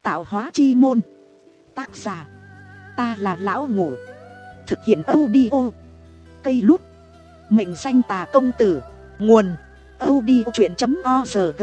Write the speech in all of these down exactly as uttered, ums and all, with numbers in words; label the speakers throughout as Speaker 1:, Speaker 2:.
Speaker 1: Tạo hóa chi môn. Tác giả ta là lão ngủ. Thực hiện audio cây lút. Mệnh danh tà công tử. Nguồn audiochuyện.org.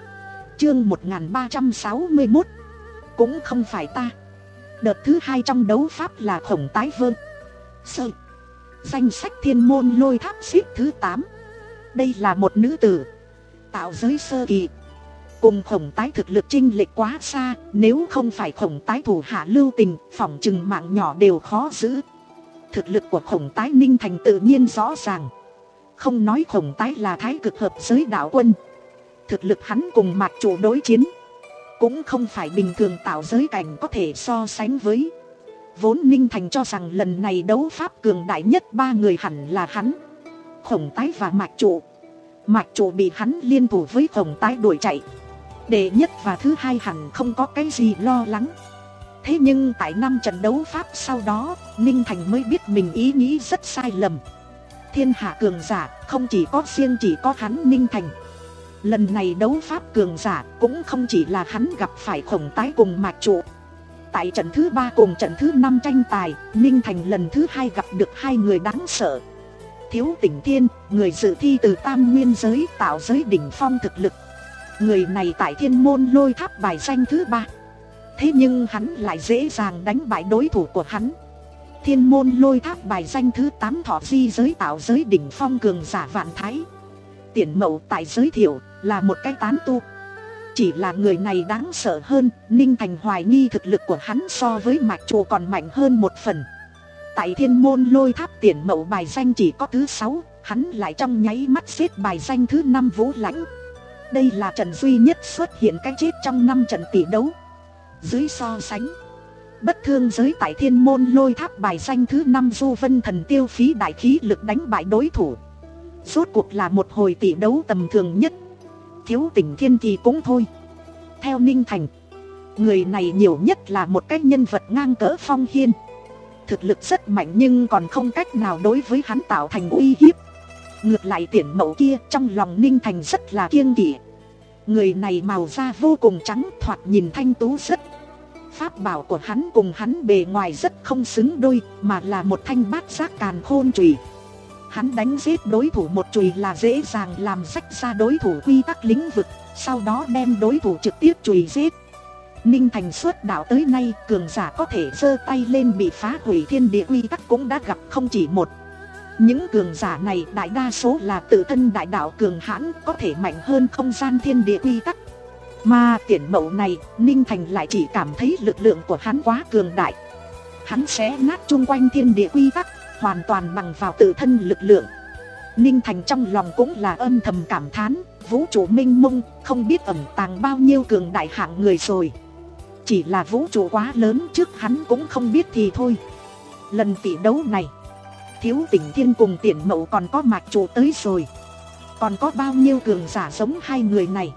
Speaker 1: Chương một nghìn ba trăm sáu mươi mốt. Cũng không phải ta. Đợt thứ hai trong đấu pháp là Khổng Tái Vương Sơ. Danh sách thiên môn lôi tháp xếp thứ tám. Đây là một nữ tử tạo giới sơ kỳ. Cùng Khổng Tái thực lực chênh lệch quá xa. Nếu không phải Khổng Tái thủ hạ lưu tình, phỏng chừng mạng nhỏ đều khó giữ. Thực lực của Khổng Tái Ninh Thành tự nhiên rõ ràng. Không nói Khổng Tái là thái cực hợp giới đạo quân, thực lực hắn cùng Mạc Chủ đối chiến cũng không phải bình thường tạo giới cảnh có thể so sánh với. Vốn Ninh Thành cho rằng lần này đấu pháp cường đại nhất ba người hẳn là hắn, Khổng Tái và Mạc Chủ. Mạc Chủ bị hắn liên thủ với Khổng Tái đuổi chạy, đệ nhất và thứ hai hẳn không có cái gì lo lắng. Thế nhưng tại năm trận đấu pháp sau đó, Ninh Thành mới biết mình ý nghĩ rất sai lầm. Thiên hạ cường giả không chỉ có riêng chỉ có hắn Ninh Thành. Lần này đấu pháp cường giả cũng không chỉ là hắn gặp phải Khổng Tái cùng Mạc Chủ. Tại trận thứ ba cùng trận thứ năm tranh tài, Ninh Thành lần thứ hai gặp được hai người đáng sợ. Thiếu Tỉnh Thiên, người dự thi từ tam nguyên giới tạo giới đỉnh phong thực lực. Người này tại thiên môn lôi tháp bài danh thứ ba. Thế nhưng hắn lại dễ dàng đánh bại đối thủ của hắn, thiên môn lôi tháp bài danh thứ tám Thọ Di giới tạo giới đỉnh phong cường giả Vạn Thái. Tiễn Mậu tại giới thiệu là một cái tán tu. Chỉ là người này đáng sợ hơn, Ninh Thành hoài nghi thực lực của hắn so với Mạc Chủ còn mạnh hơn một phần. Tại thiên môn lôi tháp Tiễn Mậu bài danh chỉ có thứ sáu, hắn lại trong nháy mắt xếp bài danh thứ năm Vũ Lãnh. Đây là trận duy nhất xuất hiện cái chết trong năm trận tỷ đấu. Dưới so sánh, Bất Thương giới tại thiên môn lôi tháp bài danh thứ năm Du Vân Thần tiêu phí đại khí lực đánh bại đối thủ. Rốt cuộc là một hồi tỷ đấu tầm thường nhất. Thiếu Tỉnh Thiên thì cũng thôi. Theo Ninh Thành, người này nhiều nhất là một cái nhân vật ngang cỡ Phong Hiên. Thực lực rất mạnh nhưng còn không cách nào đối với hắn tạo thành uy hiếp. Ngược lại Tiễn Mậu kia trong lòng Ninh Thành rất là kiêng kỵ. Người này màu da vô cùng trắng, thoạt nhìn thanh tú rất. Pháp bảo của hắn cùng hắn bề ngoài rất không xứng đôi, mà là một thanh bát giác càn khôn chùy. Hắn đánh giết đối thủ một chùy là dễ dàng làm rách ra đối thủ quy tắc lĩnh vực, sau đó đem đối thủ trực tiếp chùy giết. Ninh Thành xuất đạo tới nay, cường giả có thể giơ tay lên bị phá hủy thiên địa quy tắc cũng đã gặp không chỉ một. Những cường giả này đại đa số là tự thân đại đạo cường hãn, có thể mạnh hơn không gian thiên địa quy tắc. Mà Tiễn Mậu này, Ninh Thành lại chỉ cảm thấy lực lượng của hắn quá cường đại. Hắn sẽ nát chung quanh thiên địa quy tắc, hoàn toàn bằng vào tự thân lực lượng. Ninh Thành trong lòng cũng là âm thầm cảm thán, vũ trụ mênh mông, không biết ẩn tàng bao nhiêu cường đại hạng người rồi. Chỉ là vũ trụ quá lớn, trước hắn cũng không biết thì thôi. Lần tỷ đấu này, Thiếu Tỉnh Thiên cùng Tiễn Mậu còn có Mạc Chủ tới rồi. Còn có bao nhiêu cường giả giống hai người này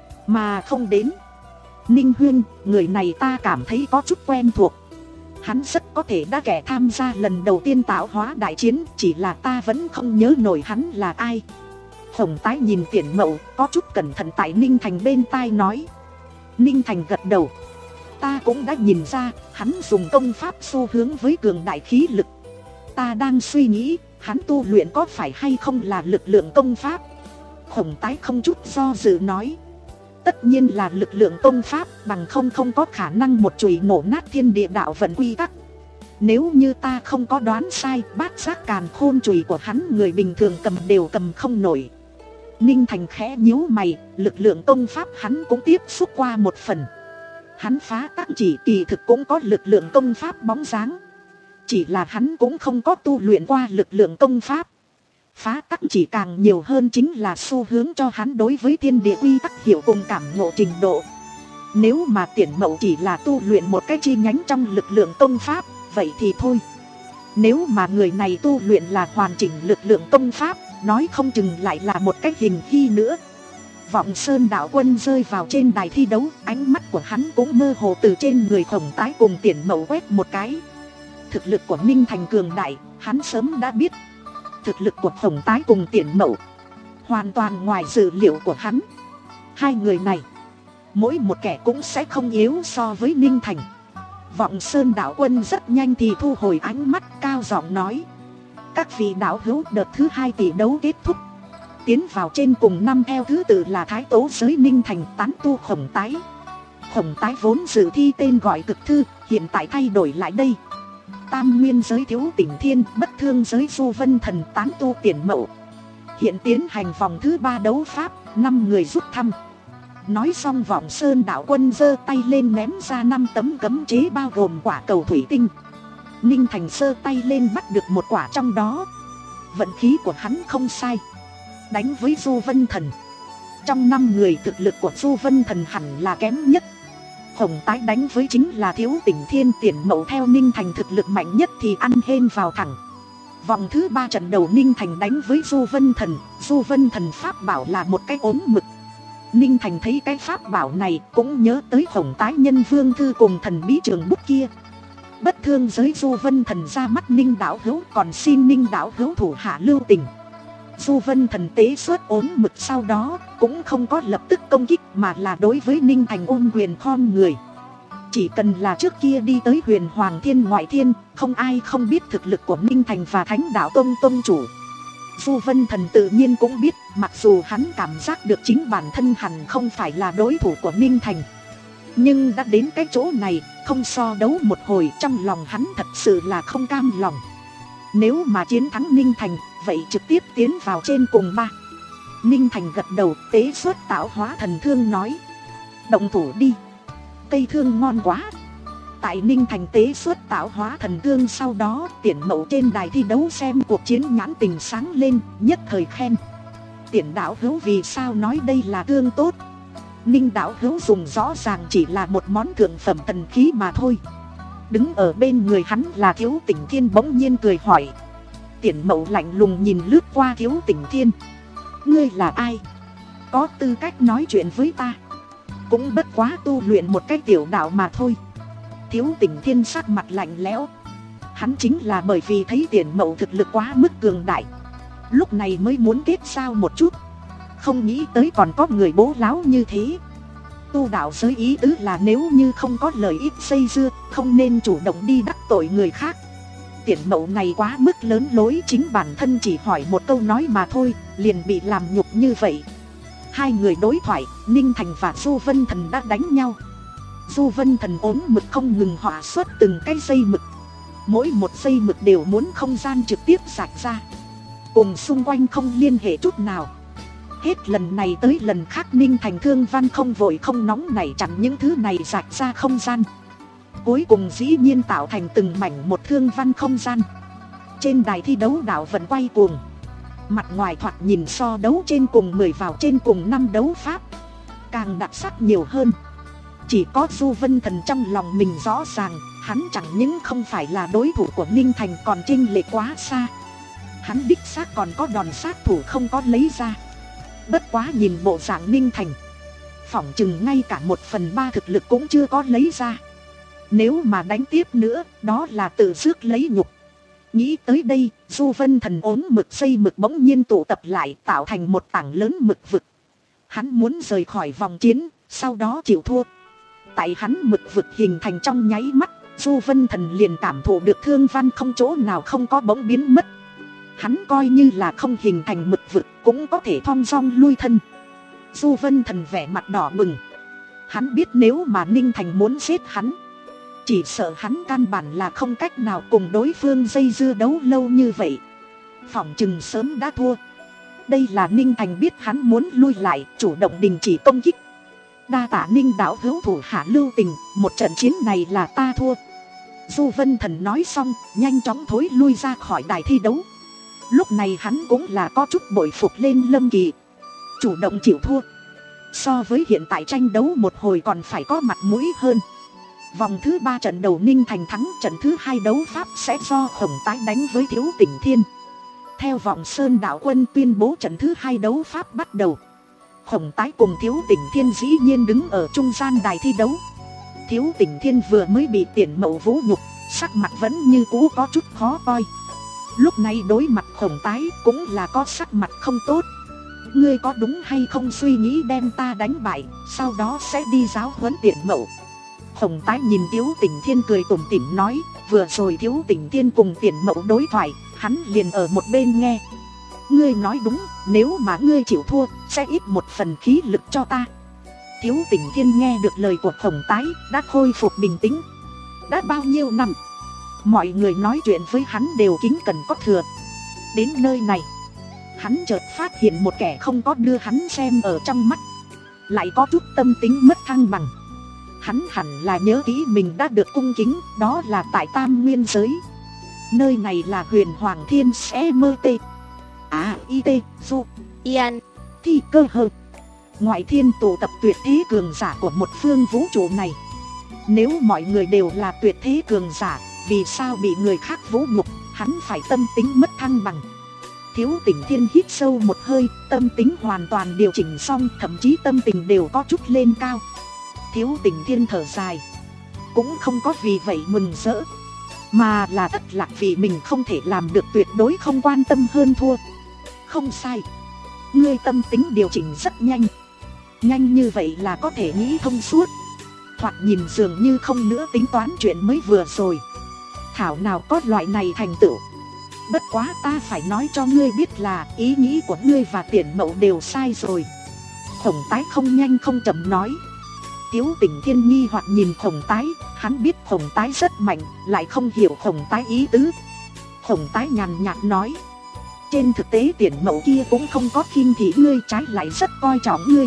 Speaker 1: mà không đến. Ninh Huyên, người này ta cảm thấy có chút quen thuộc. Hắn rất có thể đã kẻ tham gia lần đầu tiên tạo hóa đại chiến, chỉ là ta vẫn không nhớ nổi hắn là ai. Khổng Tái nhìn Tiễn Mậu, có chút cẩn thận tại Ninh Thành bên tai nói. Ninh Thành gật đầu. Ta cũng đã nhìn ra, hắn dùng công pháp xu hướng với cường đại khí lực. Ta đang suy nghĩ, hắn tu luyện có phải hay không là lực lượng công pháp. Khổng Tái không chút do dự nói. Tất nhiên là lực lượng công pháp, bằng không không có khả năng một chùy nổ nát thiên địa đạo vận quy tắc. Nếu như ta không có đoán sai, bát giác càn khôn chùy của hắn người bình thường cầm đều cầm không nổi. Ninh Thành khẽ nhíu mày, lực lượng công pháp hắn cũng tiếp xúc qua một phần. Hắn phá tác chỉ kỳ thực cũng có lực lượng công pháp bóng dáng. Chỉ là hắn cũng không có tu luyện qua lực lượng công pháp. Phá tắc chỉ càng nhiều hơn chính là xu hướng cho hắn đối với thiên địa quy tắc hiểu cùng cảm ngộ trình độ. Nếu mà Tiễn Mậu chỉ là tu luyện một cái chi nhánh trong lực lượng công pháp, vậy thì thôi. Nếu mà người này tu luyện là hoàn chỉnh lực lượng công pháp, nói không chừng lại là một cái hình khi nữa. Vọng Sơn đạo quân rơi vào trên đài thi đấu, ánh mắt của hắn cũng mơ hồ từ trên người Khổng Tái cùng Tiễn Mậu quét một cái. Thực lực của Ninh Thành cường đại, hắn sớm đã biết. Thực lực của Khổng Tái cùng Tiễn Mậu hoàn toàn ngoài dự liệu của hắn. Hai người này mỗi một kẻ cũng sẽ không yếu so với Ninh Thành. Vọng Sơn đạo quân rất nhanh thì thu hồi ánh mắt, cao giọng nói: các vị đạo hữu, đợt thứ hai tỷ đấu kết thúc. Tiến vào trên cùng năm theo thứ tự là Thái Tố giới Ninh Thành, tán tu Khổng Tái. Khổng Tái vốn dự thi tên gọi Cực Thư, hiện tại thay đổi lại đây. Tam Nguyên giới Thiếu Tỉnh Thiên, Bất Thương giới Du Vân Thần, tán tu Tiền Mậu. Hiện tiến hành vòng thứ ba đấu pháp, năm người rút thăm. Nói xong Vọng Sơn đạo quân giơ tay lên ném ra năm tấm cấm chế bao gồm quả cầu thủy tinh. Ninh Thành giơ tay lên bắt được một quả trong đó. Vận khí của hắn không sai, đánh với Du Vân Thần. Trong năm người thực lực của Du Vân Thần hẳn là kém nhất. Khổng Tái đánh với chính là Thiếu Tỉnh Thiên, Tiền Mậu theo Ninh Thành thực lực mạnh nhất thì ăn hên vào thẳng. Vòng thứ ba trận đầu Ninh Thành đánh với Du Vân Thần. Du Vân Thần pháp bảo là một cái ốm mực. Ninh Thành thấy cái pháp bảo này cũng nhớ tới Khổng Tái nhân vương thư cùng thần bí trường bút kia. Bất Thương giới Du Vân Thần ra mắt Ninh đạo hữu, còn xin Ninh đạo hữu thủ hạ lưu tình. Du Vân Thần tế xuất ốm mực sau đó cũng không có lập tức công kích, mà là đối với Ninh Thành ôm quyền khom người. Chỉ cần là trước kia đi tới Huyền Hoàng Thiên Ngoại Thiên, không ai không biết thực lực của Ninh Thành và Thánh Đạo Tông Tông chủ. Du Vân Thần tự nhiên cũng biết, mặc dù hắn cảm giác được chính bản thân hẳn không phải là đối thủ của Ninh Thành, nhưng đã đến cái chỗ này, không so đấu một hồi, trong lòng hắn thật sự là không cam lòng. Nếu mà chiến thắng Ninh Thành, vậy trực tiếp tiến vào trên cùng ba. Ninh Thành gật đầu, tế xuất tạo hóa thần thương nói: động thủ đi. Cây thương ngon quá. Tại Ninh Thành tế xuất tạo hóa thần thương sau đó, Tiền Mậu trên đài thi đấu xem cuộc chiến nhãn tình sáng lên, nhất thời khen: Tiền đạo hữu vì sao nói đây là thương tốt? Ninh đạo hữu dùng rõ ràng chỉ là một món thượng phẩm thần khí mà thôi. Đứng ở bên người hắn là Thiếu Tỉnh Thiên bỗng nhiên cười hỏi. Tiền Mậu lạnh lùng nhìn lướt qua Thiếu Tỉnh Thiên: ngươi là ai? Có tư cách nói chuyện với ta? Cũng bất quá tu luyện một cái tiểu đạo mà thôi. Thiếu Tỉnh Thiên sắc mặt lạnh lẽo. Hắn chính là bởi vì thấy Tiền Mậu thực lực quá mức cường đại, lúc này mới muốn kết giao một chút. Không nghĩ tới còn có người bố láo như thế. Tu đạo giới ý tứ là nếu như không có lợi ích xây dưa, không nên chủ động đi đắc tội người khác. Tiền Mậu này quá mức lớn lối, chính bản thân chỉ hỏi một câu nói mà thôi, liền bị làm nhục như vậy. Hai người đối thoại, Ninh Thành và Du Vân Thần đã đánh nhau. Du Vân Thần ốm mực không ngừng họa xuất từng cái dây mực. Mỗi một dây mực đều muốn không gian trực tiếp rạch ra, cùng xung quanh không liên hệ chút nào. Hết lần này tới lần khác Ninh Thành thương văn không vội không nóng nảy chặn những thứ này rạch ra không gian. Cuối cùng dĩ nhiên tạo thành từng mảnh một thương văn không gian. Trên đài thi đấu đạo vận quay cuồng. Mặt ngoài thoạt nhìn so đấu trên cùng mười vào trên cùng năm đấu pháp càng đặc sắc nhiều hơn. Chỉ có Du Vân Thần trong lòng mình rõ ràng, hắn chẳng những không phải là đối thủ của Ninh Thành, còn chênh lệch quá xa. Hắn đích xác còn có đòn sát thủ không có lấy ra. Bất quá nhìn bộ dạng Ninh Thành, phỏng chừng ngay cả một phần ba thực lực cũng chưa có lấy ra. Nếu mà đánh tiếp nữa, đó là tự rước lấy nhục. Nghĩ tới đây, Du Vân Thần ốm mực xây mực bỗng nhiên tụ tập lại, tạo thành một tảng lớn mực vực. Hắn muốn rời khỏi vòng chiến, sau đó chịu thua. Tại hắn mực vực hình thành trong nháy mắt, Du Vân Thần liền cảm thụ được thương văn không chỗ nào không có bỗng biến mất. Hắn coi như là không hình thành mực vực cũng có thể thong dong lui thân. Du Vân Thần vẻ mặt đỏ bừng. Hắn biết nếu mà Ninh Thành muốn giết hắn, chỉ sợ hắn căn bản là không cách nào cùng đối phương dây dưa đấu lâu như vậy. Phỏng chừng sớm đã thua. Đây là Ninh Thành biết hắn muốn lui lại, chủ động đình chỉ công kích. Đa tạ Ninh đạo hữu thủ hạ lưu tình, một trận chiến này là ta thua. Du Vân Thần nói xong, nhanh chóng thối lui ra khỏi đài thi đấu. Lúc này hắn cũng là có chút bội phục lên Lâm Kỳ. Chủ động chịu thua, so với hiện tại tranh đấu một hồi còn phải có mặt mũi hơn. Vòng thứ ba trận đầu Ninh Thành thắng, trận thứ hai đấu pháp sẽ do Khổng Tái đánh với Thiếu Tỉnh Thiên. Theo Vọng Sơn đạo quân tuyên bố trận thứ hai đấu pháp bắt đầu. Khổng Tái cùng Thiếu Tỉnh Thiên dĩ nhiên đứng ở trung gian đài thi đấu. Thiếu Tỉnh Thiên vừa mới bị Tiền Mậu vũ nhục, sắc mặt vẫn như cũ có chút khó coi. Lúc này đối mặt Khổng Tái cũng là có sắc mặt không tốt. ngươi có đúng hay không suy nghĩ đem ta đánh bại, sau đó sẽ đi giáo huấn Tiền Mậu. Khổng Tái nhìn Tiếu Tình Thiên cười tủm tỉm nói, vừa rồi Tiếu Tình Thiên cùng Tiền Mậu đối thoại, hắn liền ở một bên nghe. Ngươi nói đúng, nếu mà ngươi chịu thua, sẽ ít một phần khí lực cho ta. Tiếu Tình Thiên nghe được lời của Khổng Tái, đã khôi phục bình tĩnh. Đã bao nhiêu năm, mọi người nói chuyện với hắn đều kính cẩn có thừa. Đến nơi này, hắn chợt phát hiện một kẻ không có đưa hắn xem ở trong mắt, lại có chút tâm tính mất thăng bằng. Hắn hẳn là nhớ kỹ mình đã được cung kính, đó là tại Tam Nguyên giới. Nơi này là huyền Hoàng Thiên sẽ mơ tê. À y tê, du, yên, thi cơ hơ. Ngoại thiên tụ tập tuyệt thế cường giả của một phương vũ trụ này. Nếu mọi người đều là tuyệt thế cường giả, vì sao bị người khác vũ nhục, hắn phải tâm tính mất thăng bằng. Thiếu Tình Thiên hít sâu một hơi, tâm tính hoàn toàn điều chỉnh xong, thậm chí tâm tình đều có chút lên cao. Thiếu Tình Thiên thở dài, cũng không có vì vậy mừng rỡ, mà là thất lạc vì mình không thể làm được tuyệt đối không quan tâm hơn thua. Không sai, ngươi tâm tính điều chỉnh rất nhanh. Nhanh như vậy là có thể nghĩ thông suốt. Thoạt nhìn dường như không nữa tính toán chuyện mới vừa rồi. Thảo nào có loại này thành tựu. Bất quá ta phải nói cho ngươi biết là ý nghĩ của ngươi và Tiền Mậu đều sai rồi. Khổng Tái không nhanh không chậm nói. Tiếu Tình Thiên nghi hoặc nhìn Khổng Tái, hắn biết Khổng Tái rất mạnh, lại không hiểu Khổng Tái ý tứ. Khổng Tái nhàn nhạt nói, trên thực tế Tiền Mậu kia cũng không có khinh thị ngươi, trái lại rất coi trọng ngươi.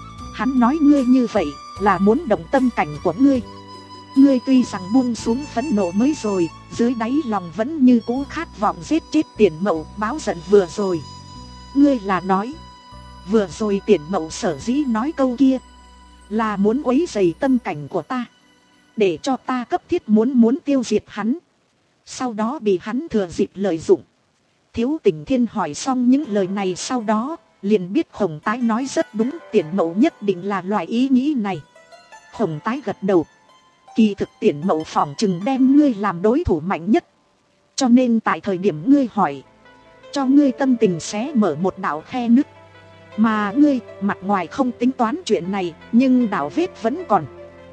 Speaker 1: Hắn nói ngươi như vậy là muốn động tâm cảnh của ngươi. Ngươi tuy rằng buông xuống phẫn nộ mới rồi, dưới đáy lòng vẫn như cũ khát vọng giết chết Tiền Mậu, báo giận vừa rồi. Ngươi là nói, vừa rồi Tiền Mậu sở dĩ nói câu kia là muốn quấy rầy tâm cảnh của ta, để cho ta cấp thiết muốn muốn tiêu diệt hắn, sau đó bị hắn thừa dịp lợi dụng. Thiếu Tình Thiên hỏi xong những lời này sau đó, liền biết Khổng Tái nói rất đúng, Tiền Mậu nhất định là loại ý nghĩ này. Khổng Tái gật đầu. Kỳ thực Tiền Mậu phỏng chừng đem ngươi làm đối thủ mạnh nhất, cho nên tại thời điểm ngươi hỏi, cho ngươi tâm tình sẽ mở một đạo khe nứt. Mà ngươi mặt ngoài không tính toán chuyện này, nhưng đạo vết vẫn còn.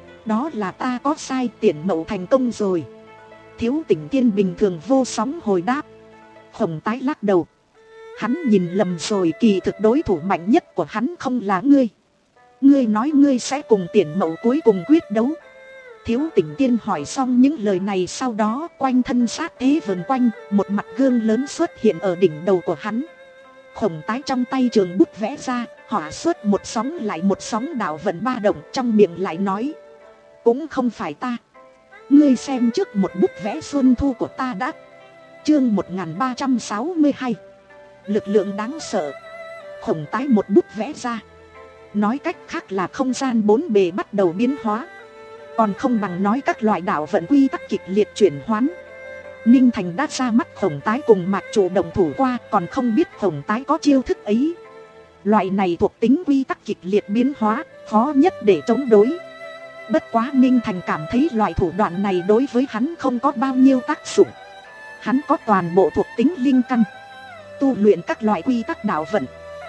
Speaker 1: Đó là ta có sai, Tiền Mậu thành công rồi. Thiếu Tình Thiên bình thường vô sóng hồi đáp. Khổng Tái lắc đầu. Hắn nhìn lầm rồi, kỳ thực đối thủ mạnh nhất của hắn không là ngươi. Ngươi nói ngươi sẽ cùng Tiền Mậu cuối cùng quyết đấu. Thiếu Tình Thiên hỏi xong những lời này sau đó, quanh thân sát thế vần quanh, một mặt gương lớn xuất hiện ở đỉnh đầu của hắn. Khổng Tái trong tay trường bút vẽ ra, hỏa xuất một sóng lại một sóng đạo vận ba động, trong miệng lại nói, cũng không phải ta. Ngươi xem trước một bút vẽ xuân thu của ta đã. Chương một nghìn ba trăm sáu mươi hai, lực lượng đáng sợ. Khổng Tái một bút vẽ ra, nói cách khác là không gian bốn bề bắt đầu biến hóa, còn không bằng nói các loại đạo vận quy tắc kịch liệt chuyển hoán. Ninh Thành đã ra mắt Khổng Tái cùng Mạc Trụ đồng thủ qua, còn không biết Khổng Tái có chiêu thức ấy. Loại này thuộc tính quy tắc kịch liệt biến hóa, khó nhất để chống đối. Bất quá Ninh Thành cảm thấy loại thủ đoạn này đối với hắn không có bao nhiêu tác dụng. Hắn có toàn bộ thuộc tính linh căn, tu luyện các loại quy tắc đạo vận.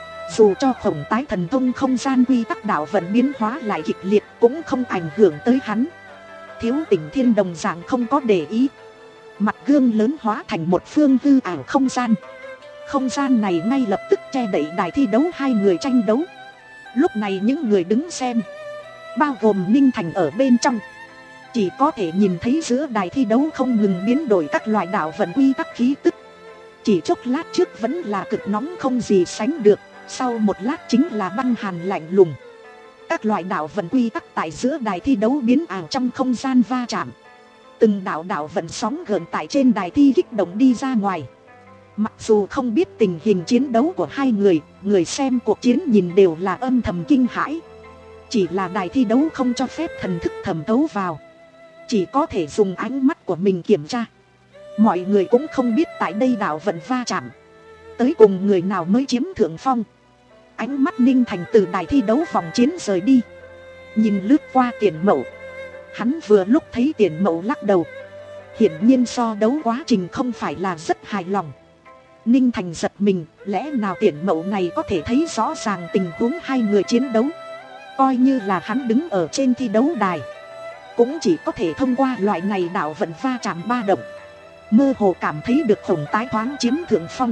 Speaker 1: Dù cho Khổng Tái thần thông không gian quy tắc đạo vận biến hóa lại kịch liệt, cũng không ảnh hưởng tới hắn. Thiếu Tình Thiên đồng dạng không có để ý. Mặt gương lớn hóa thành một phương hư ảo không gian. Không gian này ngay lập tức che đậy đài thi đấu hai người tranh đấu. Lúc này những người đứng xem, bao gồm Ninh Thành ở bên trong, chỉ có thể nhìn thấy giữa đài thi đấu không ngừng biến đổi các loại đạo vận quy tắc khí tức. Chỉ chốc lát trước vẫn là cực nóng không gì sánh được, sau một lát chính là băng hàn lạnh lùng. Các loại đạo vận quy tắc tại giữa đài thi đấu biến ảo trong không gian va chạm. Từng đạo đạo vận sóng gợn tại trên đài thi kích động đi ra ngoài. Mặc dù không biết tình hình chiến đấu của hai người, người xem cuộc chiến nhìn đều là âm thầm kinh hãi. Chỉ là đài thi đấu không cho phép thần thức thẩm thấu vào, chỉ có thể dùng ánh mắt của mình kiểm tra. Mọi người cũng không biết tại đây đạo vận va chạm, tới cùng người nào mới chiếm thượng phong. Ánh mắt Ninh Thành từ đài thi đấu vòng chiến rời đi, nhìn lướt qua Tiền Mậu. Hắn vừa lúc thấy Tiền Mậu lắc đầu, hiển nhiên so đấu quá trình không phải là rất hài lòng. Ninh Thành giật mình, lẽ nào Tiễn Mậu này có thể thấy rõ ràng tình huống hai người chiến đấu. Coi như là hắn đứng ở trên thi đấu đài, cũng chỉ có thể thông qua loại này đạo vận va chạm ba động, mơ hồ cảm thấy được Khổng Tái thoáng chiếm thượng phong.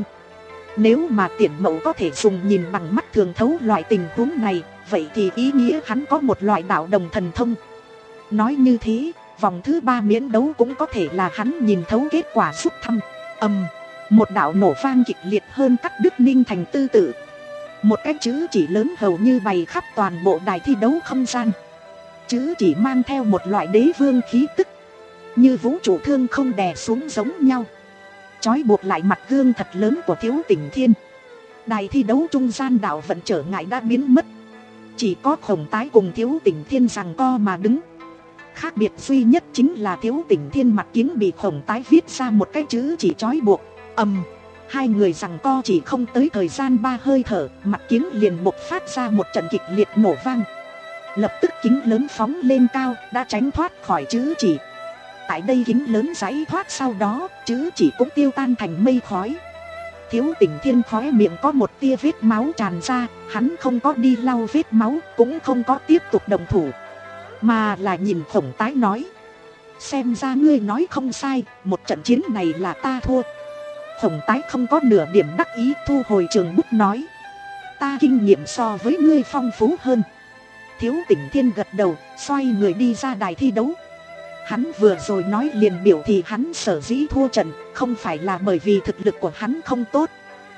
Speaker 1: Nếu mà Tiễn Mậu có thể dùng nhìn bằng mắt thường thấu loại tình huống này, vậy thì ý nghĩa hắn có một loại đạo đồng thần thông. Nói như thế, vòng thứ ba miễn đấu cũng có thể là hắn nhìn thấu kết quả rút thăm. Ầm, một đạo nổ vang kịch liệt hơn cắt đứt Ninh Thành tư tự. Một cái chữ chỉ lớn hầu như bày khắp toàn bộ đài thi đấu không gian. Chữ chỉ mang theo một loại đế vương khí tức, như vũ trụ thương không đè xuống giống nhau, trói buộc lại mặt gương thật lớn của Thiếu Tỉnh Thiên. Đài thi đấu trung gian đạo vận trở ngại đã biến mất, chỉ có Khổng Tái cùng Thiếu Tỉnh Thiên giằng co mà đứng. Khác biệt duy nhất chính là Thiếu Tỉnh Thiên mặt kiếng bị Khổng Tái viết ra một cái chữ chỉ trói buộc. Ầm, hai người giằng co chỉ không tới thời gian ba hơi thở, mặt kiếng liền bộc phát ra một trận kịch liệt nổ vang. Lập tức kính lớn phóng lên cao, đã tránh thoát khỏi chữ chỉ. Tại đây kính lớn giãy thoát, sau đó chữ chỉ cũng tiêu tan thành mây khói. Thiếu Tỉnh Thiên khóe miệng có một tia vết máu tràn ra, hắn không có đi lau vết máu, cũng không có tiếp tục đồng thủ, mà là nhìn Khổng Tái nói: xem ra ngươi nói không sai, một trận chiến này là ta thua. Khổng Tái không có nửa điểm đắc ý, thu hồi trường bút nói: ta kinh nghiệm so với ngươi phong phú hơn. Thiếu Tỉnh Thiên gật đầu, xoay người đi ra đài thi đấu. Hắn vừa rồi nói liền biểu thì hắn sở dĩ thua trận, không phải là bởi vì thực lực của hắn không tốt,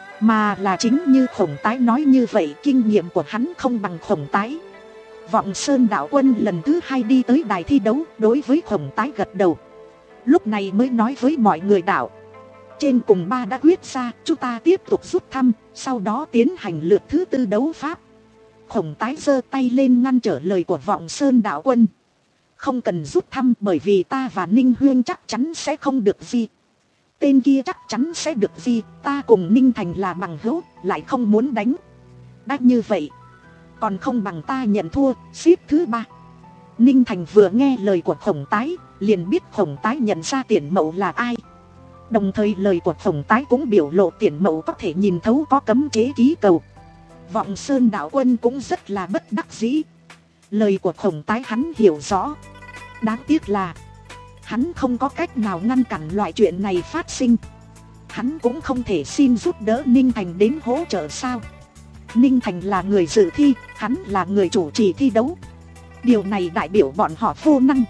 Speaker 1: mà là chính như Khổng Tái nói như vậy, kinh nghiệm của hắn không bằng Khổng Tái. Vọng Sơn đạo quân lần thứ hai đi tới đài thi đấu, đối với Khổng Tái gật đầu. Lúc này mới nói với mọi người: đạo trên cùng ba đã quyết ra, chúng ta tiếp tục rút thăm, sau đó tiến hành lượt thứ tư đấu pháp. Khổng Tái giơ tay lên ngăn trở lời của Vọng Sơn đạo quân: không cần rút thăm, bởi vì ta và Ninh Huyên chắc chắn sẽ không được gì. Tên kia chắc chắn sẽ được gì, ta cùng Ninh Thành là bằng hữu, lại không muốn đánh. Đã như vậy, còn không bằng ta nhận thua, xếp thứ ba. Ninh Thành vừa nghe lời của Khổng Tái, liền biết Khổng Tái nhận ra Tiễn Mậu là ai. Đồng thời lời của Khổng Tái cũng biểu lộ Tiễn Mậu có thể nhìn thấu có cấm chế ký cầu. Vọng Sơn đạo quân cũng rất là bất đắc dĩ. Lời của Khổng Tái hắn hiểu rõ, đáng tiếc là hắn không có cách nào ngăn cản loại chuyện này phát sinh. Hắn cũng không thể xin giúp đỡ Ninh Thành đến hỗ trợ sao? Ninh Thành là người dự thi, hắn là người chủ trì thi đấu, điều này đại biểu bọn họ vô năng.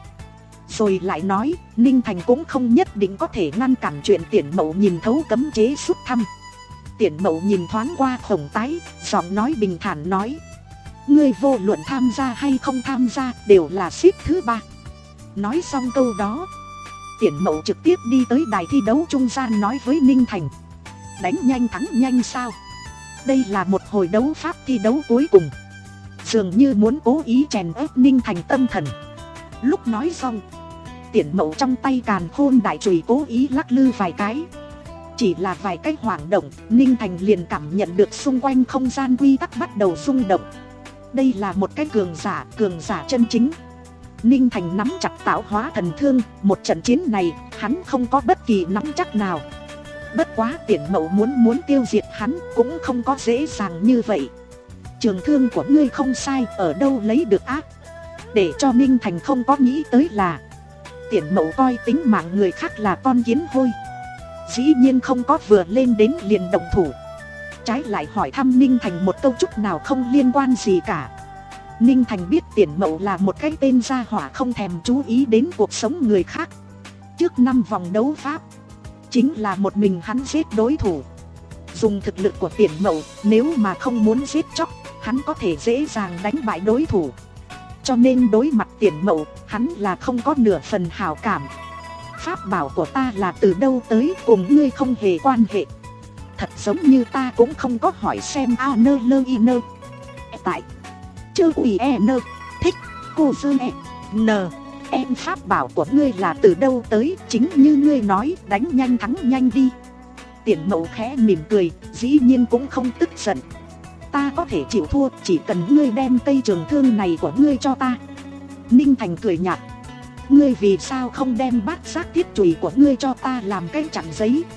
Speaker 1: Rồi lại nói, Ninh Thành cũng không nhất định có thể ngăn cản chuyện Tiễn Mậu nhìn thấu cấm chế rút thăm. Tiễn Mậu nhìn thoáng qua Khổng Tái, giọng nói bình thản nói: ngươi vô luận tham gia hay không tham gia đều là xếp thứ ba. Nói xong câu đó, Tiễn Mậu trực tiếp đi tới đài thi đấu trung gian nói với Ninh Thành: đánh nhanh thắng nhanh sao? Đây là một hồi đấu pháp thi đấu cuối cùng, dường như muốn cố ý chèn ép Ninh Thành tâm thần. Lúc nói xong, Tiễn Mậu trong tay càn khôn đại chùy cố ý lắc lư vài cái. Chỉ là vài cái hoảng động, Ninh Thành liền cảm nhận được xung quanh không gian quy tắc bắt đầu rung động. Đây là một cái cường giả, cường giả chân chính. Ninh Thành nắm chặt tạo hóa thần thương, một trận chiến này, hắn không có bất kỳ nắm chắc nào. Bất quá Tiễn Mậu muốn muốn tiêu diệt hắn cũng không có dễ dàng như vậy. Trường thương của ngươi không sai, ở đâu lấy được ác? Để cho Ninh Thành không có nghĩ tới là Tiễn Mậu coi tính mạng người khác là con kiến hôi, dĩ nhiên không có vừa lên đến liền động thủ, trái lại hỏi thăm Ninh Thành một câu chút nào không liên quan gì cả. Ninh Thành biết Tiễn Mậu là một cái tên gia hỏa không thèm chú ý đến cuộc sống người khác. Trước năm vòng đấu pháp, chính là một mình hắn giết đối thủ. Dùng thực lực của Tiễn Mậu, nếu mà không muốn giết chóc, hắn có thể dễ dàng đánh bại đối thủ. Cho nên đối mặt Tiễn Mậu, hắn là không có nửa phần hảo cảm. Pháp bảo của ta là từ đâu tới, cùng ngươi không hề quan hệ. Thật giống như ta cũng không có hỏi xem a nơ lơ y nơ. Tại chơ ủy e nơ, thích, cô dơ e, nờ. Em pháp bảo của ngươi là từ đâu tới, chính như ngươi nói, đánh nhanh thắng nhanh đi. Tiễn Mậu khẽ mỉm cười, dĩ nhiên cũng không tức giận. Ta có thể chịu thua, chỉ cần ngươi đem cây trường thương này của ngươi cho ta. Ninh Thành cười nhạt: ngươi vì sao không đem bát giác thiết chùy của ngươi cho ta làm cái chặn giấy?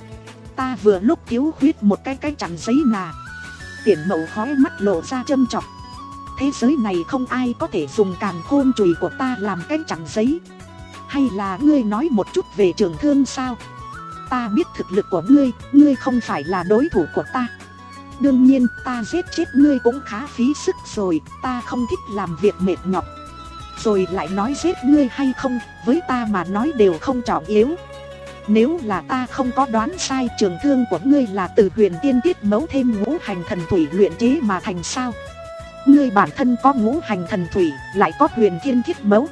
Speaker 1: Ta vừa lúc thiếu khuyết một cái cái chặn giấy nà. Tiền Mậu khói mắt lộ ra châm chọc. Thế giới này không ai có thể dùng càn khôn chùy của ta làm cái chặn giấy. Hay là ngươi nói một chút về Trường Thương sao? Ta biết thực lực của ngươi, ngươi không phải là đối thủ của ta. Đương nhiên ta giết chết ngươi cũng khá phí sức rồi, ta không thích làm việc mệt nhọc. Rồi lại nói giết ngươi hay không, với ta mà nói đều không trọng yếu. Nếu là ta không có đoán sai, trường thương của ngươi là từ huyền tiên tiết mấu thêm ngũ hành thần thủy luyện chế mà thành sao? Ngươi bản thân có ngũ hành thần thủy, lại có huyền thiên thiết mấu.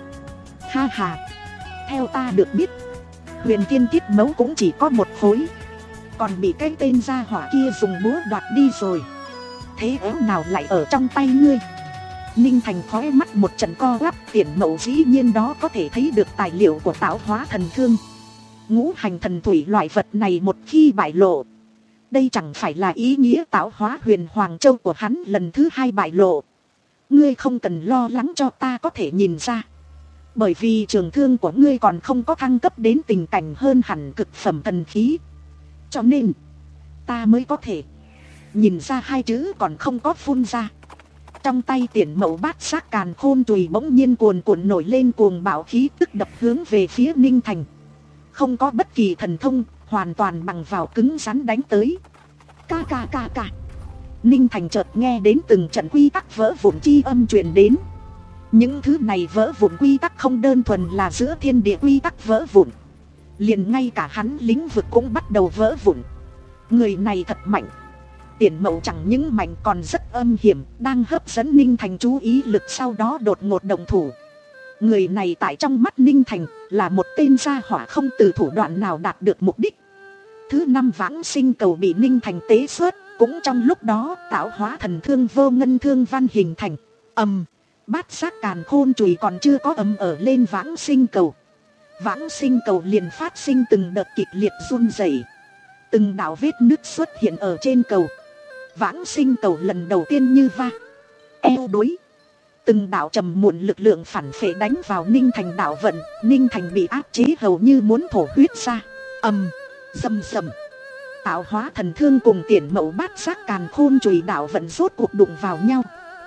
Speaker 1: Ha ha, theo ta được biết, huyền thiên thiết mấu cũng chỉ có một khối, còn bị cái tên gia hỏa kia dùng búa đoạt đi rồi. Thế ớ nào lại ở trong tay ngươi? Ninh Thành khói mắt một trận co quắp. Tiền Mậu dĩ nhiên đó có thể thấy được tài liệu của tạo hóa thần thương. Ngũ hành thần thủy loại vật này một khi bại lộ, đây chẳng phải là ý nghĩa tạo hóa huyền Hoàng Châu của hắn lần thứ hai bại lộ. Ngươi không cần lo lắng cho ta có thể nhìn ra, bởi vì trường thương của ngươi còn không có thăng cấp đến tình cảnh hơn hẳn cực phẩm thần khí. Cho nên ta mới có thể nhìn ra hai chữ còn không có phun ra. Trong tay Tiền Mậu bát giác càn khôn chùy bỗng nhiên cuồn cuộn nổi lên cuồng bạo khí tức đập hướng về phía Ninh Thành. Không có bất kỳ thần thông, hoàn toàn bằng vào cứng rắn đánh tới. Ca ca ca ca. Ninh Thành chợt nghe đến từng trận quy tắc vỡ vụn chi âm truyền đến. Những thứ này vỡ vụn quy tắc không đơn thuần là giữa thiên địa quy tắc vỡ vụn, liền ngay cả hắn lĩnh vực cũng bắt đầu vỡ vụn. Người này thật mạnh. Tiền Mậu chẳng những mạnh còn rất âm hiểm, đang hấp dẫn Ninh Thành chú ý lực, sau đó đột ngột động thủ. Người này tại trong mắt Ninh Thành là một tên gia hỏa không từ thủ đoạn nào đạt được mục đích. Thứ năm vãng sinh cầu bị Ninh Thành tế xuất, cũng trong lúc đó tạo hóa thần thương vô ngân thương văn hình thành. Ầm, bát giác càn khôn chùy còn chưa có ầm ở lên vãng sinh cầu, vãng sinh cầu liền phát sinh từng đợt kịch liệt run rẩy. Từng đạo vết nứt xuất hiện ở trên cầu. Vãng sinh cầu lần đầu tiên như va eo đối. Từng đạo trầm muộn lực lượng phản phệ đánh vào Ninh Thành đạo vận. Ninh Thành bị áp chế hầu như muốn thổ huyết ra. Ầm, rầm rầm. Tạo hóa thần thương cùng Tiền Mậu bát giác càn khôn chùy đạo vận rốt cuộc đụng vào nhau.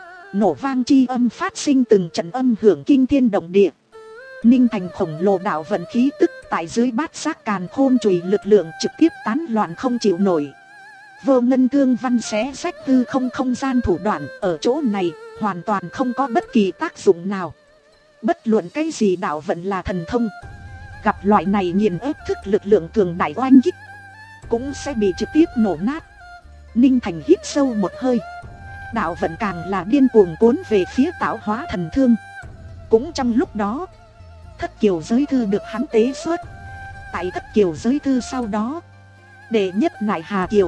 Speaker 1: Nổ vang chi âm phát sinh từng trận âm hưởng kinh thiên động địa. Ninh Thành khổng lồ đạo vận khí tức tại dưới bát giác càn khôn chùy lực lượng trực tiếp tán loạn không chịu nổi. Vô ngân thương văn xé rách hư không không gian thủ đoạn ở chỗ này hoàn toàn không có bất kỳ tác dụng nào. Bất luận cái gì đạo vận là thần thông, gặp loại này nghiền ép thức lực lượng cường đại oanh kích cũng sẽ bị trực tiếp nổ nát. Ninh Thành hít sâu một hơi. Đạo vận càng là điên cuồng cuốn về phía tạo hóa thần thương. Cũng trong lúc đó, thất kiều giới thư được hắn tế xuất. Tại thất kiều giới thư sau đó, đệ nhất nại hà kiều,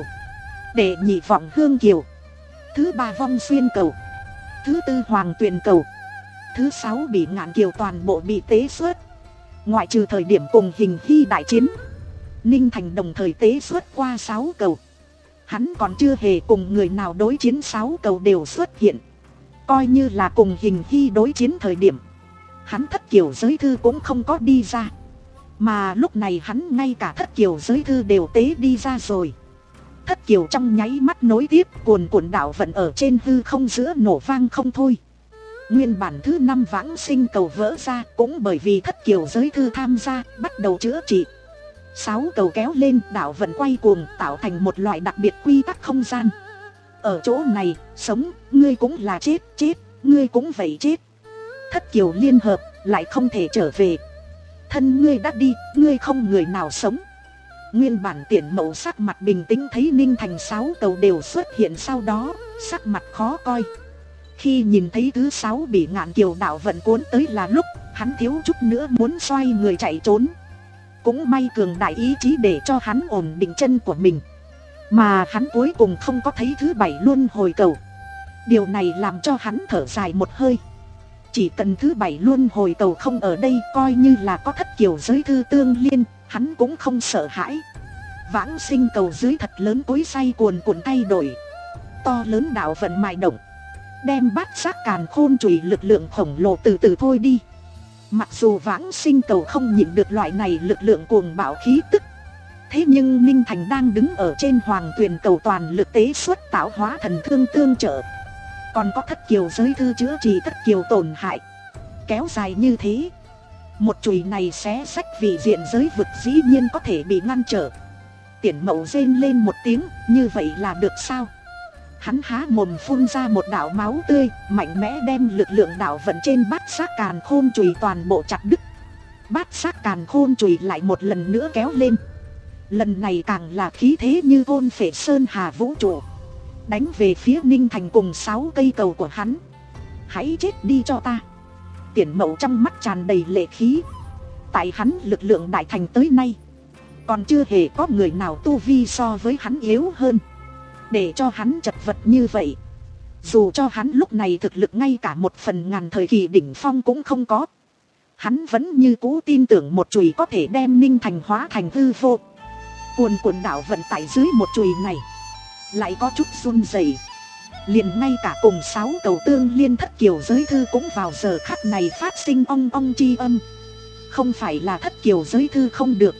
Speaker 1: đệ nhị vọng hương kiều, thứ ba vong xuyên cầu, thứ tư hoàng tuyền cầu, thứ sáu bị ngạn kiều toàn bộ bị tế xuất. Ngoại trừ thời điểm cùng Hình Hy đại chiến, Ninh Thành đồng thời tế xuất qua sáu cầu. Hắn còn chưa hề cùng người nào đối chiến, sáu cầu đều xuất hiện. Coi như là cùng Hình Hy đối chiến thời điểm, hắn thất kiều giới thư cũng không có đi ra. Mà lúc này hắn ngay cả thất kiều giới thư đều tế đi ra rồi. Thất kiều trong nháy mắt nối tiếp, cuồn cuộn đạo vận ở trên hư không giữa nổ vang không thôi. Nguyên bản thứ năm vãng sinh cầu vỡ ra cũng bởi vì thất kiều giới thư tham gia, bắt đầu chữa trị. Sáu cầu kéo lên, đạo vận quay cuồng tạo thành một loại đặc biệt quy tắc không gian. Ở chỗ này, sống, ngươi cũng là chết, chết, ngươi cũng vậy chết. Thất kiều liên hợp, lại không thể trở về. Thân ngươi đã đi, ngươi không người nào sống. Nguyên bản Tiền Mậu sắc mặt bình tĩnh thấy Ninh Thành sáu cầu đều xuất hiện, sau đó sắc mặt khó coi. Khi nhìn thấy thứ sáu bị ngạn kiều đạo vận cuốn tới là lúc hắn thiếu chút nữa muốn xoay người chạy trốn. Cũng may cường đại ý chí để cho hắn ổn định chân của mình, mà hắn cuối cùng không có thấy thứ bảy luân hồi cầu. Điều này làm cho hắn thở dài một hơi. Chỉ cần thứ bảy luân hồi cầu không ở đây, coi như là có thất kiều giới thư tương liên, hắn cũng không sợ hãi. Vãng sinh cầu dưới thật lớn cối xay cuồn cuộn thay đổi. To lớn đạo vận mài động, đem bát giác càn khôn chùy lực lượng khổng lồ từ từ thôi đi. Mặc dù vãng sinh cầu không nhịn được loại này lực lượng cuồng bạo khí tức, Thế nhưng Ninh Thành đang đứng ở trên hoàng tuyền cầu toàn lực tế xuất tạo hóa thần thương tương trợ, còn có thất kiều giới thư chữa trị thất kiều tổn hại. Kéo dài như thế, một chùy này xé sách vị diện giới vực dĩ nhiên có thể bị ngăn trở. Tiễn Mậu rên lên một tiếng, như vậy là được sao? Hắn há mồm phun ra một đạo máu tươi, mạnh mẽ đem lực lượng đạo vận trên bát giác càn khôn chùy toàn bộ chặt đứt. Bát giác càn khôn chùy lại một lần nữa kéo lên. Lần này càng là khí thế như thôn phệ sơn hà vũ trụ, đánh về phía Ninh Thành cùng sáu cây cầu của hắn. Hãy chết đi cho ta! Tiễn Mậu trong mắt tràn đầy lệ khí. Tại hắn lực lượng đại thành tới nay, còn chưa hề có người nào tu vi so với hắn yếu hơn, để cho hắn chật vật như vậy. Dù cho hắn lúc này thực lực ngay cả một phần ngàn thời kỳ đỉnh phong cũng không có, hắn vẫn như cũ tin tưởng một chùy có thể đem Ninh Thành hóa thành hư vô. Cuồn cuộn đạo vận tại dưới một chùy này lại có chút run rẩy, liền ngay cả cùng sáu cầu tương liên thất kiều giới thư cũng vào giờ khắc này phát sinh ong ong chi âm. Không phải là thất kiều giới thư không được,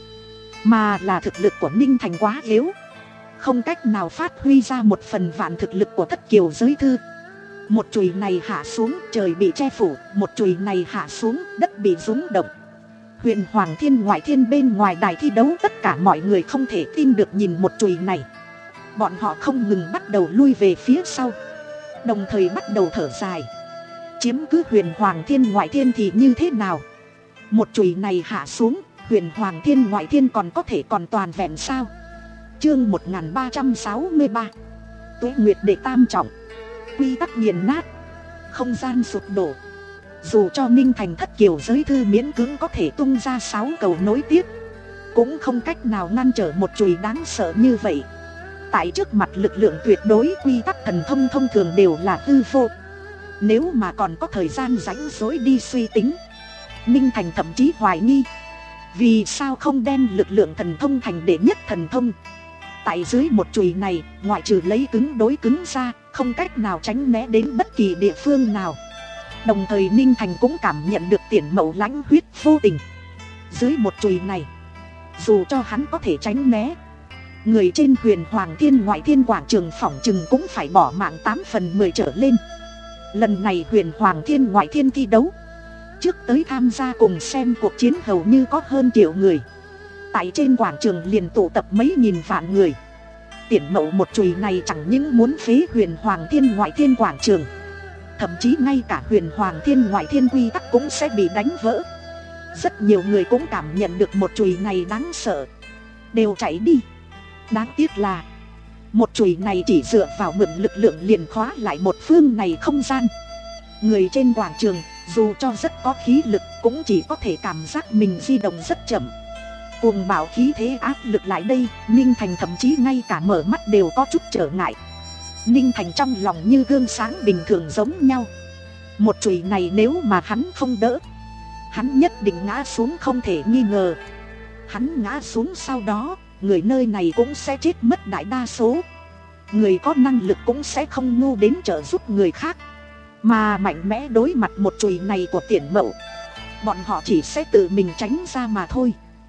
Speaker 1: mà là thực lực của Ninh Thành quá yếu, không cách nào phát huy ra một phần vạn thực lực của thất kiều giới thư. Một chùy này hạ xuống, trời bị che phủ; một chùy này hạ xuống, đất bị rung động. Huyền Hoàng Thiên ngoại thiên bên ngoài đài thi đấu, tất cả mọi người không thể tin được nhìn một chùy này. Bọn họ không ngừng bắt đầu lui về phía sau, đồng thời bắt đầu thở dài. Chiếm cứ Huyền Hoàng Thiên ngoại thiên thì như thế nào? Một chùy này hạ xuống, Huyền Hoàng Thiên ngoại thiên còn có thể còn toàn vẹn sao? Chương một nghìn ba trăm sáu mươi ba, Tuế Nguyệt đệ tam trọng. Quy tắc nghiền nát, không gian sụp đổ. Dù cho Ninh Thành thất kiều giới thư miễn cưỡng có thể tung ra sáu cầu nối tiếp, cũng không cách nào ngăn trở một chùy đáng sợ như vậy. Tại trước mặt lực lượng tuyệt đối, quy tắc thần thông thông thường đều là hư vô. Nếu mà còn có thời gian rảnh rỗi đi suy tính, Ninh Thành thậm chí hoài nghi, vì sao không đem lực lượng thần thông thành đệ nhất thần thông. Tại dưới một chùy này, ngoại trừ lấy cứng đối cứng ra, không cách nào tránh né đến bất kỳ địa phương nào. Đồng thời Ninh Thành cũng cảm nhận được Tiễn Mậu lãnh huyết vô tình. Dưới một chùy này, dù cho hắn có thể tránh né, người trên Huyền Hoàng Thiên ngoại thiên quảng trường phỏng chừng cũng phải bỏ mạng tám phần mười trở lên. Lần này Huyền Hoàng Thiên ngoại thiên thi đấu, trước tới tham gia cùng xem cuộc chiến hầu như có hơn triệu người. Tại trên quảng trường liền tụ tập mấy nghìn vạn người. Tiễn Mậu một chùy này chẳng những muốn phế Huyền Hoàng Thiên ngoại thiên quảng trường, thậm chí ngay cả Huyền Hoàng Thiên ngoại thiên quy tắc cũng sẽ bị đánh vỡ. Rất nhiều người cũng cảm nhận được một chùy này đáng sợ, đều chạy đi. Đáng tiếc là một chùy này chỉ dựa vào mượn lực lượng liền khóa lại một phương này không gian. Người trên quảng trường dù cho rất có khí lực, cũng chỉ có thể cảm giác mình di động rất chậm. Cuồng bạo khí thế áp lực lại đây, Ninh Thành thậm chí ngay cả mở mắt đều có chút trở ngại. Ninh Thành trong lòng như gương sáng bình thường giống nhau. Một chùy này nếu mà hắn không đỡ, hắn nhất định ngã xuống không thể nghi ngờ. Hắn ngã xuống sau đó, người nơi này cũng sẽ chết mất đại đa số. Người có năng lực cũng sẽ không ngu đến trợ giúp người khác, mà mạnh mẽ đối mặt một chùy này của Tiễn Mậu, bọn họ chỉ sẽ tự mình tránh ra mà thôi.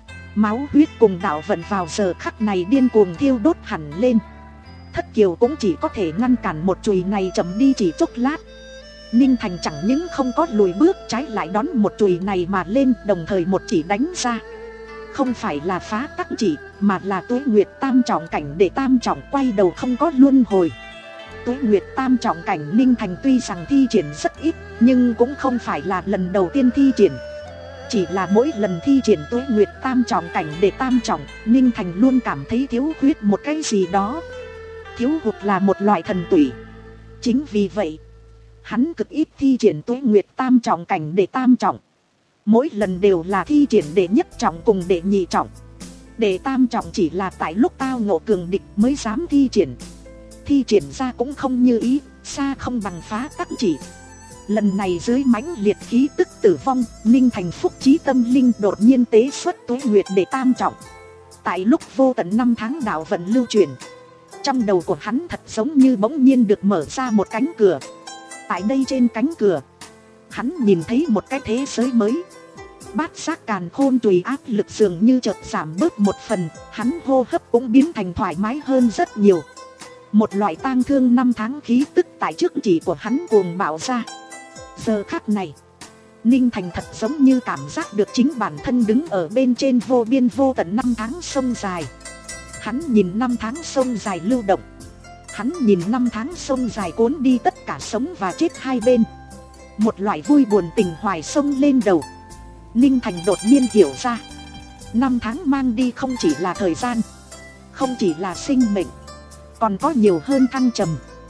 Speaker 1: Máu huyết cùng đạo vận vào giờ khắc này điên cuồng thiêu đốt hẳn lên. Thất kiều cũng chỉ có thể ngăn cản một chùy này chậm đi chỉ chốc lát. Ninh Thành chẳng những không có lùi bước, trái lại đón một chùy này mà lên, đồng thời một chỉ đánh ra. Không phải là phá tắc chỉ, mà là Tuế Nguyệt tam trọng cảnh để tam trọng quay đầu không có luân hồi. Tuế Nguyệt tam trọng cảnh Ninh Thành tuy rằng thi triển rất ít, nhưng cũng không phải là lần đầu tiên thi triển. Chỉ là mỗi lần thi triển Tuế Nguyệt tam trọng cảnh để tam trọng, Ninh Thành luôn cảm thấy thiếu khuyết một cái gì đó. Thiếu hụt là một loại thần tủy. Chính vì vậy, hắn cực ít thi triển Tuế Nguyệt tam trọng cảnh để tam trọng. Mỗi lần đều là thi triển đệ nhất trọng cùng đệ nhị trọng. Đệ tam trọng chỉ là tại lúc tao ngộ cường địch mới dám thi triển. Thi triển ra cũng không như ý, xa không bằng phá tắc chỉ. Lần này dưới mãnh liệt khí tức tử vong, Ninh Thành phúc trí tâm linh đột nhiên tế xuất Tuế Nguyệt để tam trọng. Tại lúc vô tận năm tháng đạo vận lưu truyền, trong đầu của hắn thật giống như bỗng nhiên được mở ra một cánh cửa. Tại đây trên cánh cửa, hắn nhìn thấy một cái thế giới mới. Bát giác càn khôn chùy áp lực dường như chợt giảm bớt một phần, hắn hô hấp cũng biến thành thoải mái hơn rất nhiều. Một loại tang thương năm tháng khí tức tại trước chỉ của hắn cuồng bạo ra. Giờ khắc này, Ninh Thành thật giống như cảm giác được chính bản thân đứng ở bên trên vô biên vô tận năm tháng sông dài. Hắn nhìn năm tháng sông dài lưu động. Hắn nhìn năm tháng sông dài cuốn đi tất cả sống và chết hai bên. Một loại vui buồn tình hoài sông lên đầu. Ninh Thành đột nhiên hiểu ra, năm tháng mang đi không chỉ là thời gian, không chỉ là sinh mệnh, còn có nhiều hơn thăng trầm.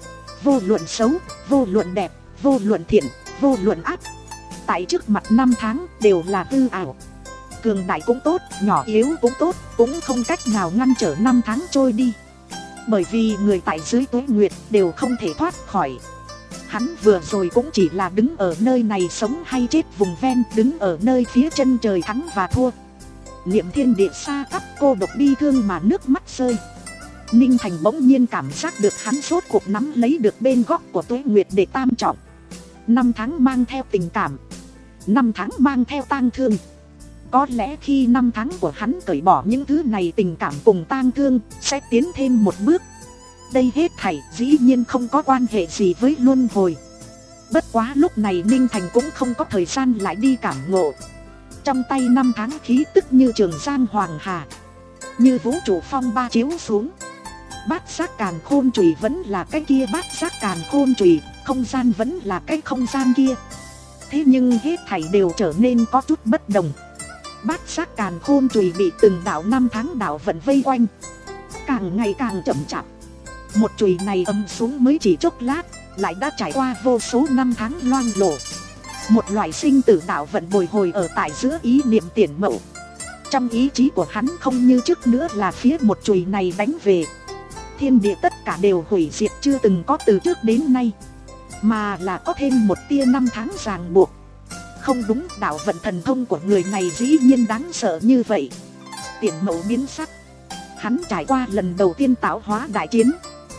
Speaker 1: Vô luận xấu, vô luận đẹp, vô luận thiện, vô luận ác, tại trước mặt năm tháng đều là hư ảo. Cường đại cũng tốt, nhỏ yếu cũng tốt, cũng không cách nào ngăn trở năm tháng trôi đi. Bởi vì người tại dưới tuế nguyệt đều không thể thoát khỏi. Hắn vừa rồi cũng chỉ là đứng ở nơi này sống hay chết vùng ven, đứng ở nơi phía chân trời thắng và thua. Niệm thiên địa xa tắp cô độc bi thương mà nước mắt rơi. Ninh Thành bỗng nhiên cảm giác được hắn rốt cuộc nắm lấy được bên góc của tuế nguyệt để tam trọng. Năm tháng mang theo tình cảm, năm tháng mang theo tang thương. Có lẽ khi năm tháng của hắn cởi bỏ những thứ này, tình cảm cùng tang thương sẽ tiến thêm một bước. Đây hết thảy dĩ nhiên không có quan hệ gì với luân hồi. Bất quá lúc này Ninh Thành cũng không có thời gian lại đi cảm ngộ. Trong tay năm tháng khí tức như trường giang hoàng hà, như vũ trụ phong ba chiếu xuống. Bát giác càn khôn chùy vẫn là cái kia bát giác càn khôn chùy, không gian vẫn là cái không gian kia. Thế nhưng hết thảy đều trở nên có chút bất đồng. Bát giác càn khôn chùy bị từng đạo năm tháng đạo vận vây quanh, càng ngày càng chậm chạp. Một chùy này ấm xuống mới chỉ chốc lát, lại đã trải qua vô số năm tháng loang lổ. Một loại sinh tử đạo vận bồi hồi ở tại giữa ý niệm Tiền Mậu. Trong ý chí của hắn không như trước nữa là phía một chùy này đánh về. Thiên địa tất cả đều hủy diệt chưa từng có từ trước đến nay, mà là có thêm một tia năm tháng ràng buộc. Không đúng, đạo vận thần thông của người này dĩ nhiên đáng sợ như vậy. Tiền Mậu biến sắc. Hắn trải qua lần đầu tiên tạo hóa đại chiến,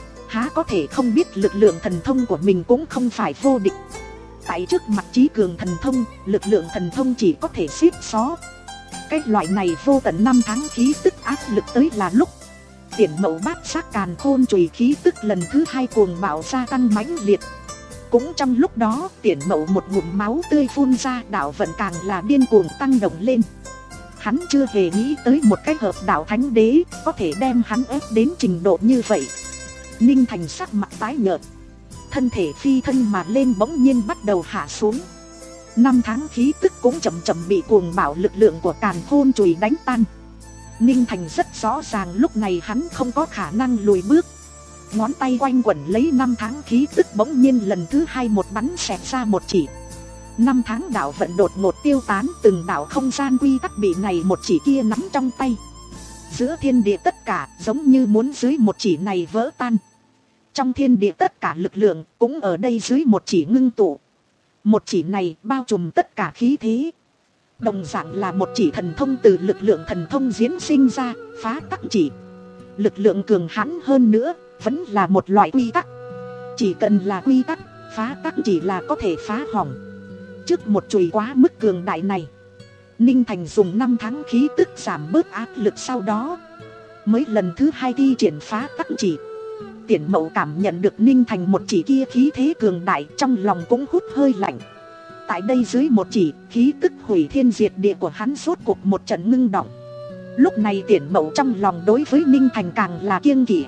Speaker 1: há có thể không biết lực lượng thần thông của mình cũng không phải vô địch. Tại trước mặt trí cường thần thông, lực lượng thần thông chỉ có thể xếp xó. Cái loại này vô tận năm tháng khí tức áp lực tới là lúc Tiền Mậu bát giác càn khôn chùy khí tức lần thứ hai cuồng bạo gia tăng mãnh liệt. Cũng trong lúc đó, Tiền Mậu một ngụm máu tươi phun ra, đạo vận càng là điên cuồng tăng động lên. Hắn chưa hề nghĩ tới một cái hợp đạo thánh đế có thể đem hắn ép đến trình độ như vậy. Ninh Thành sắc mặt tái nhợt, thân thể phi thân mà lên bỗng nhiên bắt đầu hạ xuống. Năm tháng khí tức cũng chậm chậm bị cuồng bạo lực lượng của càn khôn chùy đánh tan. Ninh Thành rất rõ ràng lúc này hắn không có khả năng lùi bước. Ngón tay quanh quẩn lấy năm tháng khí tức, bỗng nhiên lần thứ hai một bắn xẹt ra một chỉ. Năm tháng đạo vận đột ngột tiêu tán, từng đạo không gian quy tắc bị này một chỉ kia nắm trong tay. Giữa thiên địa tất cả giống như muốn dưới một chỉ này vỡ tan. Trong thiên địa tất cả lực lượng cũng ở đây dưới một chỉ ngưng tụ. Một chỉ này bao trùm tất cả khí thế. Đồng dạng là một chỉ thần thông từ lực lượng thần thông diễn sinh ra, phá tắc chỉ. Lực lượng cường hãn hơn nữa, vẫn là một loại quy tắc. Chỉ cần là quy tắc, phá tắc chỉ là có thể phá hỏng. Trước một chùy quá mức cường đại này, Ninh Thành dùng năm tháng khí tức giảm bớt áp lực, sau đó mới lần thứ hai thi triển phá tắc chỉ. Tiền Mậu cảm nhận được Ninh Thành một chỉ kia khí thế cường đại, trong lòng cũng hút hơi lạnh. Tại đây dưới một chỉ, khí tức hủy thiên diệt địa của hắn rốt cuộc một trận ngưng động. Lúc này Tiền Mậu trong lòng đối với Ninh Thành càng là kiêng kỵ.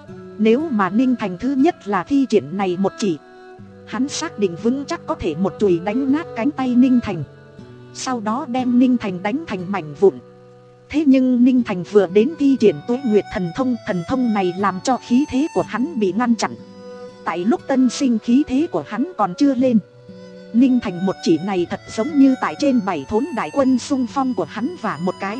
Speaker 1: Nếu mà Ninh Thành thứ nhất là thi triển này một chỉ, hắn xác định vững chắc có thể một chùy đánh nát cánh tay Ninh Thành, sau đó đem Ninh Thành đánh thành mảnh vụn. Thế nhưng Ninh Thành vừa đến thi triển Tuế Nguyệt thần thông, thần thông này làm cho khí thế của hắn bị ngăn chặn. Tại lúc tân sinh khí thế của hắn còn chưa lên, Ninh Thành một chỉ này thật giống như tại trên bảy thốn đại quân xung phong của hắn và một cái.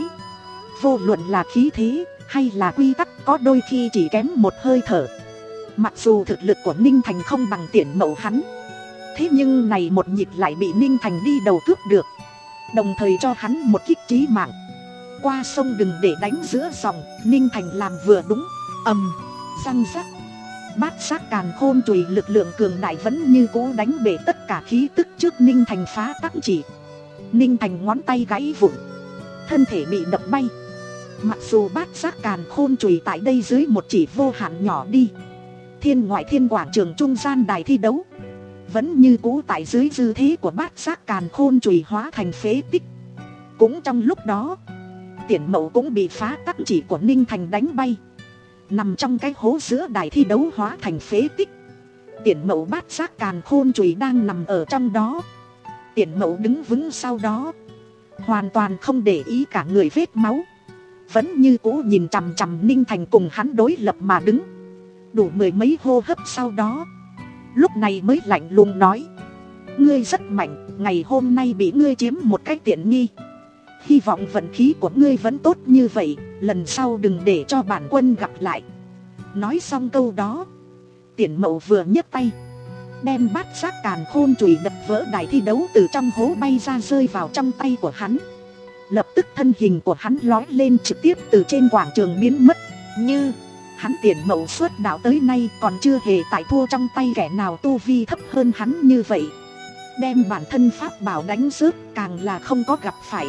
Speaker 1: Vô luận là khí thế hay là quy tắc, có đôi khi chỉ kém một hơi thở. Mặc dù thực lực của Ninh Thành không bằng Tiền Mậu hắn, thế nhưng này một nhịp lại bị Ninh Thành đi đầu cướp được, đồng thời cho hắn một kích chí mạng. Qua sông đừng để đánh giữa dòng, Ninh Thành làm vừa đúng. Ầm, răng rắc. Bát giác càn khôn chùy lực lượng cường đại vẫn như cũ đánh bể tất cả khí tức trước Ninh Thành phá tắc chỉ. Ninh Thành ngón tay gãy vụn, thân thể bị đập bay. Mặc dù bát giác càn khôn chùy tại đây dưới một chỉ vô hạn nhỏ đi, thiên ngoại thiên quảng trường trung gian đài thi đấu vẫn như cũ tại dưới dư thế của bát giác càn khôn chùy hóa thành phế tích. Cũng trong lúc đó, Tiền Mậu cũng bị phá tắc chỉ của Ninh Thành đánh bay, nằm trong cái hố giữa đài thi đấu hóa thành phế tích. Tiền Mậu bát giác càn khôn chùy đang nằm ở trong đó. Tiền Mậu đứng vững sau đó, hoàn toàn không để ý cả người vết máu, vẫn như cũ nhìn chằm chằm Ninh Thành cùng hắn đối lập mà đứng. Đủ mười mấy hô hấp sau đó, lúc này mới lạnh lùng nói: ngươi rất mạnh, ngày hôm nay bị ngươi chiếm một cách tiện nghi. Hy vọng vận khí của ngươi vẫn tốt như vậy, lần sau đừng để cho bản quân gặp lại. Nói xong câu đó, Tiền Mậu vừa nhấc tay, đem bát giác càn khôn chùy đập vỡ đài thi đấu từ trong hố bay ra, rơi vào trong tay của hắn. Lập tức thân hình của hắn lói lên, trực tiếp từ trên quảng trường biến mất. Như hắn Tiền Mậu xuất đạo tới nay còn chưa hề tại thua trong tay kẻ nào tu vi thấp hơn hắn như vậy. Đem bản thân pháp bảo đánh rớt càng là không có gặp phải.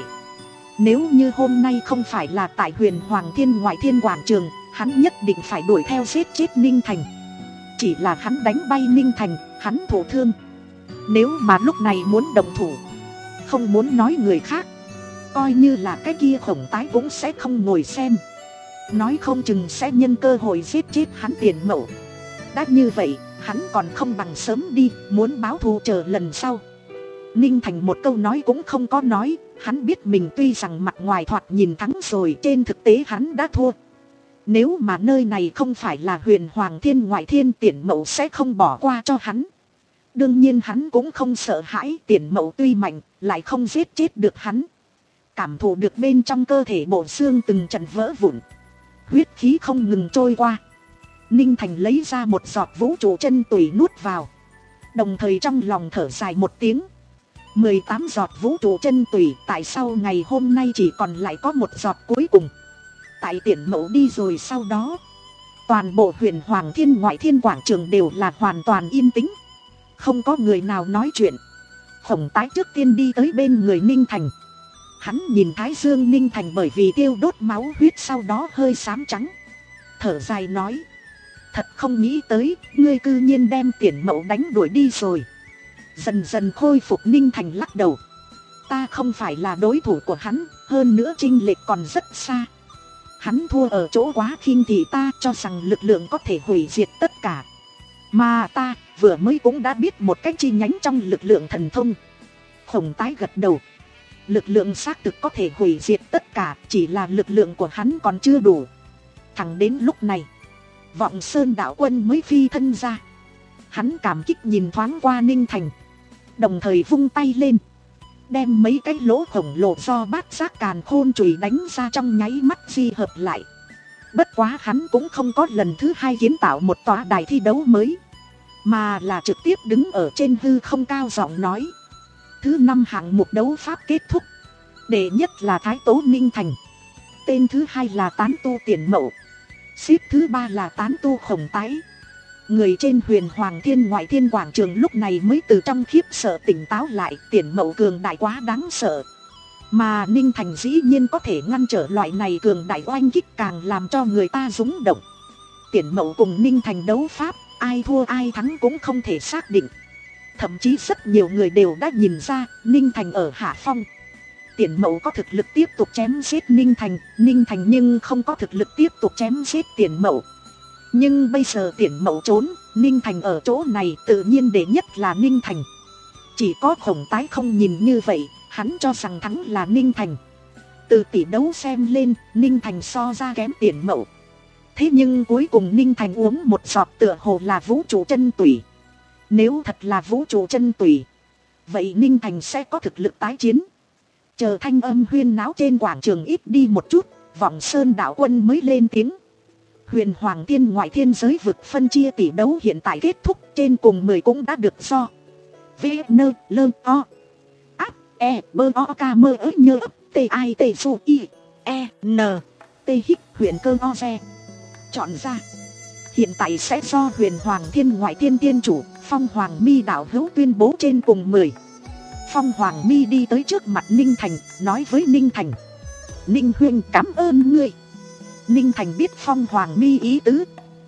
Speaker 1: Nếu như hôm nay không phải là tại Huyền Hoàng Thiên ngoại thiên quảng trường, hắn nhất định phải đuổi theo giết chết Ninh Thành. Chỉ là hắn đánh bay Ninh Thành, hắn thổ thương. Nếu mà lúc này muốn động thủ, không muốn nói người khác, coi như là cái kia Khổng Tái cũng sẽ không ngồi xem, nói không chừng sẽ nhân cơ hội giết chết hắn Tiền Mậu. Đã như vậy, hắn còn không bằng sớm đi, muốn báo thù chờ lần sau. Ninh Thành một câu nói cũng không có nói. Hắn biết mình tuy rằng mặt ngoài thoạt nhìn thắng rồi, trên thực tế hắn đã thua. Nếu mà nơi này không phải là Huyền Hoàng Thiên ngoại thiên, Tiền Mậu sẽ không bỏ qua cho hắn. Đương nhiên hắn cũng không sợ hãi, Tiền Mậu tuy mạnh, lại không giết chết được hắn. Cảm thụ được bên trong cơ thể bộ xương từng trận vỡ vụn, huyết khí không ngừng trôi qua, Ninh Thành lấy ra một giọt vũ trụ chân tùy nuốt vào, đồng thời trong lòng thở dài một tiếng. Mười tám giọt vũ trụ chân tùy, tại sao ngày hôm nay chỉ còn lại có một giọt cuối cùng. Tại Tiền Mậu đi rồi sau đó, toàn bộ Huyền Hoàng Thiên ngoại thiên quảng trường đều là hoàn toàn yên tĩnh, không có người nào nói chuyện. Khổng Tái trước tiên đi tới bên người Ninh Thành. Hắn nhìn thái dương Ninh Thành bởi vì tiêu đốt máu huyết sau đó hơi xám trắng, thở dài nói: thật không nghĩ tới, ngươi cư nhiên đem Tiền Mậu đánh đuổi đi rồi. Dần dần khôi phục Ninh Thành lắc đầu: ta không phải là đối thủ của hắn, hơn nữa chênh lệch còn rất xa. Hắn thua ở chỗ quá khinh thị ta, cho rằng lực lượng có thể hủy diệt tất cả. Mà ta vừa mới cũng đã biết một cách chi nhánh trong lực lượng thần thông. Khổng Tái gật đầu: lực lượng xác thực có thể hủy diệt tất cả, chỉ là lực lượng của hắn còn chưa đủ. Thẳng đến lúc này, Vọng Sơn đạo quân mới phi thân ra. Hắn cảm kích nhìn thoáng qua Ninh Thành, đồng thời vung tay lên, đem mấy cái lỗ khổng lồ do bát giác càn khôn chùy đánh ra trong nháy mắt di hợp lại. Bất quá hắn cũng không có lần thứ hai kiến tạo một tòa đài thi đấu mới, mà là trực tiếp đứng ở trên hư không cao giọng nói: thứ năm hạng mục đấu pháp kết thúc. Đệ nhất là Thái Tố Ninh Thành, tên thứ hai là tán tu Tiền Mậu, xếp thứ ba là tán tu Khổng Tái. Người trên Huyền Hoàng Thiên ngoại thiên quảng trường lúc này mới từ trong khiếp sợ tỉnh táo lại. Tiền Mậu cường đại quá đáng sợ, mà Ninh Thành dĩ nhiên có thể ngăn trở loại này cường đại oanh kích, càng làm cho người ta rúng động. Tiền Mậu cùng Ninh Thành đấu pháp, ai thua ai thắng cũng không thể xác định. Thậm chí rất nhiều người đều đã nhìn ra Ninh Thành ở hạ phong. Tiền Mậu có thực lực tiếp tục chém giết Ninh Thành, Ninh Thành nhưng không có thực lực tiếp tục chém giết Tiền Mậu. Nhưng bây giờ Tiền Mậu trốn, Ninh Thành ở chỗ này, tự nhiên đệ nhất là Ninh Thành. Chỉ có Khổng Tái không nhìn như vậy, hắn cho rằng thắng là Ninh Thành. Từ tỷ đấu xem lên, Ninh Thành so ra kém Tiền Mậu. Thế nhưng cuối cùng Ninh Thành uống một giọt tựa hồ là vũ trụ chân tủy. Nếu thật là vũ trụ chân tủy, vậy Ninh Thành sẽ có thực lực tái chiến. Chờ thanh âm huyên náo trên quảng trường ít đi một chút, Vọng Sơn đạo quân mới lên tiếng: Huyền Hoàng Thiên ngoại thiên giới vực phân chia tỷ đấu hiện tại kết thúc, trên cùng mười cũng đã được do V N L O áp E B O K mơ ớ nhơ T I T su I E N T hích huyện cơ o xe chọn ra. Hiện tại sẽ do Huyền Hoàng Thiên ngoại thiên tiên chủ Phong Hoàng Mi đạo hữu tuyên bố trên cùng mười. Phong Hoàng Mi đi tới trước mặt Ninh Thành, nói với Ninh Thành: Ninh huynh cảm ơn ngươi. Ninh Thành biết Phong Hoàng Mi ý tứ.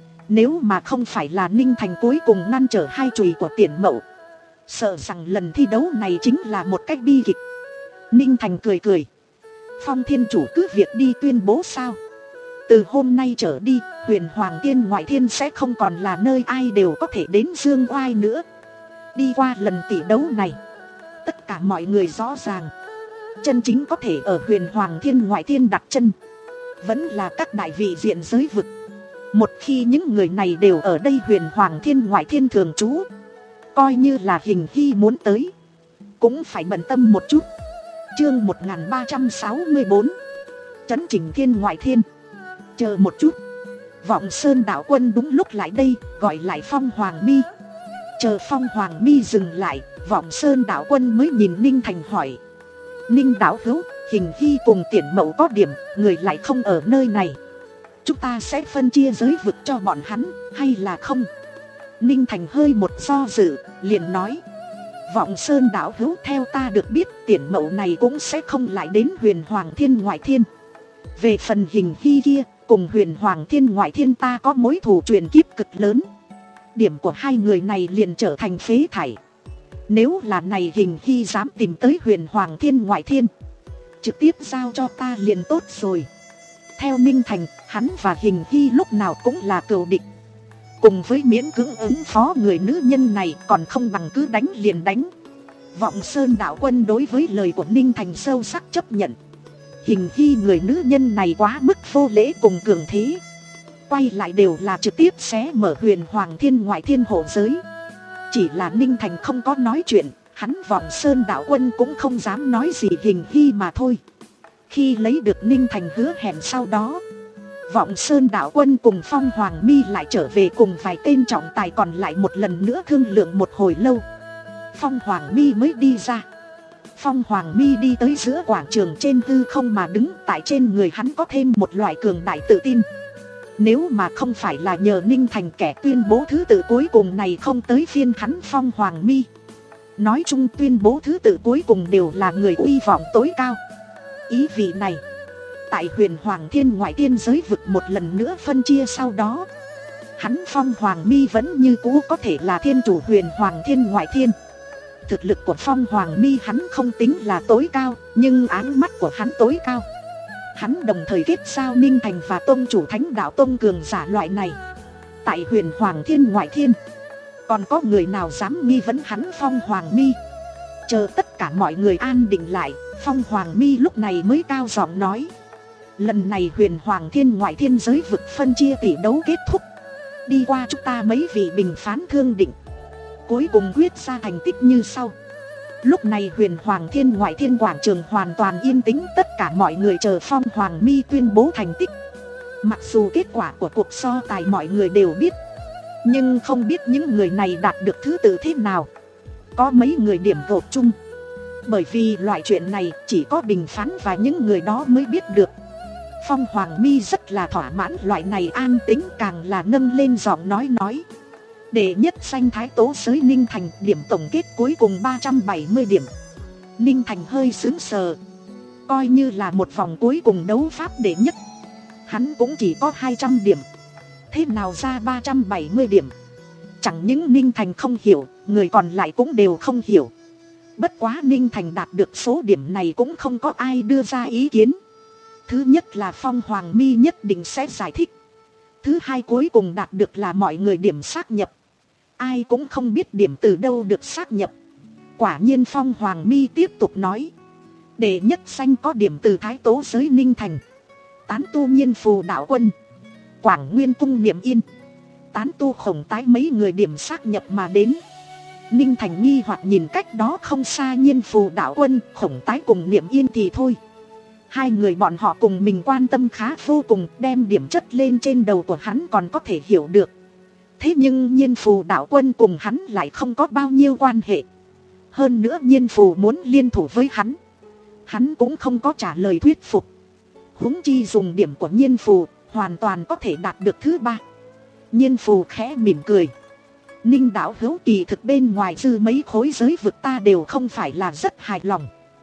Speaker 1: Nếu mà không phải là Ninh Thành cuối cùng ngăn trở hai chùy của Tiền Mậu, sợ rằng lần thi đấu này chính là một cách bi kịch. Ninh Thành cười cười: Phong thiên chủ cứ việc đi tuyên bố sao? Từ hôm nay trở đi, Huyền Hoàng Tiên Ngoại Thiên sẽ không còn là nơi ai đều có thể đến dương oai nữa. Đi qua lần tỷ đấu này, tất cả mọi người rõ ràng, chân chính có thể ở Huyền Hoàng Thiên Ngoại Thiên đặt chân vẫn là các đại vị diện giới vực. Một khi những người này đều ở đây Huyền Hoàng Thiên Ngoại Thiên thường trú, coi như là Hình Hy muốn tới cũng phải bận tâm một chút. Chương một nghìn ba trăm sáu mươi bốn, Trấn Trình Thiên Ngoại Thiên. Chờ một chút. Vọng Sơn đạo quân đúng lúc lại đây, gọi lại Phong Hoàng Mi. Chờ Phong Hoàng Mi dừng lại, Vọng Sơn đạo quân mới nhìn Ninh Thành hỏi: Ninh đạo hữu, Hình Hy cùng Tiền Mậu có điểm, người lại không ở nơi này, chúng ta sẽ phân chia giới vực cho bọn hắn, hay là không? Ninh Thành hơi một do dự, liền nói: Vọng Sơn đạo hữu, theo ta được biết, Tiền Mậu này cũng sẽ không lại đến Huyền Hoàng Thiên Ngoại Thiên. Về phần Hình Hy kia, cùng Huyền Hoàng Thiên Ngoại Thiên ta có mối thù truyền kiếp cực lớn. Điểm của hai người này liền trở thành phế thải. Nếu là này Hình Hy dám tìm tới Huyền Hoàng Thiên Ngoại Thiên, trực tiếp giao cho ta liền tốt rồi. Theo Ninh Thành, hắn và Hình Hy lúc nào cũng là cừu địch. Cùng với miễn cưỡng ứng phó người nữ nhân này, còn không bằng cứ đánh liền đánh. Vọng Sơn đạo quân đối với lời của Ninh Thành sâu sắc chấp nhận. Hình Hy người nữ nhân này quá mức vô lễ cùng cường thế, quay lại đều là trực tiếp xé mở Huyền Hoàng Thiên Ngoại Thiên hộ giới. Chỉ là Ninh Thành không có nói chuyện, hắn Vọng Sơn đạo quân cũng không dám nói gì Hình Hy mà thôi. Khi lấy được Ninh Thành hứa hẹn sau đó, Vọng Sơn đạo quân cùng Phong Hoàng Mi lại trở về cùng vài tên trọng tài còn lại một lần nữa thương lượng một hồi lâu. Phong Hoàng Mi mới đi ra. Phong Hoàng Mi đi tới giữa quảng trường trên hư không mà đứng, tại trên người hắn có thêm một loại cường đại tự tin. Nếu mà không phải là nhờ Ninh Thành kẻ tuyên bố thứ tự cuối cùng này không tới phiên hắn Phong Hoàng Mi. Nói chung tuyên bố thứ tự cuối cùng đều là người uy vọng tối cao. Ý vị này, tại Huyền Hoàng Thiên Ngoại Thiên giới vực một lần nữa phân chia sau đó, hắn Phong Hoàng Mi vẫn như cũ có thể là thiên chủ Huyền Hoàng Thiên Ngoại Thiên. Thực lực của Phong Hoàng Mi hắn không tính là tối cao, nhưng áng mắt của hắn tối cao. Hắn đồng thời kết giao Ninh Thành và Tông chủ Thánh Đạo Tông cường giả loại này. Tại Huyền Hoàng Thiên Ngoại Thiên, còn có người nào dám nghi vấn hắn Phong Hoàng Mi? Chờ tất cả mọi người an định lại, Phong Hoàng Mi lúc này mới cao giọng nói: lần này Huyền Hoàng Thiên Ngoại Thiên giới vực phân chia tỷ đấu kết thúc. Đi qua chúng ta mấy vị bình phán thương định, cuối cùng quyết ra thành tích như sau. Lúc này Huyền Hoàng Thiên Ngoại Thiên quảng trường hoàn toàn yên tĩnh, tất cả mọi người chờ Phong Hoàng Mi tuyên bố thành tích. Mặc dù kết quả của cuộc so tài mọi người đều biết, nhưng không biết những người này đạt được thứ tự thế nào. Có mấy người điểm gộp chung, bởi vì loại chuyện này chỉ có bình phán và những người đó mới biết được. Phong Hoàng Mi rất là thỏa mãn loại này an tĩnh, càng là nâng lên giọng nói nói: đệ nhất danh Thái Tố Giới Ninh Thành, điểm tổng kết cuối cùng ba trăm bảy mươi điểm. Ninh Thành hơi sững sờ, coi như là một vòng cuối cùng đấu pháp đệ nhất, hắn cũng chỉ có hai trăm điểm, thế nào ra ba trăm bảy mươi điểm? Chẳng những Ninh Thành không hiểu, người còn lại cũng đều không hiểu. Bất quá Ninh Thành đạt được số điểm này cũng không có ai đưa ra ý kiến. Thứ nhất là Phong Hoàng Mi nhất định sẽ giải thích. Thứ hai, cuối cùng đạt được là mọi người điểm xác nhập. Ai cũng không biết điểm từ đâu được xác nhập. Quả nhiên Phong Hoàng Mi tiếp tục nói: đệ nhất danh có điểm từ Thái Tố Giới Ninh Thành, tán tu Nhiên Phù đạo quân, Quảng Nguyên Cung Niệm Yên, tán tu Khổng Tái mấy người điểm xác nhập mà đến. Ninh Thành nghi hoặc nhìn cách đó không xa Nhiên Phù đạo quân, Khổng Tái cùng Niệm Yên thì thôi. Hai người bọn họ cùng mình quan tâm khá vô cùng, đem điểm chất lên trên đầu của hắn còn có thể hiểu được. Thế nhưng Nhiên Phù đạo quân cùng hắn lại không có bao nhiêu quan hệ. Hơn nữa Nhiên Phù muốn liên thủ với hắn, hắn cũng không có trả lời thuyết phục. Huống chi dùng điểm của Nhiên Phù hoàn toàn có thể đạt được thứ ba. Nhiên Phù khẽ mỉm cười: Ninh đạo hữu, kỳ thực bên ngoài dư mấy khối giới vực ta đều không phải là rất hài lòng.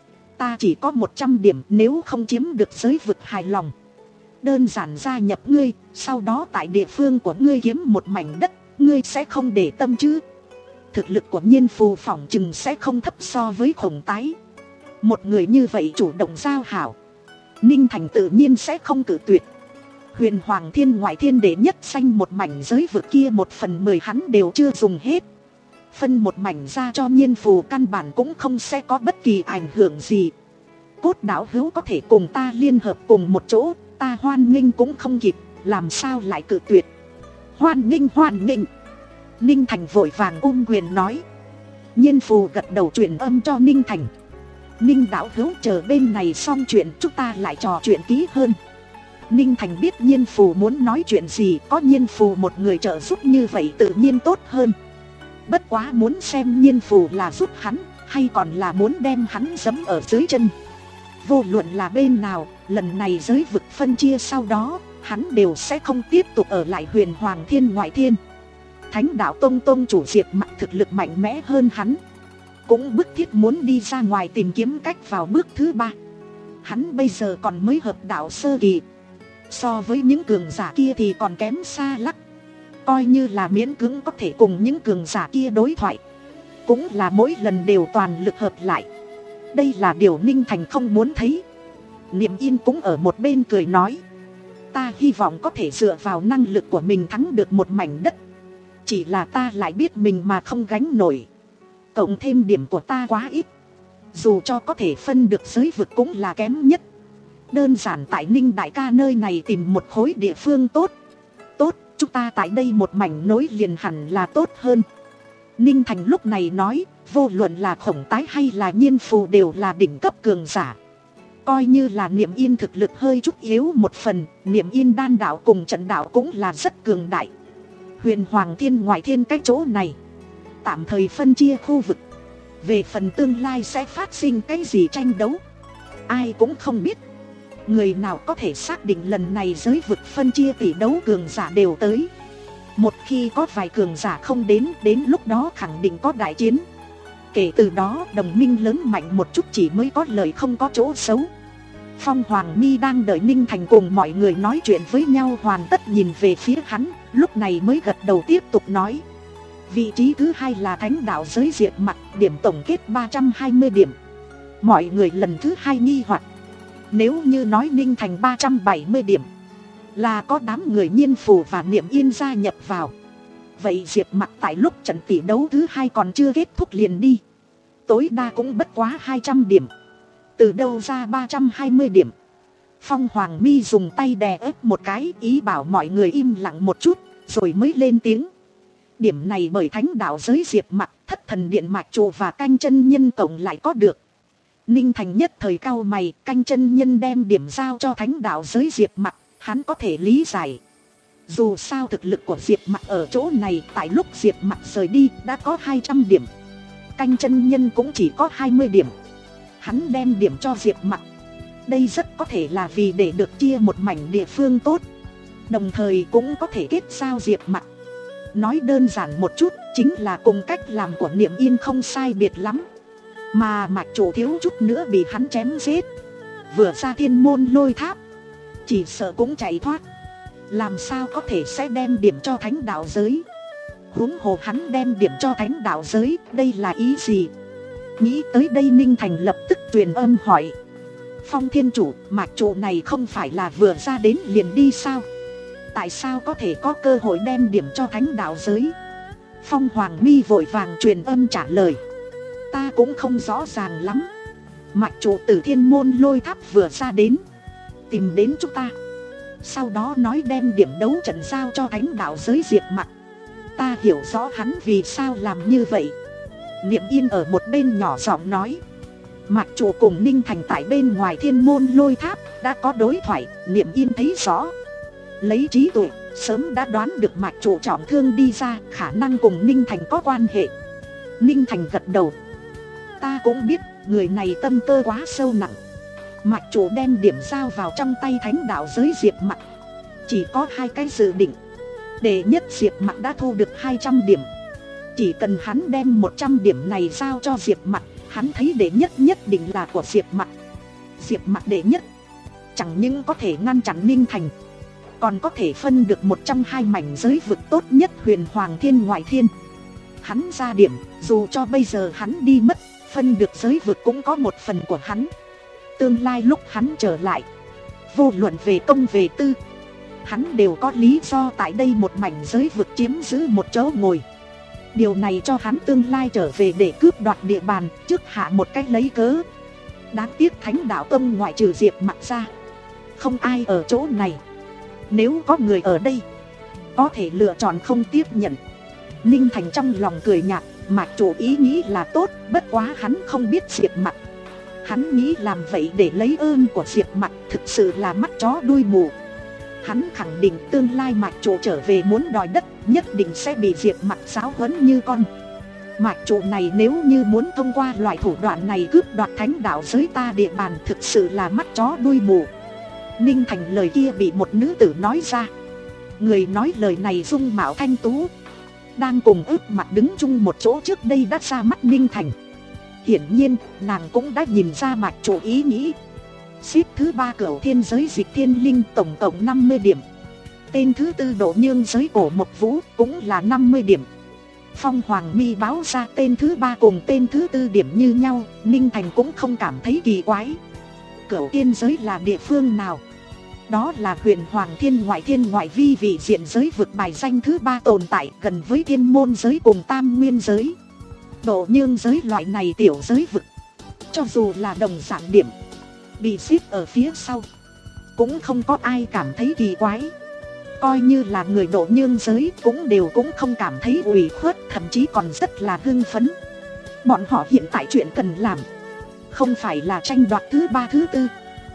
Speaker 1: Ta chỉ có một trăm điểm, nếu không chiếm được giới vực hài lòng, đơn giản gia nhập ngươi, sau đó tại địa phương của ngươi kiếm một mảnh đất, ngươi sẽ không để tâm chứ? Thực lực của Nhiên Phù phỏng chừng sẽ không thấp so với Khổng Tái. Một người như vậy chủ động giao hảo, Ninh Thành tự nhiên sẽ không cự tuyệt. Huyền Hoàng Thiên ngoại thiên đệ nhất danh một mảnh giới vực kia một phần mười hắn đều chưa dùng hết. Phân một mảnh ra cho Nhiên Phù căn bản cũng không sẽ có bất kỳ ảnh hưởng gì. Cốt đạo hữu có thể cùng ta liên hợp cùng một chỗ, ta hoan nghênh cũng không kịp, làm sao lại cự tuyệt. Hoan nghênh hoan nghênh. Ninh Thành vội vàng ôm quyền nói. Nhiên Phù gật đầu truyền âm cho Ninh Thành. Ninh đạo hữu, chờ bên này xong chuyện chúng ta lại trò chuyện kỹ hơn. Ninh Thành biết Nhiên Phù muốn nói chuyện gì, có Nhiên Phù một người trợ giúp như vậy tự nhiên tốt hơn. Bất quá muốn xem Nhiên Phù là giúp hắn, hay còn là muốn đem hắn giẫm ở dưới chân. Vô luận là bên nào, lần này giới vực phân chia sau đó, hắn đều sẽ không tiếp tục ở lại Huyền Hoàng Thiên ngoại thiên. Thánh đạo Tông Tông chủ Diệp Mặc thực lực mạnh mẽ hơn hắn, cũng bức thiết muốn đi ra ngoài tìm kiếm cách vào bước thứ ba. Hắn bây giờ còn mới hợp đạo sơ kỳ, so với những cường giả kia thì còn kém xa lắc. Coi như là miễn cưỡng có thể cùng những cường giả kia đối thoại, cũng là mỗi lần đều toàn lực hợp lại. Đây là điều Ninh Thành không muốn thấy. Niệm Yên cũng ở một bên cười nói. Ta hy vọng có thể dựa vào năng lực của mình thắng được một mảnh đất. Chỉ là ta lại biết mình mà không gánh nổi. Cộng thêm điểm của ta quá ít, dù cho có thể phân được giới vực cũng là kém nhất. Đơn giản tại Ninh đại ca nơi này tìm một khối địa phương tốt. Tốt, chúng ta tại đây một mảnh nối liền hẳn là tốt hơn. Ninh Thành lúc này nói, vô luận là Khổng Tái hay là Nhiên Phù đều là đỉnh cấp cường giả. Coi như là Niệm Yên thực lực hơi chút yếu một phần, Niệm Yên đan đạo cùng trận đạo cũng là rất cường đại. Huyền Hoàng Thiên ngoại thiên cái chỗ này tạm thời phân chia khu vực, về phần tương lai sẽ phát sinh cái gì tranh đấu, ai cũng không biết. Người nào có thể xác định lần này giới vực phân chia tỷ đấu cường giả đều tới. Một khi có vài cường giả không đến, đến lúc đó khẳng định có đại chiến. Kể từ đó đồng minh lớn mạnh một chút chỉ mới có lợi không có chỗ xấu. Phong Hoàng Mi đang đợi Ninh Thành cùng mọi người nói chuyện với nhau hoàn tất nhìn về phía hắn, lúc này mới gật đầu tiếp tục nói. Vị trí thứ hai là Thánh đạo giới Diệp Mặc, điểm tổng kết ba trăm hai mươi điểm. Mọi người lần thứ hai nghi hoặc, nếu như nói Ninh Thành ba trăm bảy mươi điểm là có đám người Nhiên Phù và Niệm Yên gia nhập vào, vậy Diệp Mặc tại lúc trận tỷ đấu thứ hai còn chưa kết thúc liền đi, tối đa cũng bất quá hai trăm điểm. Từ đâu ra ba trăm hai mươi điểm? Phong Hoàng Mi dùng tay đè ép một cái, ý bảo mọi người im lặng một chút, rồi mới lên tiếng. Điểm này bởi Thánh đạo giới Diệp Mặc, Thất Thần Điện Mạc Trụ và Canh Chân Nhân cộng lại có được. Ninh Thành nhất thời cau mày, Canh Chân Nhân đem điểm giao cho Thánh đạo giới Diệp Mặc, hắn có thể lý giải. Dù sao thực lực của Diệp Mặc ở chỗ này tại lúc Diệp Mặc rời đi đã có hai trăm điểm. Canh Chân Nhân cũng chỉ có hai mươi điểm. Hắn đem điểm cho Diệp Mặc, đây rất có thể là vì để được chia một mảnh địa phương tốt, đồng thời cũng có thể kết giao Diệp Mặc. Nói đơn giản một chút, chính là cùng cách làm của Niệm Yên không sai biệt lắm. Mà Mạc Chủ thiếu chút nữa bị hắn chém giết, vừa ra Thiên Môn Lôi Tháp, chỉ sợ cũng chạy thoát. Làm sao có thể sẽ đem điểm cho Thánh đạo giới? Huống hồ hắn đem điểm cho Thánh đạo giới, đây là ý gì? Nghĩ tới đây Ninh Thành lập tức truyền âm hỏi. Phong Thiên Chủ, Mạc Chủ này không phải là vừa ra đến liền đi sao? Tại sao có thể có cơ hội đem điểm cho Thánh đạo giới? Phong Hoàng Mi vội vàng truyền âm trả lời. Ta cũng không rõ ràng lắm. Mạc Chủ từ Thiên Môn Lôi Tháp vừa ra đến, tìm đến chúng ta, sau đó nói đem điểm đấu trận giao cho Thánh đạo giới Diệp Mặc. Ta hiểu rõ hắn vì sao làm như vậy. Niệm Yên ở một bên nhỏ giọng nói. Mạc Chủ cùng Ninh Thành tại bên ngoài Thiên Môn Lôi Tháp đã có đối thoại, Niệm Yên thấy rõ. Lấy trí tuệ, sớm đã đoán được Mạc Chủ trọng thương đi ra, khả năng cùng Ninh Thành có quan hệ. Ninh Thành gật đầu. Ta cũng biết, người này tâm cơ quá sâu nặng. Mạc Chủ đem điểm giao vào trong tay Thánh đạo giới Diệp Mặc, chỉ có hai cái dự định. Đệ nhất, Diệp Mặc đã thu được hai trăm điểm. Chỉ cần hắn đem một trăm điểm này giao cho Diệp Mặc, hắn thấy đệ nhất nhất định là của Diệp Mặc. Diệp Mặc đệ nhất chẳng những có thể ngăn chặn Ninh Thành, còn có thể phân được một trong hai mảnh giới vực tốt nhất Huyền Hoàng Thiên Ngoại Thiên. Hắn ra điểm, dù cho bây giờ hắn đi mất, phân được giới vực cũng có một phần của hắn. Tương lai lúc hắn trở lại, vô luận về công về tư, hắn đều có lý do tại đây một mảnh giới vực chiếm giữ một chỗ ngồi. Điều này cho hắn tương lai trở về để cướp đoạt địa bàn, trước hạ một cách lấy cớ. Đáng tiếc Thánh Đạo Tông ngoại trừ Diệp Mặc ra, không ai ở chỗ này. Nếu có người ở đây, có thể lựa chọn không tiếp nhận. Ninh Thành trong lòng cười nhạt, Mạc chủ ý nghĩ là tốt, bất quá hắn không biết Diệp Mặc. Hắn nghĩ làm vậy để lấy ơn của Diệp Mặc thực sự là mắt chó đuôi mù. Hắn khẳng định tương lai Mạc chủ trở về muốn đòi đất, nhất định sẽ bị Diệp Mặc giáo huấn như con. Mạc chủ này nếu như muốn thông qua loại thủ đoạn này cướp đoạt thánh đạo giới ta địa bàn, thực sự là mắt chó đuôi mù. Ninh Thành lời kia bị một nữ tử nói ra. Người nói lời này dung mạo thanh tú, đang cùng ướp mặt đứng chung một chỗ trước đây đã ra mắt Ninh Thành. Hiển nhiên nàng cũng đã nhìn ra Mạc chủ ý nghĩ. Xếp thứ ba Cửu Thiên Giới Dịch Thiên Linh tổng cộng năm mươi điểm. Tên thứ tư Độ Nhương Giới Cổ Mộc Vũ cũng là năm mươi điểm. Phong Hoàng Mi báo ra tên thứ ba cùng tên thứ tư điểm như nhau, Ninh Thành cũng không cảm thấy kỳ quái. Cửu Thiên Giới là địa phương nào? Đó là Huyền Hoàng Thiên Ngoại Thiên ngoại vi vị diện giới vực bài danh thứ ba tồn tại, gần với Thiên Môn Giới cùng Tam Nguyên Giới. Độ Nhương Giới loại này tiểu giới vực, cho dù là đồng dạng điểm, bị xếp ở phía sau, cũng không có ai cảm thấy kỳ quái. Coi như là người Độ Nhương Giới cũng đều cũng không cảm thấy ủy khuất, thậm chí còn rất là hưng phấn. Bọn họ hiện tại chuyện cần làm không phải là tranh đoạt thứ ba thứ tư,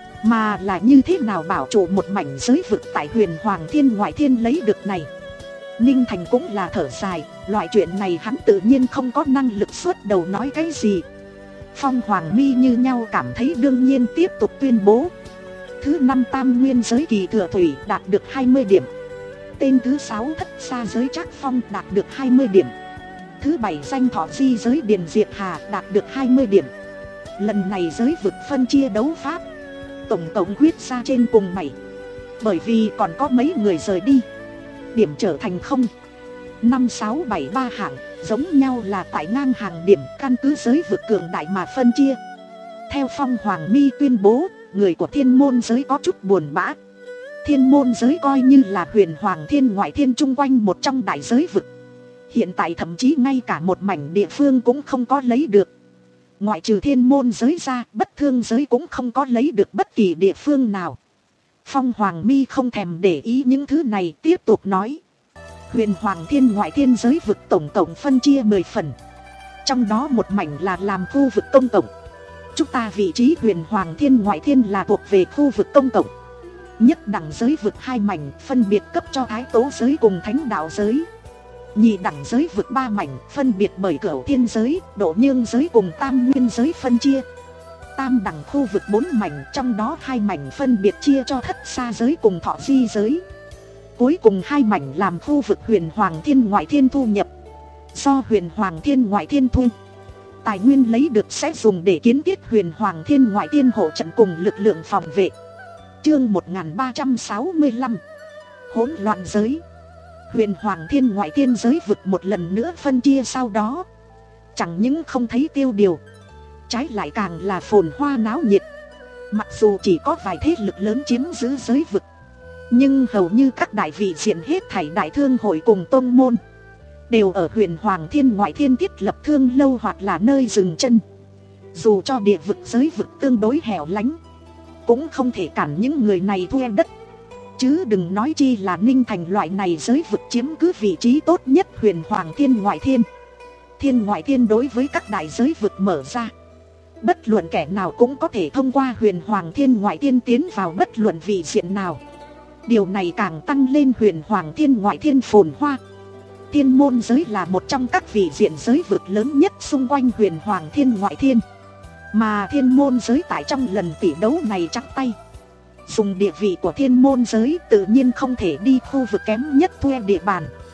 Speaker 1: mà là như thế nào bảo trụ một mảnh giới vực tại Huyền Hoàng Thiên Ngoại Thiên lấy được này. Ninh Thành cũng là thở dài, loại chuyện này hắn tự nhiên không có năng lực xuất đầu nói cái gì. Phong Hoàng Mi như nhau cảm thấy đương nhiên tiếp tục tuyên bố. Thứ năm Tam Nguyên Giới Kỳ Thừa Thủy đạt được hai mươi điểm. Tên thứ sáu Thất Xa Giới Trác Phong đạt được hai mươi điểm. Thứ bảy Danh Thọ Di Giới Điền Diệp Hà đạt được hai mươi điểm. Lần này giới vực phân chia đấu pháp, tổng cộng quyết ra trên cùng bảy. Bởi vì còn có mấy người rời đi, điểm trở thành không. Năm sáu bảy ba hạng giống nhau là tại ngang hàng điểm, căn cứ giới vực cường đại mà phân chia. Theo Phong Hoàng Mi tuyên bố, người của Thiên Môn Giới có chút buồn bã. Thiên Môn Giới coi như là Huyền Hoàng Thiên Ngoại Thiên chung quanh một trong đại giới vực, hiện tại thậm chí ngay cả một mảnh địa phương cũng không có lấy được. Ngoại trừ Thiên Môn Giới ra, Bất Thương Giới cũng không có lấy được bất kỳ địa phương nào. Phong Hoàng Mi không thèm để ý những thứ này, tiếp tục nói. Huyền Hoàng Thiên Ngoại Thiên giới vực tổng cộng phân chia mười phần. Trong đó một mảnh là làm khu vực công cộng. Chúng ta vị trí Huyền Hoàng Thiên Ngoại Thiên là thuộc về khu vực công cộng. Nhất đẳng giới vực hai mảnh phân biệt cấp cho Thái Tố Giới cùng Thánh Đạo Giới. Nhị đẳng giới vực ba mảnh phân biệt bởi Cửu Thiên Giới, Độ Nhương Giới cùng Tam Nguyên Giới phân chia. Tam đẳng khu vực bốn mảnh, trong đó hai mảnh phân biệt chia cho Thất Xa Giới cùng Thọ Di Giới. Cuối cùng hai mảnh làm khu vực Huyền Hoàng Thiên Ngoại Thiên thu nhập. Do Huyền Hoàng Thiên Ngoại Thiên thu, tài nguyên lấy được sẽ dùng để kiến thiết Huyền Hoàng Thiên Ngoại Thiên hộ trận cùng lực lượng phòng vệ. Chương một nghìn ba trăm sáu mươi lăm Hỗn loạn giới. Huyền Hoàng Thiên Ngoại Thiên giới vực một lần nữa phân chia sau đó, chẳng những không thấy tiêu điều, trái lại càng là phồn hoa náo nhiệt. Mặc dù chỉ có vài thế lực lớn chiếm giữ giới vực, nhưng hầu như các đại vị diện hết thảy đại thương hội cùng tông môn đều ở Huyền Hoàng Thiên Ngoại Thiên thiết lập thương lâu hoặc là nơi dừng chân. Dù cho địa vực giới vực tương đối hẻo lánh, cũng không thể cản những người này thuê đất. Chứ đừng nói chi là Ninh Thành loại này giới vực chiếm cứ vị trí tốt nhất Huyền Hoàng Thiên Ngoại Thiên. Thiên Ngoại Thiên đối với các đại giới vực mở ra, bất luận kẻ nào cũng có thể thông qua Huyền Hoàng Thiên Ngoại Thiên tiến vào bất luận vị diện nào. Điều này càng tăng lên Huyền Hoàng Thiên Ngoại Thiên phồn hoa. Thiên Môn Giới là một trong các vị diện giới vực lớn nhất xung quanh Huyền Hoàng Thiên Ngoại Thiên, mà Thiên Môn Giới tại trong lần tỷ đấu này chắc tay. Dùng địa vị của Thiên Môn Giới tự nhiên không thể đi khu vực kém nhất thuê địa bàn.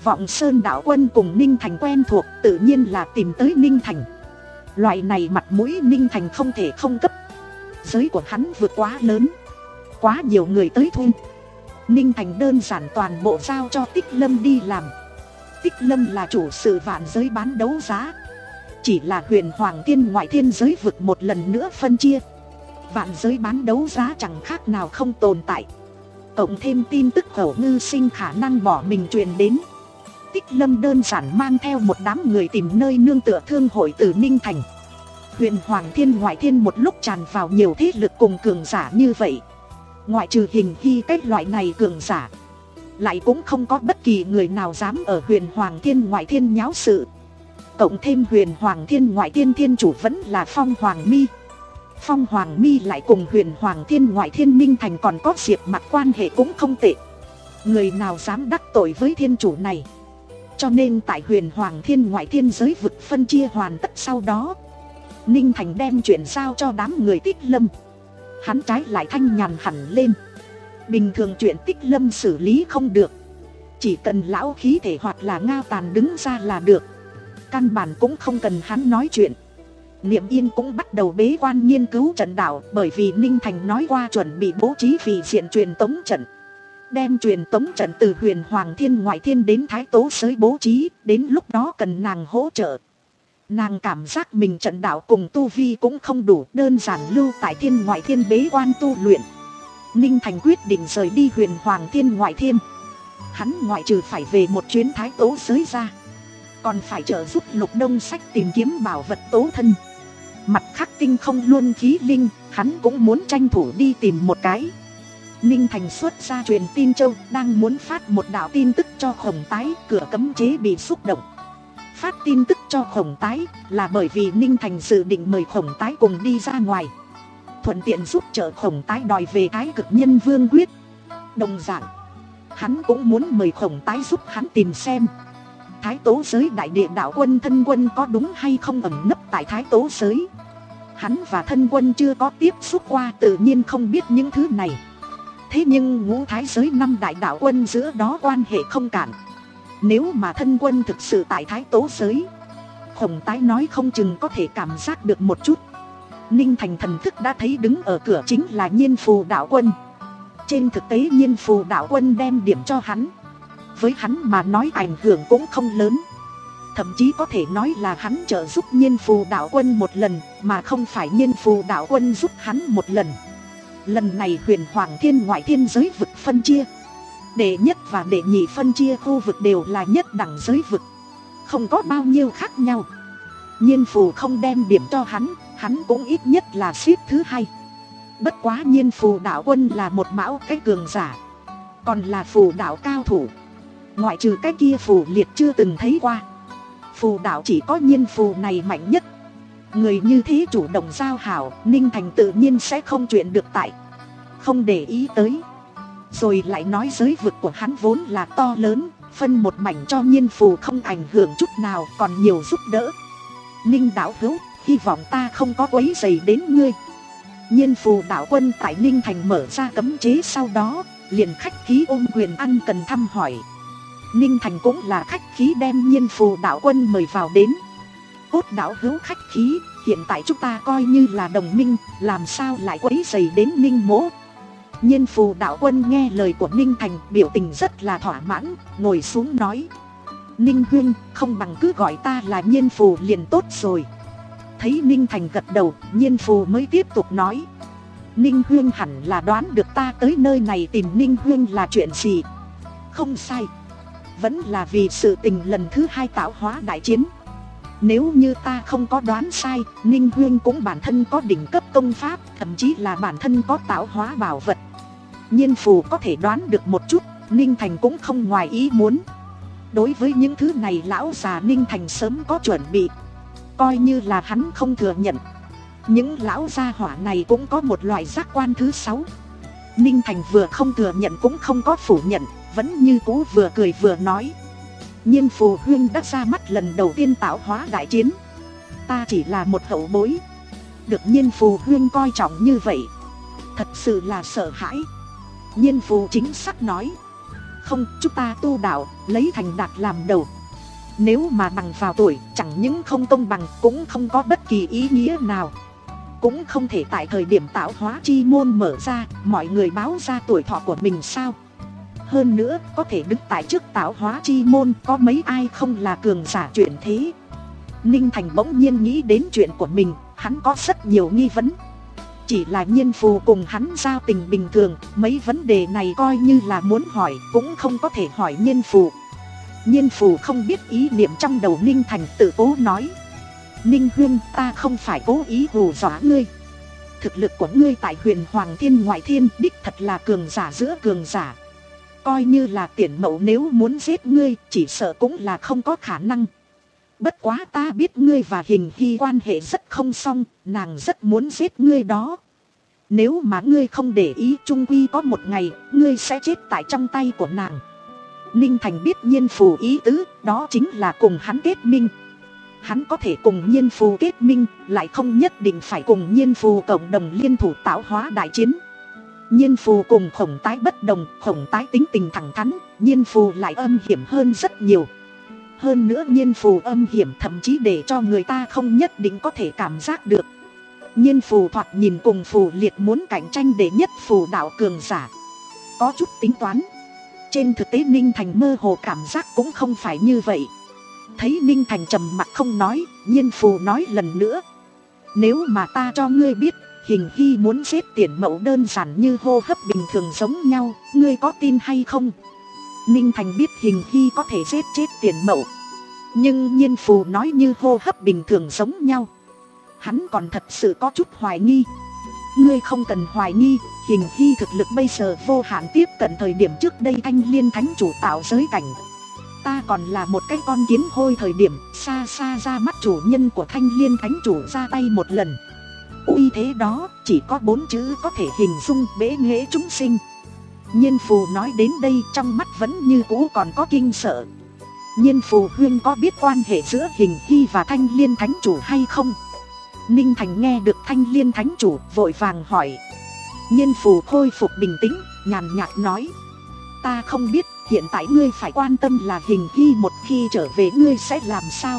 Speaker 1: Vọng Sơn đạo quân cùng Ninh Thành quen thuộc, tự nhiên là tìm tới Ninh Thành. Loại này mặt mũi Ninh Thành không thể không cấp. Giới của hắn vượt quá lớn, quá nhiều người tới thuê. Ninh Thành đơn giản toàn bộ giao cho Tích Lâm đi làm. Tích Lâm là chủ sự vạn giới bán đấu giá. Chỉ là huyền hoàng thiên ngoại thiên giới vực một lần nữa phân chia. Vạn giới bán đấu giá chẳng khác nào không tồn tại. Cộng thêm tin tức Hậu Ngư Sinh khả năng bỏ mình truyền đến. Tích Lâm đơn giản mang theo một đám người tìm nơi nương tựa thương hội từ Ninh Thành. Huyền hoàng thiên ngoại thiên một lúc tràn vào nhiều thế lực cùng cường giả như vậy. Ngoại trừ Hình Hy cách loại này cường giả, lại cũng không có bất kỳ người nào dám ở huyền hoàng thiên ngoại thiên nháo sự. Cộng thêm huyền hoàng thiên ngoại thiên thiên chủ vẫn là Phong Hoàng Mi. Phong Hoàng Mi lại cùng huyền hoàng thiên ngoại thiên Ninh Thành còn có Diệp Mặc quan hệ cũng không tệ. Người nào dám đắc tội với thiên chủ này. Cho nên tại huyền hoàng thiên ngoại thiên giới vực phân chia hoàn tất sau đó, Ninh Thành đem chuyện giao cho đám người Tích Lâm. Hắn trái lại thanh nhàn hẳn lên. Bình thường chuyện Tích Lâm xử lý không được, chỉ cần lão khí thể hoặc là Ngao Tàn đứng ra là được. Căn bản cũng không cần hắn nói chuyện. Niệm Yên cũng bắt đầu bế quan nghiên cứu trận đạo. Bởi vì Ninh Thành nói qua chuẩn bị bố trí vị diện truyền tống trận, đem truyền tống trận từ huyền hoàng thiên ngoại thiên đến Thái Tố Giới bố trí. Đến lúc đó cần nàng hỗ trợ. Nàng cảm giác mình trận đạo cùng tu vi cũng không đủ, đơn giản lưu tại thiên ngoại thiên bế quan tu luyện. Ninh Thành quyết định rời đi huyền hoàng thiên ngoại thiên. Hắn ngoại trừ phải về một chuyến Thái Tố Giới ra, còn phải trợ giúp Lục Đông Sách tìm kiếm bảo vật tố thân. Mặt khác tinh không luôn khí linh, hắn cũng muốn tranh thủ đi tìm một cái. Ninh Thành xuất ra truyền tin châu, đang muốn phát một đạo tin tức cho Khổng Tái. Cửa cấm chế bị xúc động. Phát tin tức cho Khổng Tái là bởi vì Ninh Thành dự định mời Khổng Tái cùng đi ra ngoài, thuận tiện giúp trợ Khổng Tái đòi về Thái Cực Nhân Vương quyết. Đồng dạng, hắn cũng muốn mời Khổng Tái giúp hắn tìm xem Thái Tố Giới đại địa đạo quân thân quân có đúng hay không ẩn nấp tại Thái Tố Giới. Hắn và thân quân chưa có tiếp xúc qua, tự nhiên không biết những thứ này. Thế nhưng ngũ thái giới năm đại đạo quân giữa đó quan hệ không cạn. Nếu mà thân quân thực sự tại Thái Tố Giới, Khổng Tái nói không chừng có thể cảm giác được một chút. Ninh Thành thần thức đã thấy đứng ở cửa chính là Nhiên Phù đạo quân. Trên thực tế Nhiên Phù đạo quân đem điểm cho hắn, với hắn mà nói ảnh hưởng cũng không lớn. Thậm chí có thể nói là hắn trợ giúp Nhiên Phù đạo quân một lần, mà không phải Nhiên Phù đạo quân giúp hắn một lần. Lần này huyền hoàng thiên ngoại thiên giới vực phân chia, đệ nhất và đệ nhị phân chia khu vực đều là nhất đẳng giới vực, không có bao nhiêu khác nhau. Nhiên Phù không đem điểm cho hắn, hắn cũng ít nhất là xếp thứ hai. Bất quá Nhiên Phù đạo quân là một mão cái cường giả, còn là phù đạo cao thủ. Ngoại trừ cái kia phù liệt chưa từng thấy qua, phù đạo chỉ có Nhiên Phù này mạnh nhất. Người như thế chủ động giao hảo, Ninh Thành tự nhiên sẽ không chuyện được tại không để ý tới. Rồi lại nói giới vực của hắn vốn là to lớn, phân một mảnh cho Nhiên Phù không ảnh hưởng chút nào, còn nhiều giúp đỡ. Ninh đạo hữu, hy vọng ta không có quấy rầy đến ngươi. Nhiên Phù đạo quân tại Ninh Thành mở ra cấm chế sau đó, liền khách khí ôm quyền ăn cần thăm hỏi. Ninh Thành cũng là khách khí đem Nhiên Phù đạo quân mời vào đến. Cốt đạo hữu khách khí, hiện tại chúng ta coi như là đồng minh, làm sao lại quấy rầy đến Ninh mỗ. Nhiên Phù đạo quân nghe lời của Ninh Thành, biểu tình rất là thỏa mãn, ngồi xuống nói: Ninh huynh, không bằng cứ gọi ta là Nhiên Phù liền tốt rồi. Thấy Ninh Thành gật đầu, Nhiên Phù mới tiếp tục nói: Ninh huynh hẳn là đoán được ta tới nơi này tìm Ninh huynh là chuyện gì. Không sai, vẫn là vì sự tình lần thứ hai tạo hóa đại chiến. Nếu như ta không có đoán sai, Ninh huynh cũng bản thân có đỉnh cấp công pháp, thậm chí là bản thân có tạo hóa bảo vật. Nhiên Phù có thể đoán được một chút, Ninh Thành cũng không ngoài ý muốn. Đối với những thứ này lão già Ninh Thành sớm có chuẩn bị, coi như là hắn không thừa nhận. Những lão gia hỏa này cũng có một loại giác quan thứ sáu. Ninh Thành vừa không thừa nhận cũng không có phủ nhận, vẫn như cũ vừa cười vừa nói: Nhiên Phù huynh đã ra mắt lần đầu tiên tạo hóa đại chiến, ta chỉ là một hậu bối, được Nhiên Phù huynh coi trọng như vậy, thật sự là sợ hãi. Nhiên Phù chính xác nói: Không, chúng ta tu đạo, lấy thành đạt làm đầu. Nếu mà bằng vào tuổi, chẳng những không công bằng, cũng không có bất kỳ ý nghĩa nào. Cũng không thể tại thời điểm tạo hóa chi môn mở ra, mọi người báo ra tuổi thọ của mình sao? Hơn nữa, có thể đứng tại trước tạo hóa chi môn, có mấy ai không là cường giả chuyển thế. Ninh Thành bỗng nhiên nghĩ đến chuyện của mình, hắn có rất nhiều nghi vấn. Chỉ là Nhiên Phù cùng hắn giao tình bình thường, mấy vấn đề này coi như là muốn hỏi, cũng không có thể hỏi Nhiên Phù. Nhiên Phù không biết ý niệm trong đầu Ninh Thành, tự cố nói: Ninh Huyên, ta không phải cố ý hù dọa ngươi. Thực lực của ngươi tại Huyền Hoàng Thiên ngoại thiên đích thật là cường giả giữa cường giả. Coi như là Tiền Mậu nếu muốn giết ngươi, chỉ sợ cũng là không có khả năng. Bất quá ta biết ngươi và Hình Hy quan hệ rất không xong, nàng rất muốn giết ngươi đó. Nếu mà ngươi không để ý, chung quy có một ngày, ngươi sẽ chết tại trong tay của nàng. Ninh Thành biết Nhiên Phù ý tứ, đó chính là cùng hắn kết minh. Hắn có thể cùng Nhiên Phù kết minh, lại không nhất định phải cùng Nhiên Phù cộng đồng liên thủ tạo hóa đại chiến. Nhiên Phù cùng Khổng Tái bất đồng, Khổng Tái tính tình thẳng thắn, Nhiên Phù lại âm hiểm hơn rất nhiều. Hơn nữa Nhiên Phù âm hiểm thậm chí để cho người ta không nhất định có thể cảm giác được. Nhiên Phù thoạt nhìn cùng Phù Liệt muốn cạnh tranh để nhất phù đạo cường giả, có chút tính toán. Trên thực tế Ninh Thành mơ hồ cảm giác cũng không phải như vậy. Thấy Ninh Thành trầm mặc không nói, Nhiên Phù nói lần nữa: Nếu mà ta cho ngươi biết, Hình Hy muốn giết Tiền Mậu đơn giản như hô hấp bình thường giống nhau, ngươi có tin hay không? Ninh Thành biết Hình Hy có thể giết chết Tiền Mậu, nhưng Nhiên Phù nói như hô hấp bình thường giống nhau, hắn còn thật sự có chút hoài nghi. Ngươi không cần hoài nghi, Hình Hy thực lực bây giờ vô hạn tiếp cận thời điểm trước đây Thanh Liên Thánh Chủ tạo giới cảnh. Ta còn là một cái con kiến hôi thời điểm xa xa ra mắt chủ nhân của Thanh Liên Thánh Chủ ra tay một lần. Uy thế đó chỉ có bốn chữ có thể hình dung: bế nghệ chúng sinh. Nhiên Phù nói đến đây trong mắt vẫn như cũ còn có kinh sợ. Nhiên Phù huyên có biết quan hệ giữa Hình Hy và Thanh Liên Thánh Chủ hay không? Ninh Thành nghe được Thanh Liên Thánh Chủ vội vàng hỏi. Nhiên Phù khôi phục bình tĩnh, nhàn nhạt nói: Ta không biết, hiện tại ngươi phải quan tâm là Hình Hy một khi trở về ngươi sẽ làm sao.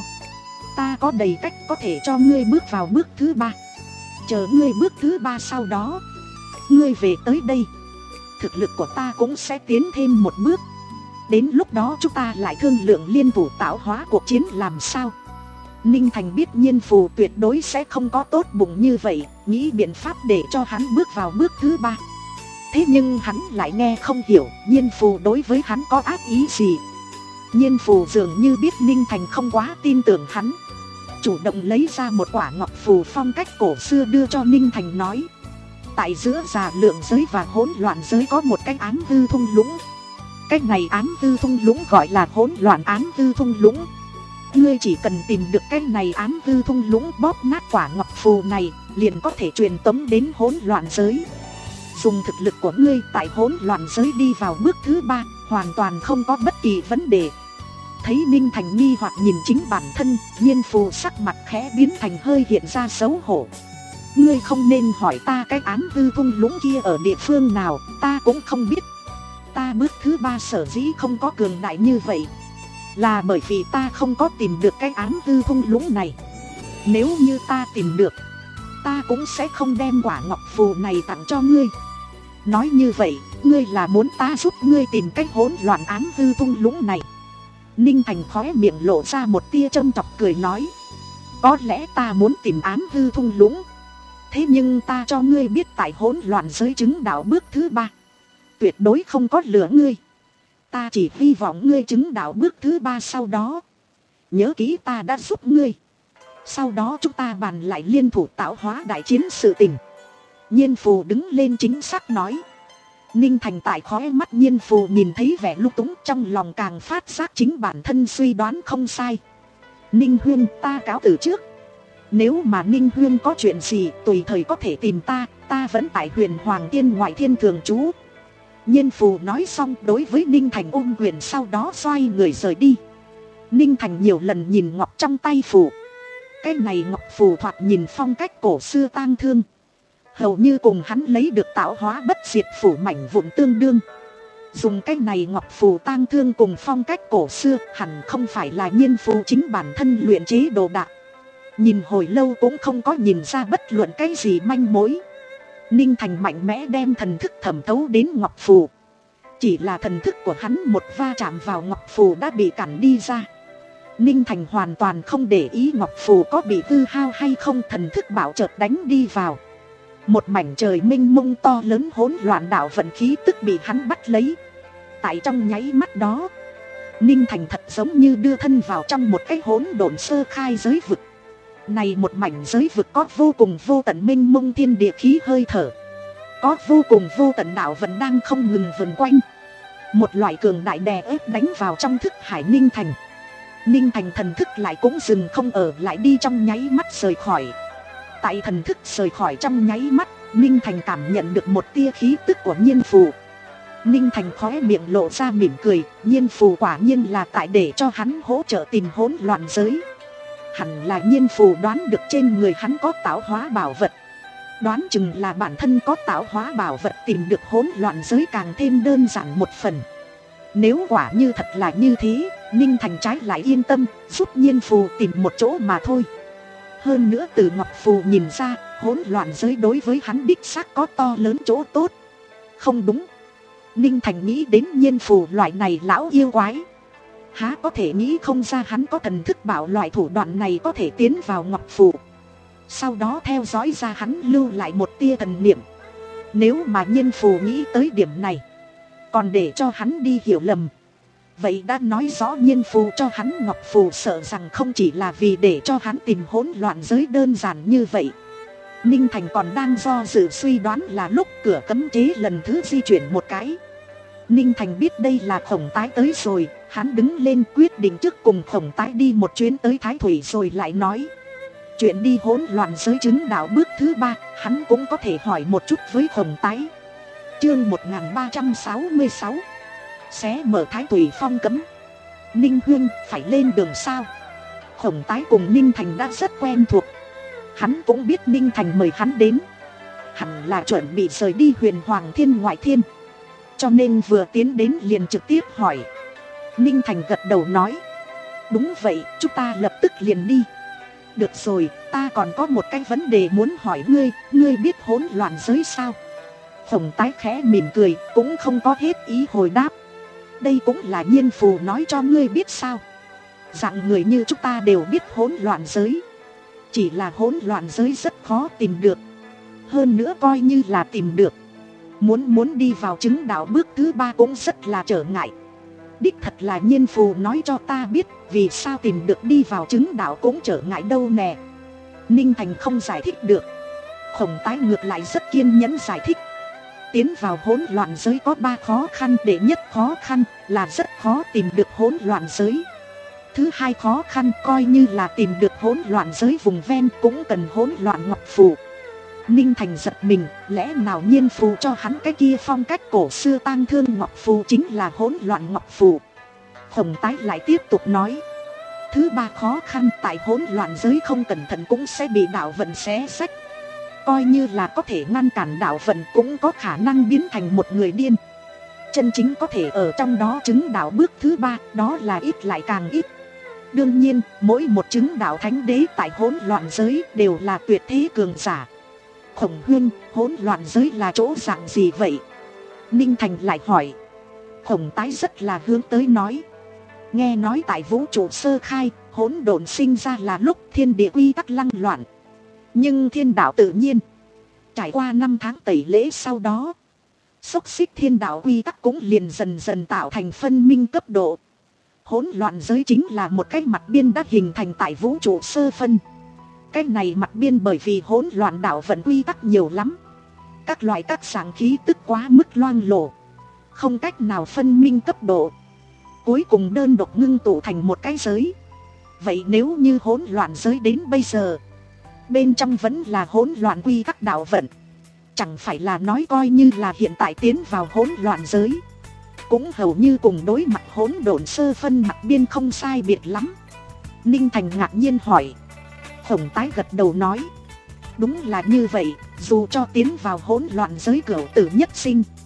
Speaker 1: Ta có đầy cách có thể cho ngươi bước vào bước thứ ba. Chờ ngươi bước thứ ba sau đó, ngươi về tới đây, thực lực của ta cũng sẽ tiến thêm một bước. Đến lúc đó chúng ta lại thương lượng liên thủ tạo hóa cuộc chiến làm sao. Ninh Thành biết Nhiên Phù tuyệt đối sẽ không có tốt bụng như vậy, nghĩ biện pháp để cho hắn bước vào bước thứ ba. Thế nhưng hắn lại nghe không hiểu Nhiên Phù đối với hắn có ác ý gì. Nhiên Phù dường như biết Ninh Thành không quá tin tưởng hắn, chủ động lấy ra một quả ngọc phù phong cách cổ xưa đưa cho Ninh Thành, nói: Tại giữa già lượng giới và hỗn loạn giới có một cái ám hư thung lũng. Cái này ám hư thung lũng gọi là hỗn loạn ám hư thung lũng. Ngươi chỉ cần tìm được cái này ám hư thung lũng, bóp nát quả ngọc phù này, liền có thể truyền tống đến hỗn loạn giới. Dùng thực lực của ngươi tại hỗn loạn giới đi vào bước thứ ba, hoàn toàn không có bất kỳ vấn đề. Thấy Ninh Thành nghi hoặc nhìn chính bản thân, Nhiên Phù sắc mặt khẽ biến thành hơi hiện ra xấu hổ. Ngươi không nên hỏi ta cái ám hư thung lũng kia ở địa phương nào, ta cũng không biết. Ta bước thứ ba sở dĩ không có cường đại như vậy, là bởi vì ta không có tìm được cái ám hư thung lũng này. Nếu như ta tìm được, ta cũng sẽ không đem quả ngọc phù này tặng cho ngươi. Nói như vậy, ngươi là muốn ta giúp ngươi tìm cách hỗn loạn ám hư thung lũng này. Ninh Thành khóe miệng lộ ra một tia châm chọc cười nói: Có lẽ ta muốn tìm ám hư thung lũng, thế nhưng ta cho ngươi biết tại hỗn loạn giới chứng đạo bước thứ ba, tuyệt đối không có lừa ngươi. Ta chỉ hy vọng ngươi chứng đạo bước thứ ba sau đó, nhớ kỹ ta đã giúp ngươi. Sau đó chúng ta bàn lại liên thủ tạo hóa đại chiến sự tình. Nhiên Phù đứng lên chính xác nói. Ninh Thành tại khóe mắt Nhiên Phù nhìn thấy vẻ lung túng, trong lòng càng phát giác chính bản thân suy đoán không sai. Ninh Huyên, ta cáo từ trước. Nếu mà Ninh Huyên có chuyện gì tùy thời có thể tìm ta, ta vẫn tại Huyền Hoàng Thiên ngoại thiên thường trú. Nhiên Phù nói xong đối với Ninh Thành ôm quyền, sau đó xoay người rời đi. Ninh Thành nhiều lần nhìn ngọc trong tay phù. Cái này ngọc phù thoạt nhìn phong cách cổ xưa tang thương, hầu như cùng hắn lấy được tạo hóa bất diệt phủ mảnh vụn tương đương. Dùng cái này ngọc phù tang thương cùng phong cách cổ xưa hẳn không phải là Nhiên Phù chính bản thân luyện chế đồ đạc. Nhìn hồi lâu cũng không có nhìn ra bất luận cái gì manh mối. Ninh Thành mạnh mẽ đem thần thức thẩm thấu đến ngọc phù. Chỉ là thần thức của hắn một va chạm vào ngọc phù đã bị cản đi ra. Ninh Thành hoàn toàn không để ý ngọc phù có bị hư hao hay không, thần thức bảo chợt đánh đi vào. Một mảnh trời mênh mông to lớn hỗn loạn đạo vận khí tức bị hắn bắt lấy. Tại trong nháy mắt đó, Ninh Thành thật giống như đưa thân vào trong một cái hỗn độn sơ khai giới vực. Này một mảnh giới vực có vô cùng vô tận mênh mông thiên địa khí hơi thở. Có vô cùng vô tận đạo vận đang không ngừng vần quanh. Một loại cường đại đè ép đánh vào trong thức hải Ninh Thành. Ninh Thành thần thức lại cũng dừng không ở lại đi, trong nháy mắt rời khỏi. Tại thần thức rời khỏi trong nháy mắt, Ninh Thành cảm nhận được một tia khí tức của Nhiên Phù. Ninh Thành khóe miệng lộ ra mỉm cười, Nhiên Phù quả nhiên là tại để cho hắn hỗ trợ tìm hỗn loạn giới. Hẳn là Nhiên Phù đoán được trên người hắn có tạo hóa bảo vật. Đoán chừng là bản thân có tạo hóa bảo vật tìm được hỗn loạn giới càng thêm đơn giản một phần. Nếu quả như thật là như thế, Ninh Thành trái lại yên tâm, giúp Nhiên Phù tìm một chỗ mà thôi. Hơn nữa từ ngọc phù nhìn ra, hỗn loạn giới đối với hắn đích xác có to lớn chỗ tốt. Không đúng, Ninh Thành nghĩ đến Nhiên Phù loại này lão yêu quái, há có thể nghĩ không ra hắn có thần thức bảo loại thủ đoạn này có thể tiến vào ngọc phù. Sau đó theo dõi ra hắn lưu lại một tia thần niệm. Nếu mà Nhiên Phù nghĩ tới điểm này, còn để cho hắn đi hiểu lầm, vậy đã nói rõ Nhiên Phù cho hắn ngọc phù sợ rằng không chỉ là vì để cho hắn tìm hỗn loạn giới đơn giản như vậy. Ninh Thành còn đang do dự suy đoán là lúc cửa cấm chế lần thứ di chuyển một cái. Ninh Thành biết đây là Khổng Tái tới rồi, hắn đứng lên quyết định trước cùng Khổng Tái đi một chuyến tới Thái Thủy rồi lại nói. Chuyện đi hỗn loạn giới chứng đạo bước thứ ba, hắn cũng có thể hỏi một chút với Khổng Tái. Chương một nghìn ba trăm sáu mươi sáu, xé mở Thái Thủy phong cấm. Ninh huynh phải lên đường sao? Khổng Tái cùng Ninh Thành đã rất quen thuộc. Hắn cũng biết Ninh Thành mời hắn đến, hẳn là chuẩn bị rời đi Huyền Hoàng Thiên ngoại thiên, cho nên vừa tiến đến liền trực tiếp hỏi. Ninh Thành gật đầu nói, đúng vậy, chúng ta lập tức liền đi. Được rồi, ta còn có một cái vấn đề muốn hỏi ngươi, ngươi biết hỗn loạn giới sao? Khổng Tái khẽ mỉm cười, cũng không có hết ý hồi đáp. Đây cũng là Nhiên Phù nói cho ngươi biết sao? Dạng người như chúng ta đều biết hỗn loạn giới, chỉ là hỗn loạn giới rất khó tìm được. Hơn nữa coi như là tìm được, muốn muốn đi vào chứng đạo bước thứ ba cũng rất là trở ngại. Đích thật là Nhiên Phù nói cho ta biết, vì sao tìm được đi vào chứng đạo cũng trở ngại đâu nè. Ninh Thành không giải thích được. Khổng Tái ngược lại rất kiên nhẫn giải thích. Tiến vào hỗn loạn giới có ba khó khăn. Đệ nhất khó khăn là rất khó tìm được hỗn loạn giới. Thứ hai khó khăn coi như là tìm được hỗn loạn giới vùng ven cũng cần hỗn loạn ngọc phù. Ninh Thành giật mình, lẽ nào Nhiên Phù cho hắn cái kia phong cách cổ xưa tang thương ngọc phù chính là hỗn loạn ngọc phù? Khổng Tái lại tiếp tục nói, thứ ba khó khăn tại hỗn loạn giới không cẩn thận cũng sẽ bị đạo vận xé xách. Coi như là có thể ngăn cản đạo vận cũng có khả năng biến thành một người điên. Chân chính có thể ở trong đó chứng đạo bước thứ ba, đó là ít lại càng ít. Đương nhiên, mỗi một chứng đạo thánh đế tại hỗn loạn giới đều là tuyệt thế cường giả. Khổng huynh, hỗn loạn giới là chỗ dạng gì vậy? Ninh Thành lại hỏi. Khổng Tái rất là hướng tới nói, nghe nói tại vũ trụ sơ khai, hỗn độn sinh ra là lúc thiên địa quy tắc lăng loạn. Nhưng thiên đạo tự nhiên, trải qua năm tháng tẩy lễ sau đó, xốc xích thiên đạo quy tắc cũng liền dần dần tạo thành phân minh cấp độ. Hỗn loạn giới chính là một cái mặt biên đã hình thành tại vũ trụ sơ phân. Cái này mặt biên bởi vì hỗn loạn đạo vận quy tắc nhiều lắm, các loại các dạng khí tức quá mức loang lổ, không cách nào phân minh cấp độ, cuối cùng đơn độc ngưng tụ thành một cái giới. Vậy nếu như hỗn loạn giới đến bây giờ, bên trong vẫn là hỗn loạn quy tắc đạo vận, chẳng phải là nói coi như là hiện tại tiến vào hỗn loạn giới, cũng hầu như cùng đối mặt hỗn độn sơ phân mặt biên không sai biệt lắm. Ninh Thành ngạc nhiên hỏi. Khổng Tái gật đầu nói, đúng là như vậy, dù cho tiến vào hỗn loạn giới cửu tử nhất sinh,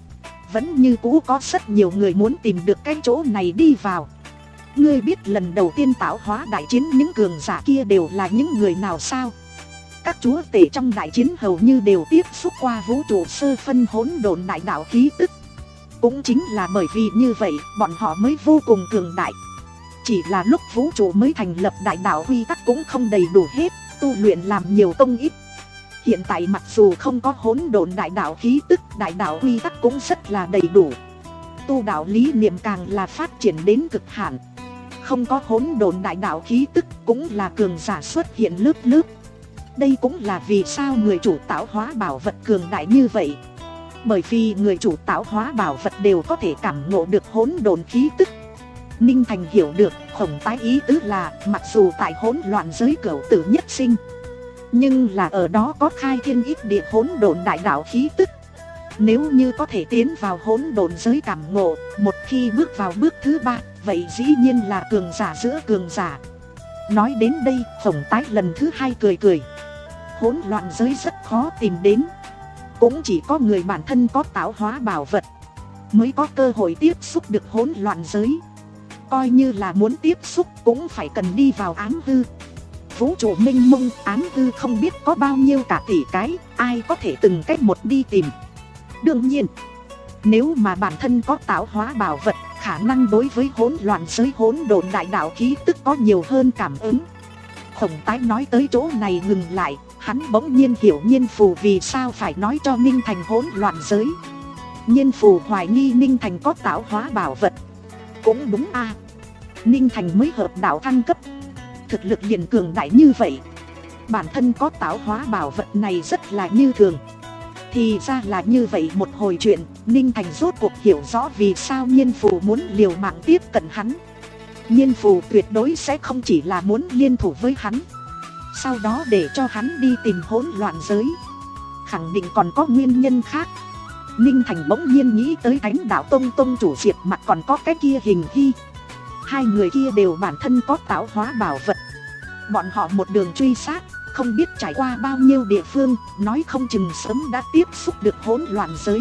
Speaker 1: vẫn như cũ có rất nhiều người muốn tìm được cái chỗ này đi vào. Ngươi biết lần đầu tiên tạo hóa đại chiến những cường giả kia đều là những người nào sao? Các chúa tể trong đại chiến hầu như đều tiếp xúc qua vũ trụ sơ phân hỗn độn đại đạo khí tức. Cũng chính là bởi vì như vậy bọn họ mới vô cùng cường đại. Chỉ là lúc vũ trụ mới thành lập đại đạo quy tắc cũng không đầy đủ hết, tu luyện làm nhiều công ít. Hiện tại mặc dù không có hỗn độn đại đạo khí tức, đại đạo quy tắc cũng rất là đầy đủ. Tu đạo lý niệm càng là phát triển đến cực hạn. Không có hỗn độn đại đạo khí tức cũng là cường giả xuất hiện lớp lớp. Đây cũng là vì sao người chủ tạo hóa bảo vật cường đại như vậy. Bởi vì người chủ tạo hóa bảo vật đều có thể cảm ngộ được hỗn độn khí tức. Ninh Thành hiểu được Khổng Tái ý tứ là mặc dù tại hỗn loạn giới cửu tử nhất sinh, nhưng là ở đó có khai thiên ít địa hỗn độn đại đạo khí tức. Nếu như có thể tiến vào hỗn độn giới cảm ngộ, một khi bước vào bước thứ ba, vậy dĩ nhiên là cường giả giữa cường giả. Nói đến đây, Khổng Tái lần thứ hai cười cười. Hỗn loạn giới rất khó tìm đến, cũng chỉ có người bản thân có tạo hóa bảo vật mới có cơ hội tiếp xúc được hỗn loạn giới. Coi như là muốn tiếp xúc cũng phải cần đi vào ám hư. Vũ trụ mênh mông, ám hư không biết có bao nhiêu cả tỷ cái, ai có thể từng cách một đi tìm. Đương nhiên, nếu mà bản thân có tạo hóa bảo vật, khả năng đối với hỗn loạn giới hỗn độn đại đạo khí tức có nhiều hơn cảm ứng. Khổng Tái nói tới chỗ này ngừng lại, hắn bỗng nhiên hiểu Nhiên Phù vì sao phải nói cho Ninh Thành hỗn loạn giới. Nhiên Phù hoài nghi Ninh Thành có tạo hóa bảo vật. Cũng đúng a, à. Ninh Thành mới hợp đạo thăng cấp, thực lực liền cường đại như vậy, bản thân có tạo hóa bảo vật này rất là như thường. Thì ra là như vậy một hồi chuyện, Ninh Thành rốt cuộc hiểu rõ vì sao Nhiên Phù muốn liều mạng tiếp cận hắn. Nhiên Phù tuyệt đối sẽ không chỉ là muốn liên thủ với hắn, sau đó để cho hắn đi tìm hỗn loạn giới. Khẳng định còn có nguyên nhân khác. Ninh Thành bỗng nhiên nghĩ tới Thánh Đạo Tông tông chủ Diệp Mặc còn có cái kia Hình Hy. Hai người kia đều bản thân có tạo hóa bảo vật. Bọn họ một đường truy sát, không biết trải qua bao nhiêu địa phương, nói không chừng sớm đã tiếp xúc được hỗn loạn giới.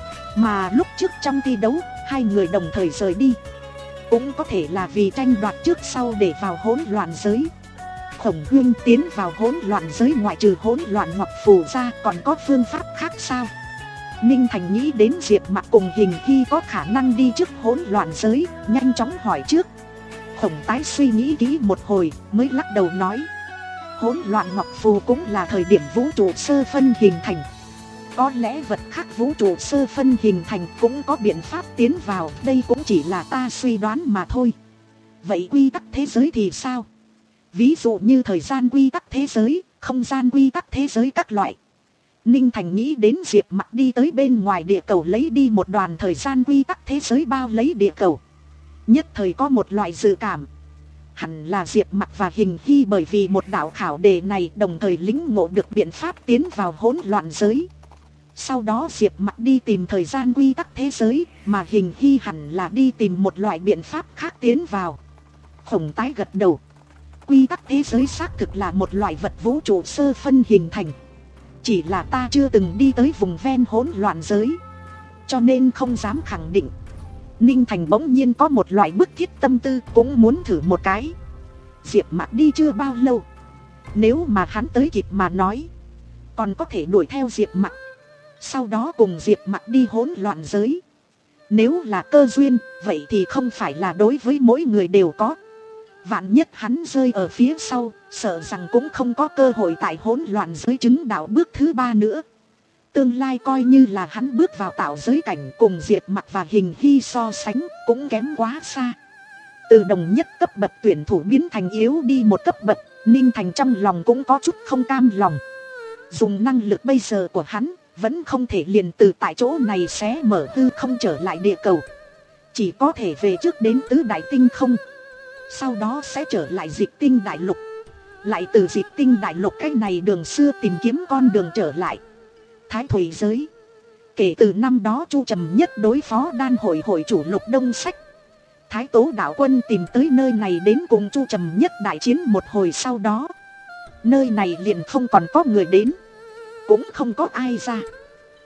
Speaker 1: Mà lúc trước trong thi đấu, hai người đồng thời rời đi, cũng có thể là vì tranh đoạt trước sau để vào hỗn loạn giới. Khổng Huynh tiến vào hỗn loạn giới ngoại trừ hỗn loạn ngọc phù ra còn có phương pháp khác sao? Ninh Thành nghĩ đến Diệp Mặc cùng Hình Hy có khả năng đi trước hỗn loạn giới, nhanh chóng hỏi trước. Khổng Tái suy nghĩ kỹ một hồi mới lắc đầu nói, hỗn loạn ngọc phù cũng là thời điểm vũ trụ sơ phân hình thành. Có lẽ vật khác vũ trụ sơ phân hình thành cũng có biện pháp tiến vào, đây cũng chỉ là ta suy đoán mà thôi. Vậy quy tắc thế giới thì sao? Ví dụ như thời gian quy tắc thế giới, không gian quy tắc thế giới các loại. Ninh Thành nghĩ đến Diệp Mặc đi tới bên ngoài địa cầu lấy đi một đoàn thời gian quy tắc thế giới bao lấy địa cầu. Nhất thời có một loại dự cảm, hẳn là Diệp Mặc và Hình Hy bởi vì một đạo khảo đề này đồng thời lĩnh ngộ được biện pháp tiến vào hỗn loạn giới. Sau đó Diệp Mặc đi tìm thời gian quy tắc thế giới, mà Hình Hy hẳn là đi tìm một loại biện pháp khác tiến vào. Khổng Tái gật đầu. Quy tắc thế giới xác thực là một loại vật vũ trụ sơ phân hình thành. Chỉ là ta chưa từng đi tới vùng ven hỗn loạn giới, cho nên không dám khẳng định. Ninh Thành bỗng nhiên có một loại bức thiết tâm tư, cũng muốn thử một cái. Diệp Mặc đi chưa bao lâu, nếu mà hắn tới kịp mà nói, còn có thể đuổi theo Diệp Mặc, sau đó cùng Diệp Mặc đi hỗn loạn giới. Nếu là cơ duyên, vậy thì không phải là đối với mỗi người đều có. Vạn nhất hắn rơi ở phía sau, sợ rằng cũng không có cơ hội tại hỗn loạn giới chứng đạo bước thứ ba nữa. Tương lai coi như là hắn bước vào tạo giới cảnh cùng Diệp Mặc và Hình Hy so sánh cũng kém quá xa. Từ đồng nhất cấp bậc tuyển thủ biến thành yếu đi một cấp bậc, Ninh Thành trong lòng cũng có chút không cam lòng. Dùng năng lực bây giờ của hắn, vẫn không thể liền từ tại chỗ này xé mở hư không trở lại địa cầu. Chỉ có thể về trước đến tứ đại tinh không, sau đó sẽ trở lại Dịch Tinh đại lục, lại từ Dịch Tinh đại lục cái này đường xưa tìm kiếm con đường trở lại Thái Thủy giới. Kể từ năm đó Chu Trầm Nhất đối phó đan hội hội chủ Lục Đông Sách, Thái Tố đạo quân tìm tới nơi này đến cùng Chu Trầm Nhất đại chiến một hồi, sau đó nơi này liền không còn có người đến, cũng không có ai ra.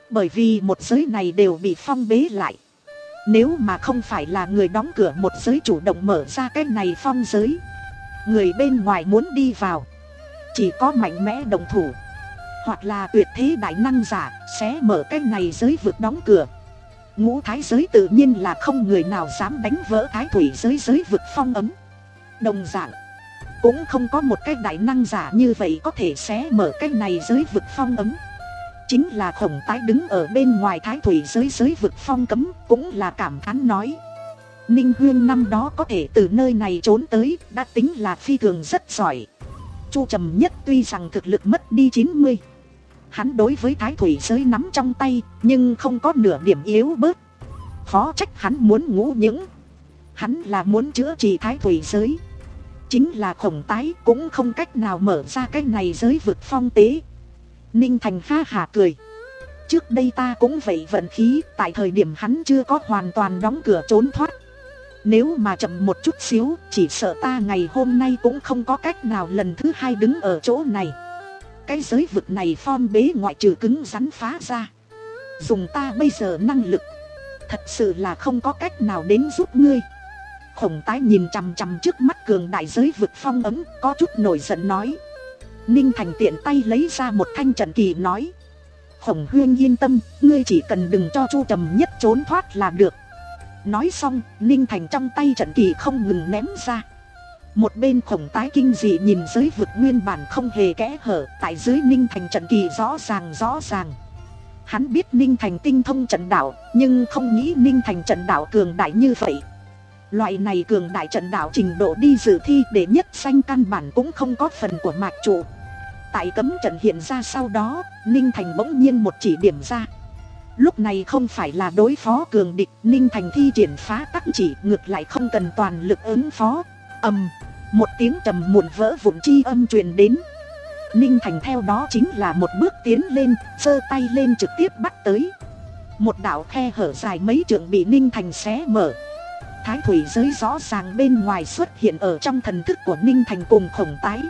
Speaker 1: Bởi vì một giới này đều bị phong bế lại. Nếu mà không phải là người đóng cửa một giới chủ động mở ra cái này phong giới, người bên ngoài muốn đi vào chỉ có mạnh mẽ đồng thủ hoặc là tuyệt thế đại năng giả sẽ mở cái này giới vực đóng cửa. Ngũ thái giới tự nhiên là không người nào dám đánh vỡ thái thủy giới giới vực phong ấm. Đồng dạng cũng không có một cái đại năng giả như vậy có thể xé mở cái này giới vực phong ấm. Chính là Khổng Tái đứng ở bên ngoài thái thủy giới giới vực phong cấm cũng là cảm thán nói, Ninh Huyên năm đó có thể từ nơi này trốn tới đã tính là phi thường rất giỏi. Chu Trầm Nhất tuy rằng thực lực mất đi chín mươi, hắn đối với thái thủy giới nắm trong tay nhưng không có nửa điểm yếu bớt. Khó trách hắn muốn ngũ những, hắn là muốn chữa trị thái thủy giới. Chính là Khổng Tái cũng không cách nào mở ra cái này giới vực phong tế. Ninh Thành ha hả cười, trước đây ta cũng vậy vận khí, tại thời điểm hắn chưa có hoàn toàn đóng cửa trốn thoát. Nếu mà chậm một chút xíu, chỉ sợ ta ngày hôm nay cũng không có cách nào lần thứ hai đứng ở chỗ này. Cái giới vực này phong bế ngoại trừ cứng rắn phá ra, dùng ta bây giờ năng lực, thật sự là không có cách nào đến giúp ngươi. Khổng Tái nhìn chằm chằm trước mắt cường đại giới vực phong ấm, có chút nổi giận nói. Ninh Thành tiện tay lấy ra một thanh trận kỳ nói, Khổng Huyên yên tâm, ngươi chỉ cần đừng cho Chu Trầm Nhất trốn thoát là được. Nói xong, Ninh Thành trong tay trận kỳ không ngừng ném ra. Một bên Khổng Tái kinh dị nhìn giới vực nguyên bản không hề kẽ hở, tại dưới Ninh Thành trận kỳ rõ ràng rõ ràng. Hắn biết Ninh Thành tinh thông trận đạo, nhưng không nghĩ Ninh Thành trận đạo cường đại như vậy. Loại này cường đại trận đạo trình độ đi dự thi để nhất danh căn bản cũng không có phần của mạch trụ. Tại cấm trận hiện ra sau đó, Ninh Thành bỗng nhiên một chỉ điểm ra. Lúc này không phải là đối phó cường địch, Ninh Thành thi triển phá tắc chỉ, ngược lại không cần toàn lực ứng phó. Ầm, một tiếng trầm muộn vỡ vụn chi âm truyền đến. Ninh Thành theo đó chính là một bước tiến lên, giơ tay lên trực tiếp bắt tới. Một đạo khe hở dài mấy trượng bị Ninh Thành xé mở. Thái thủy giới rõ ràng bên ngoài xuất hiện ở trong thần thức của Ninh Thành cùng Khổng Tái.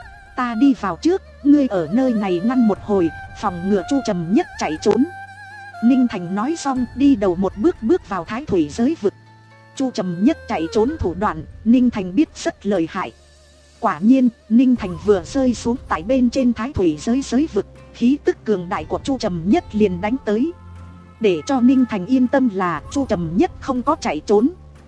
Speaker 1: Ta đi vào trước, ngươi ở nơi này ngăn một hồi, phòng ngừa Chu Trầm Nhất chạy trốn. Ninh Thành nói xong đi đầu một bước bước vào thái thủy giới vực. Chu Trầm Nhất chạy trốn thủ đoạn, Ninh Thành biết rất lợi hại. Quả nhiên, Ninh Thành vừa rơi xuống tại bên trên thái thủy giới giới vực, khí tức cường đại của Chu Trầm Nhất liền đánh tới. Để cho Ninh Thành yên tâm là Chu Trầm Nhất không có chạy trốn,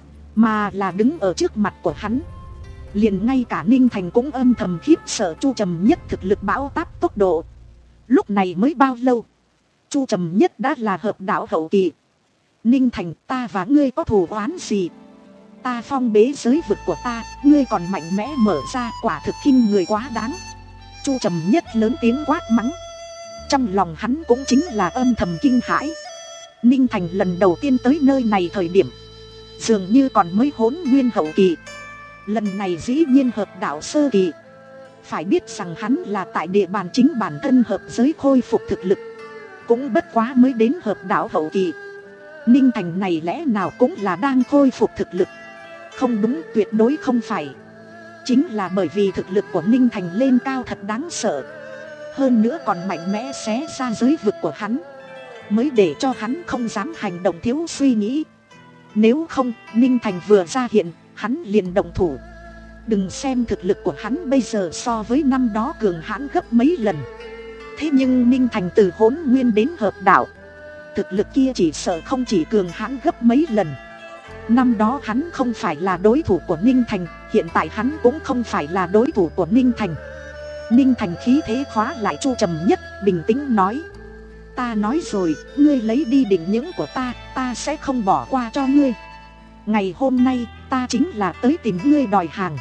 Speaker 1: mà là đứng ở trước mặt của hắn. Liền ngay cả Ninh Thành cũng âm thầm khiếp sợ Chu Trầm Nhất thực lực bão táp tốc độ. Lúc này mới bao lâu, Chu Trầm Nhất đã là hợp đạo hậu kỳ. Ninh Thành, ta và ngươi có thù oán gì? Ta phong bế giới vực của ta, ngươi còn mạnh mẽ mở ra, quả thực khinh người quá đáng. Chu Trầm Nhất lớn tiếng quát mắng. Trong lòng hắn cũng chính là âm thầm kinh hãi. Ninh Thành lần đầu tiên tới nơi này thời điểm, dường như còn mới hỗn nguyên hậu kỳ. Lần này dĩ nhiên hợp đạo sơ kỳ. Phải biết rằng hắn là tại địa bàn chính bản thân hợp giới khôi phục thực lực, cũng bất quá mới đến hợp đạo hậu kỳ. Ninh Thành này lẽ nào cũng là đang khôi phục thực lực? Không đúng, tuyệt đối không phải. Chính là bởi vì thực lực của Ninh Thành lên cao thật đáng sợ, hơn nữa còn mạnh mẽ xé ra giới vực của hắn, mới để cho hắn không dám hành động thiếu suy nghĩ. Nếu không, Ninh Thành vừa ra hiện, hắn liền động thủ. Đừng xem thực lực của hắn bây giờ so với năm đó cường hãn gấp mấy lần, thế nhưng Ninh Thành từ hỗn nguyên đến hợp đạo, thực lực kia chỉ sợ không chỉ cường hãn gấp mấy lần. Năm đó hắn không phải là đối thủ của Ninh Thành, hiện tại hắn cũng không phải là đối thủ của Ninh Thành. Ninh Thành khí thế khóa lại Chu Trầm Nhất, bình tĩnh nói. Ta nói rồi, ngươi lấy đi định những của ta, ta sẽ không bỏ qua cho ngươi. Ngày hôm nay, ta chính là tới tìm ngươi đòi hàng.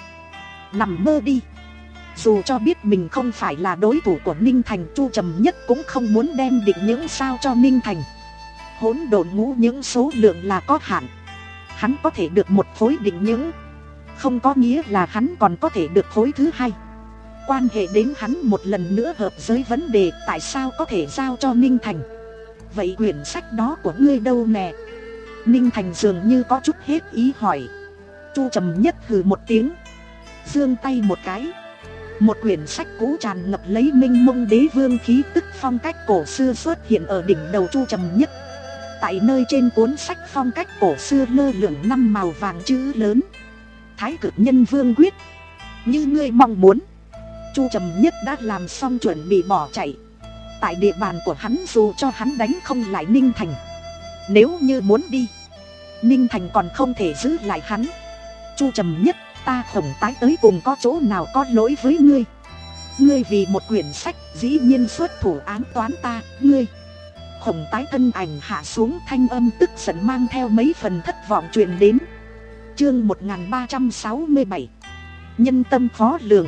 Speaker 1: Nằm mơ đi. Dù cho biết mình không phải là đối thủ của Ninh Thành, Chu Trầm Nhất cũng không muốn đem định những sao cho Ninh Thành. Hỗn độn ngũ những số lượng là có hạn, hắn có thể được một khối định những, không có nghĩa là hắn còn có thể được khối thứ hai. Quan hệ đến hắn một lần nữa hợp giới vấn đề, tại sao có thể giao cho Ninh Thành? Vậy quyển sách đó của ngươi đâu nè? Ninh Thành dường như có chút hết ý hỏi. Chu Trầm Nhất hừ một tiếng, giương tay một cái, Một quyển sách cũ tràn ngập lấy mênh mông đế vương khí tức phong cách cổ xưa xuất hiện ở đỉnh đầu Chu Trầm Nhất. Tại nơi trên cuốn sách phong cách cổ xưa lơ lửng năm màu vàng chữ lớn: Thái Cực Nhân Vương Quyết. Như ngươi mong muốn. Chu Trầm Nhất đã làm xong chuẩn bị bỏ chạy. Tại địa bàn của hắn dù cho hắn đánh không lại Ninh Thành, nếu như muốn đi, Ninh Thành còn không thể giữ lại hắn. Chu Trầm Nhất, ta Khổng Tái tới cùng có chỗ nào có lỗi với ngươi? Ngươi vì một quyển sách dĩ nhiên xuất thủ ám toán ta, ngươi. Khổng Tái thân ảnh hạ xuống, thanh âm tức giận mang theo mấy phần thất vọng truyền đến. Chương một nghìn ba trăm sáu mươi bảy. Nhân tâm khó lường.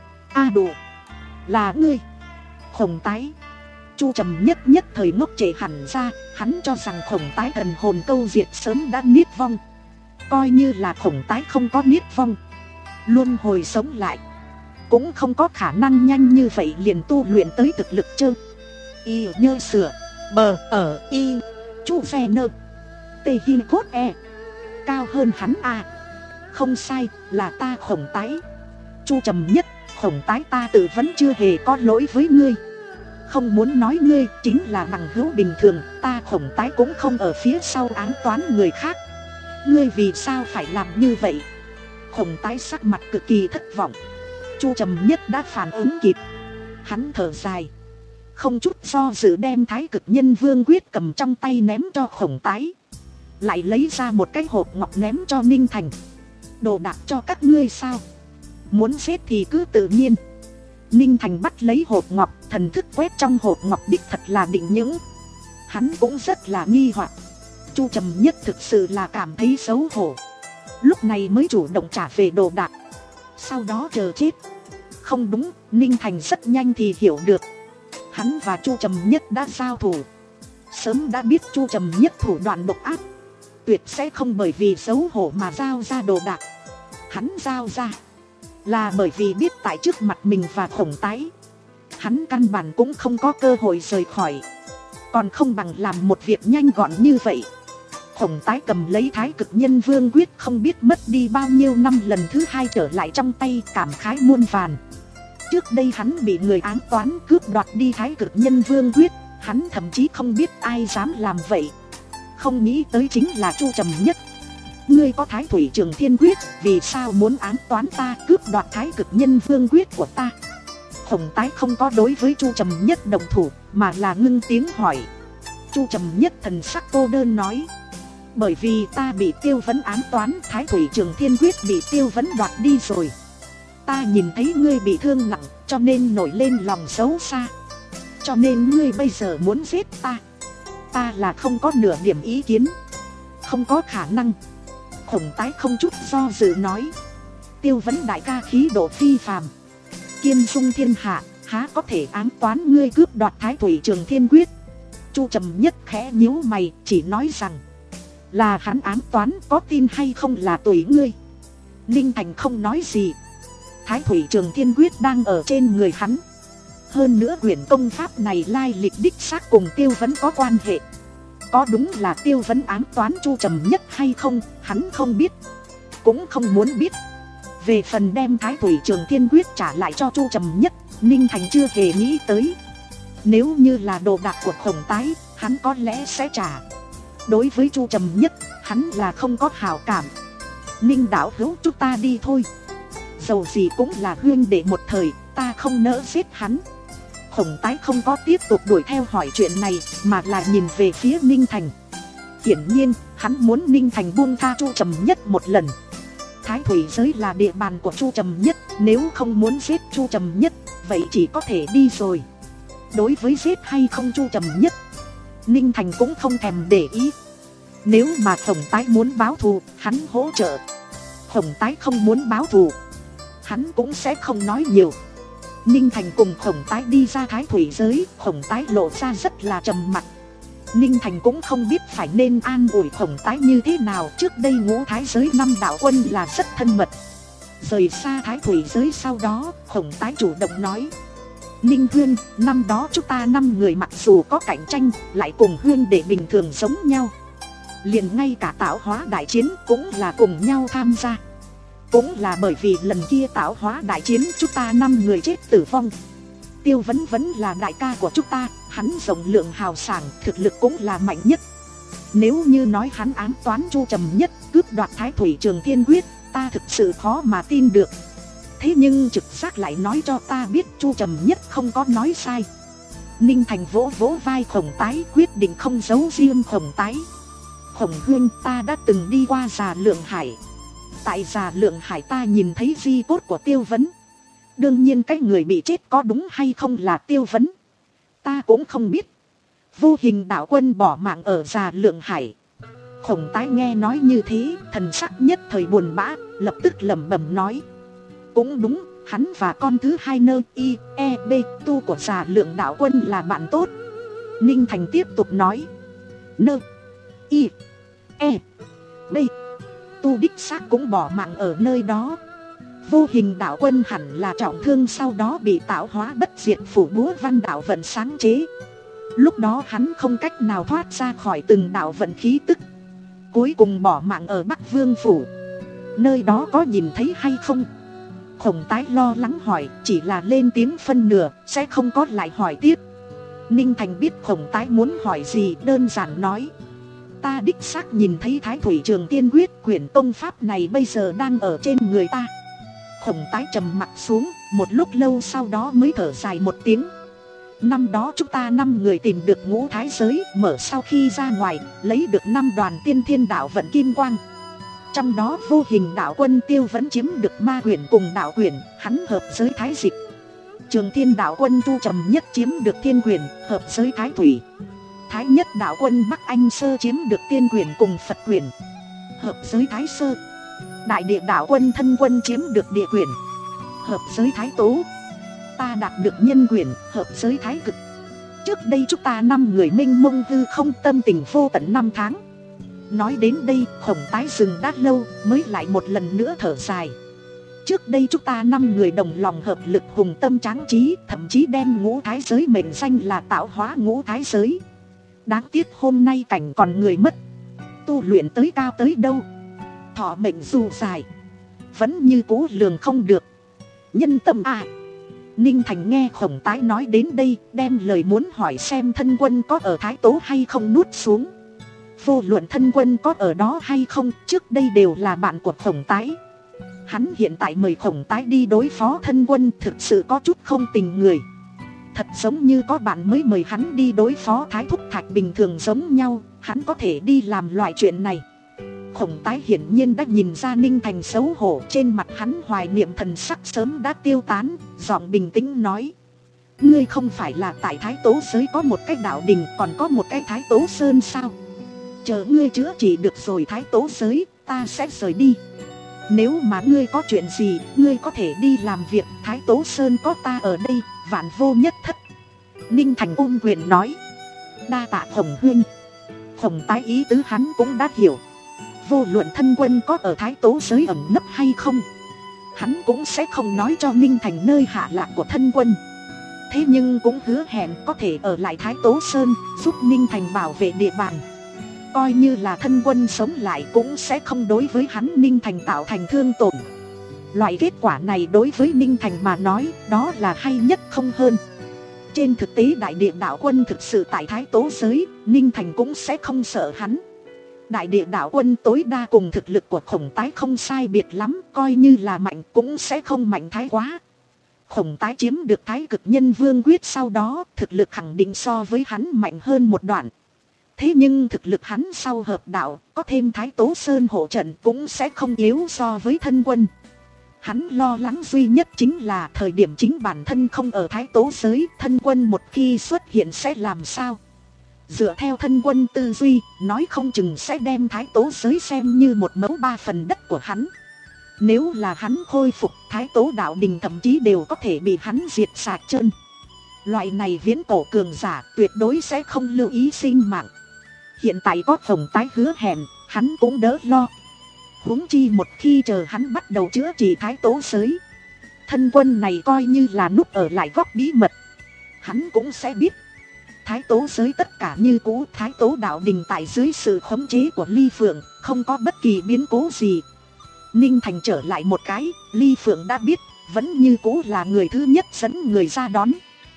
Speaker 1: A Đồ, là ngươi. Khổng Tái. Chu Trầm Nhất nhất thời ngốc trệ hẳn ra, hắn cho rằng Khổng Tái thần hồn câu diệt sớm đã niết vong. Coi như là Khổng Tái không có niết vong, luân hồi sống lại, cũng không có khả năng nhanh như vậy liền tu luyện tới thực lực chơ y nhơ sửa bờ ở y chu phe nơ tê hi cốt e cao hơn hắn à. Không sai, là ta Khổng Tái. Chu Trầm Nhất, Khổng Tái ta tự vẫn chưa hề có lỗi với ngươi. Không muốn nói ngươi chính là bằng hữu bình thường, ta Khổng Tái cũng không ở phía sau ám toán người khác. Ngươi vì sao phải làm như vậy? Khổng Tái sắc mặt cực kỳ thất vọng. Chu Trầm Nhất đã phản ứng kịp. Hắn thở dài, không chút do dự đem Thái Cực Nhân Vương Quyết cầm trong tay ném cho Khổng Tái. Lại lấy ra một cái hộp ngọc ném cho Ninh Thành. Đồ đạc cho các ngươi sao? Muốn giết thì cứ tự nhiên. Ninh Thành bắt lấy hộp ngọc, thần thức quét trong hộp ngọc đích thật là định những. Hắn cũng rất là nghi hoặc. Chu Trầm Nhất thực sự là cảm thấy xấu hổ, lúc này mới chủ động trả về đồ đạc, sau đó chờ chết. Không đúng, Ninh Thành rất nhanh thì hiểu được. Hắn và Chu Trầm Nhất đã giao thủ, sớm đã biết Chu Trầm Nhất thủ đoạn độc ác, tuyệt sẽ không bởi vì xấu hổ mà giao ra đồ đạc. Hắn giao ra là bởi vì biết tại trước mặt mình và Khổng Tái, hắn căn bản cũng không có cơ hội rời khỏi. Còn không bằng làm một việc nhanh gọn như vậy. Khổng Tái cầm lấy Thái Cực Nhân Vương Quyết không biết mất đi bao nhiêu năm, lần thứ hai trở lại trong tay, cảm khái muôn vàn. Trước đây hắn bị người ám toán cướp đoạt đi Thái Cực Nhân Vương Quyết, hắn thậm chí không biết ai dám làm vậy. Không nghĩ tới chính là Chu Trầm Nhất. Ngươi có Thái Thủy Trường Thiên Quyết, vì sao muốn ám toán ta, cướp đoạt Thái Cực Nhân Vương Quyết của ta? Khổng Tái không có đối với Chu Trầm Nhất đồng thủ, mà là ngưng tiếng hỏi. Chu Trầm Nhất thần sắc cô đơn nói, bởi vì ta bị Tiêu Vấn ám toán, Thái Thủy Trường Thiên Quyết bị Tiêu Vấn đoạt đi rồi. Ta nhìn thấy ngươi bị thương nặng, cho nên nổi lên lòng xấu xa. Cho nên ngươi bây giờ muốn giết ta. Ta là không có nửa điểm ý kiến. Không có khả năng. Khổng Tái không chút do dự nói, Tiêu Vấn đại ca khí độ phi phàm, kiên dung thiên hạ, há có thể ám toán ngươi cướp đoạt Thái Thủy Trường Thiên Quyết? Chu Trầm Nhất khẽ nhíu mày, chỉ nói rằng là hắn ám toán, có tin hay không là tùy ngươi. Ninh Thành không nói gì. Thái Thủy Trường Thiên Quyết đang ở trên người hắn. Hơn nữa quyển công pháp này lai lịch đích xác cùng Tiêu Vấn có quan hệ. Có đúng là Tiêu Vấn ám toán Chu Trầm Nhất hay không, hắn không biết, cũng không muốn biết. Về phần đem Thái Thủy Trường Thiên Quyết trả lại cho Chu Trầm Nhất, Ninh Thành chưa hề nghĩ tới. Nếu như là đồ đạc của Khổng Tái, hắn có lẽ sẽ trả. Đối với Chu Trầm Nhất, hắn là không có hảo cảm. Ninh đạo hữu, chúng ta đi thôi. Dầu gì cũng là huynh đệ một thời, ta không nỡ giết hắn. Khổng Tái không có tiếp tục đuổi theo hỏi chuyện này, mà là nhìn về phía Ninh Thành. Hiển nhiên, hắn muốn Ninh Thành buông tha Chu Trầm Nhất một lần. Thái Thủy giới là địa bàn của Chu Trầm Nhất, nếu không muốn giết Chu Trầm Nhất, vậy chỉ có thể đi rồi. Đối với giết hay không Chu Trầm Nhất, Ninh Thành cũng không thèm để ý. Nếu mà Khổng Tái muốn báo thù, hắn hỗ trợ. Khổng Tái không muốn báo thù, hắn cũng sẽ không nói nhiều. Ninh Thành cùng Khổng Tái đi ra Thái Thủy giới, Khổng Tái lộ ra rất là trầm mặc. Ninh Thành cũng không biết phải nên an ủi Khổng Tái như thế nào. Trước đây Ngũ Thái giới năm đạo quân là rất thân mật. Rời xa Thái Thủy giới sau đó, Khổng Tái chủ động nói, Ninh huyên, năm đó chúng ta năm người mặc dù có cạnh tranh, lại cùng huyên để bình thường giống nhau. Liền ngay cả tạo hóa đại chiến cũng là cùng nhau tham gia, Cũng là bởi vì lần kia tạo hóa đại chiến chúng ta năm người chết tử vong. Tiêu Vấn vẫn là đại ca của chúng ta, hắn rộng lượng hào sảng, thực lực cũng là mạnh nhất. Nếu như nói hắn ám toán Chu Trầm Nhất, cướp đoạt Thái Thủy Trường Thiên Quyết, ta thực sự khó mà tin được. Thế nhưng trực giác lại nói cho ta biết Chu Trầm Nhất không có nói sai. Ninh Thành vỗ vỗ vai Khổng Tái, quyết định không giấu riêng Khổng Tái. Khổng huynh, ta đã từng đi qua Già Lượng Hải. Tại Già Lượng Hải ta nhìn thấy di cốt của Tiêu Vấn. Đương nhiên cái người bị chết có đúng hay không là Tiêu Vấn, ta cũng không biết. Vô Hình đạo quân bỏ mạng ở Già Lượng Hải. Khổng Tái nghe nói như thế, thần sắc nhất thời buồn bã, lập tức lẩm bẩm nói. Cũng đúng, hắn và con thứ hai nơ y e b tu của Già Lượng đạo quân là bạn tốt. Ninh Thành tiếp tục nói. Nơ y e b tu đích xác cũng bỏ mạng ở nơi đó. Vô Hình đạo quân hẳn là trọng thương, sau đó bị tạo hóa bất diệt phủ búa văn đạo vận sáng chế. Lúc đó hắn không cách nào thoát ra khỏi từng đạo vận khí tức, cuối cùng bỏ mạng ở Bắc Vương phủ. Nơi đó có nhìn thấy hay không? Khổng Tái lo lắng hỏi, chỉ là lên tiếng phân nửa, sẽ không có lại hỏi tiếp. Ninh Thành biết Khổng Tái muốn hỏi gì, đơn giản nói. Ta đích xác nhìn thấy Thái Thủy Trường Tiên Quyết, quyển tông pháp này bây giờ đang ở trên người ta. Khổng Tái trầm mặt xuống, một lúc lâu sau đó mới thở dài một tiếng. Năm đó chúng ta năm người tìm được ngũ thái giới, mở sau khi ra ngoài, lấy được năm đoàn tiên thiên đạo vận kim quang. Trong đó Vô Hình đạo quân Tiêu Vấn chiếm được ma quyển cùng đạo quyển, hắn hợp giới thái dịch. Trường Thiên đạo quân Chu Trầm Nhất chiếm được thiên quyển, hợp giới thái thủy. Thái Nhất đạo quân Bắc Anh Sơ chiếm được tiên quyển cùng Phật quyển, hợp giới thái sơ. Đại Địa đạo quân Thân quân chiếm được địa quyển, hợp giới thái tố. Ta đạt được nhân quyển, hợp giới thái cực. Trước đây chúng ta năm người mênh mông hư không, tâm tình vô tận năm tháng. Nói đến đây Khổng Tái dừng đã lâu, mới lại một lần nữa thở dài. Trước đây chúng ta năm người đồng lòng hợp lực, hùng tâm tráng trí, thậm chí đem ngũ thái giới mệnh danh là tạo hóa ngũ thái giới. Đáng tiếc hôm nay cảnh còn người mất. Tu luyện tới cao tới đâu, thọ mệnh dù dài, vẫn như cũ lường không được. Nhân tâm à. Ninh Thành nghe Khổng Tái nói đến đây, đem lời muốn hỏi xem Thân quân có ở Thái Tố hay không nuốt xuống. Vô luận Thân quân có ở đó hay không, trước đây đều là bạn của Khổng Tái. Hắn hiện tại mời Khổng Tái đi đối phó Thân quân thực sự có chút không tình người. Thật giống như có bạn mới mời hắn đi đối phó Thái Thúc Thạch bình thường giống nhau, hắn có thể đi làm loại chuyện này. Khổng Tái hiển nhiên đã nhìn ra Ninh Thành xấu hổ, trên mặt hắn hoài niệm thần sắc sớm đã tiêu tán, giọng bình tĩnh nói. Ngươi không phải là tại Thái Tố giới có một cái đạo đình, còn có một cái Thái Tố Sơn sao? Chờ ngươi chữa trị được rồi Thái Tố giới, ta sẽ rời đi. Nếu mà ngươi có chuyện gì, ngươi có thể đi làm việc, Thái Tố Sơn có ta ở đây, vạn vô nhất thất. Ninh Thành ôm quyền nói. Đa tạ Khổng huynh. Khổng Tái ý tứ hắn cũng đã hiểu. Vô luận Thân quân có ở Thái Tố giới ẩn nấp hay không, hắn cũng sẽ không nói cho Ninh Thành nơi hạ lạc của Thân quân. Thế nhưng cũng hứa hẹn có thể ở lại Thái Tố Sơn, giúp Ninh Thành bảo vệ địa bàn. Coi như là Thân quân sống lại cũng sẽ không đối với hắn Ninh Thành tạo thành thương tổn. Loại kết quả này đối với Ninh Thành mà nói, đó là hay nhất không hơn. Trên thực tế Đại Địa đạo quân thực sự tại Thái Tố giới, Ninh Thành cũng sẽ không sợ hắn. Đại Địa đạo quân tối đa cùng thực lực của Khổng Tái không sai biệt lắm, coi như là mạnh cũng sẽ không mạnh thái quá. Khổng Tái chiếm được Thái Cực Nhân Vương quyết sau đó, thực lực khẳng định so với hắn mạnh hơn một đoạn. Thế nhưng thực lực hắn sau hợp đạo, có thêm Thái Tố Sơn hộ trận cũng sẽ không yếu so với Thân quân. Hắn lo lắng duy nhất chính là thời điểm chính bản thân không ở Thái Tố giới, Thân quân một khi xuất hiện sẽ làm sao? Dựa theo Thân quân tư duy, nói không chừng sẽ đem Thái Tố giới xem như một mẫu ba phần đất của hắn. Nếu là hắn khôi phục, Thái Tố đạo đình thậm chí đều có thể bị hắn diệt sạch trơn. Loại này viễn cổ cường giả tuyệt đối sẽ không lưu ý sinh mạng. Hiện tại có Khổng Tái hứa hẹn, hắn cũng đỡ lo. Huống chi một khi chờ hắn bắt đầu chữa trị Thái Tố giới, Thân quân này coi như là núp ở lại góc bí mật, hắn cũng sẽ biết. Thái Tố giới tất cả như cũ, Thái Tố đạo đình tại dưới sự khống chế của Ly Phượng, không có bất kỳ biến cố gì. Ninh Thành trở lại một cái, Ly Phượng đã biết, vẫn như cũ là người thứ nhất dẫn người ra đón.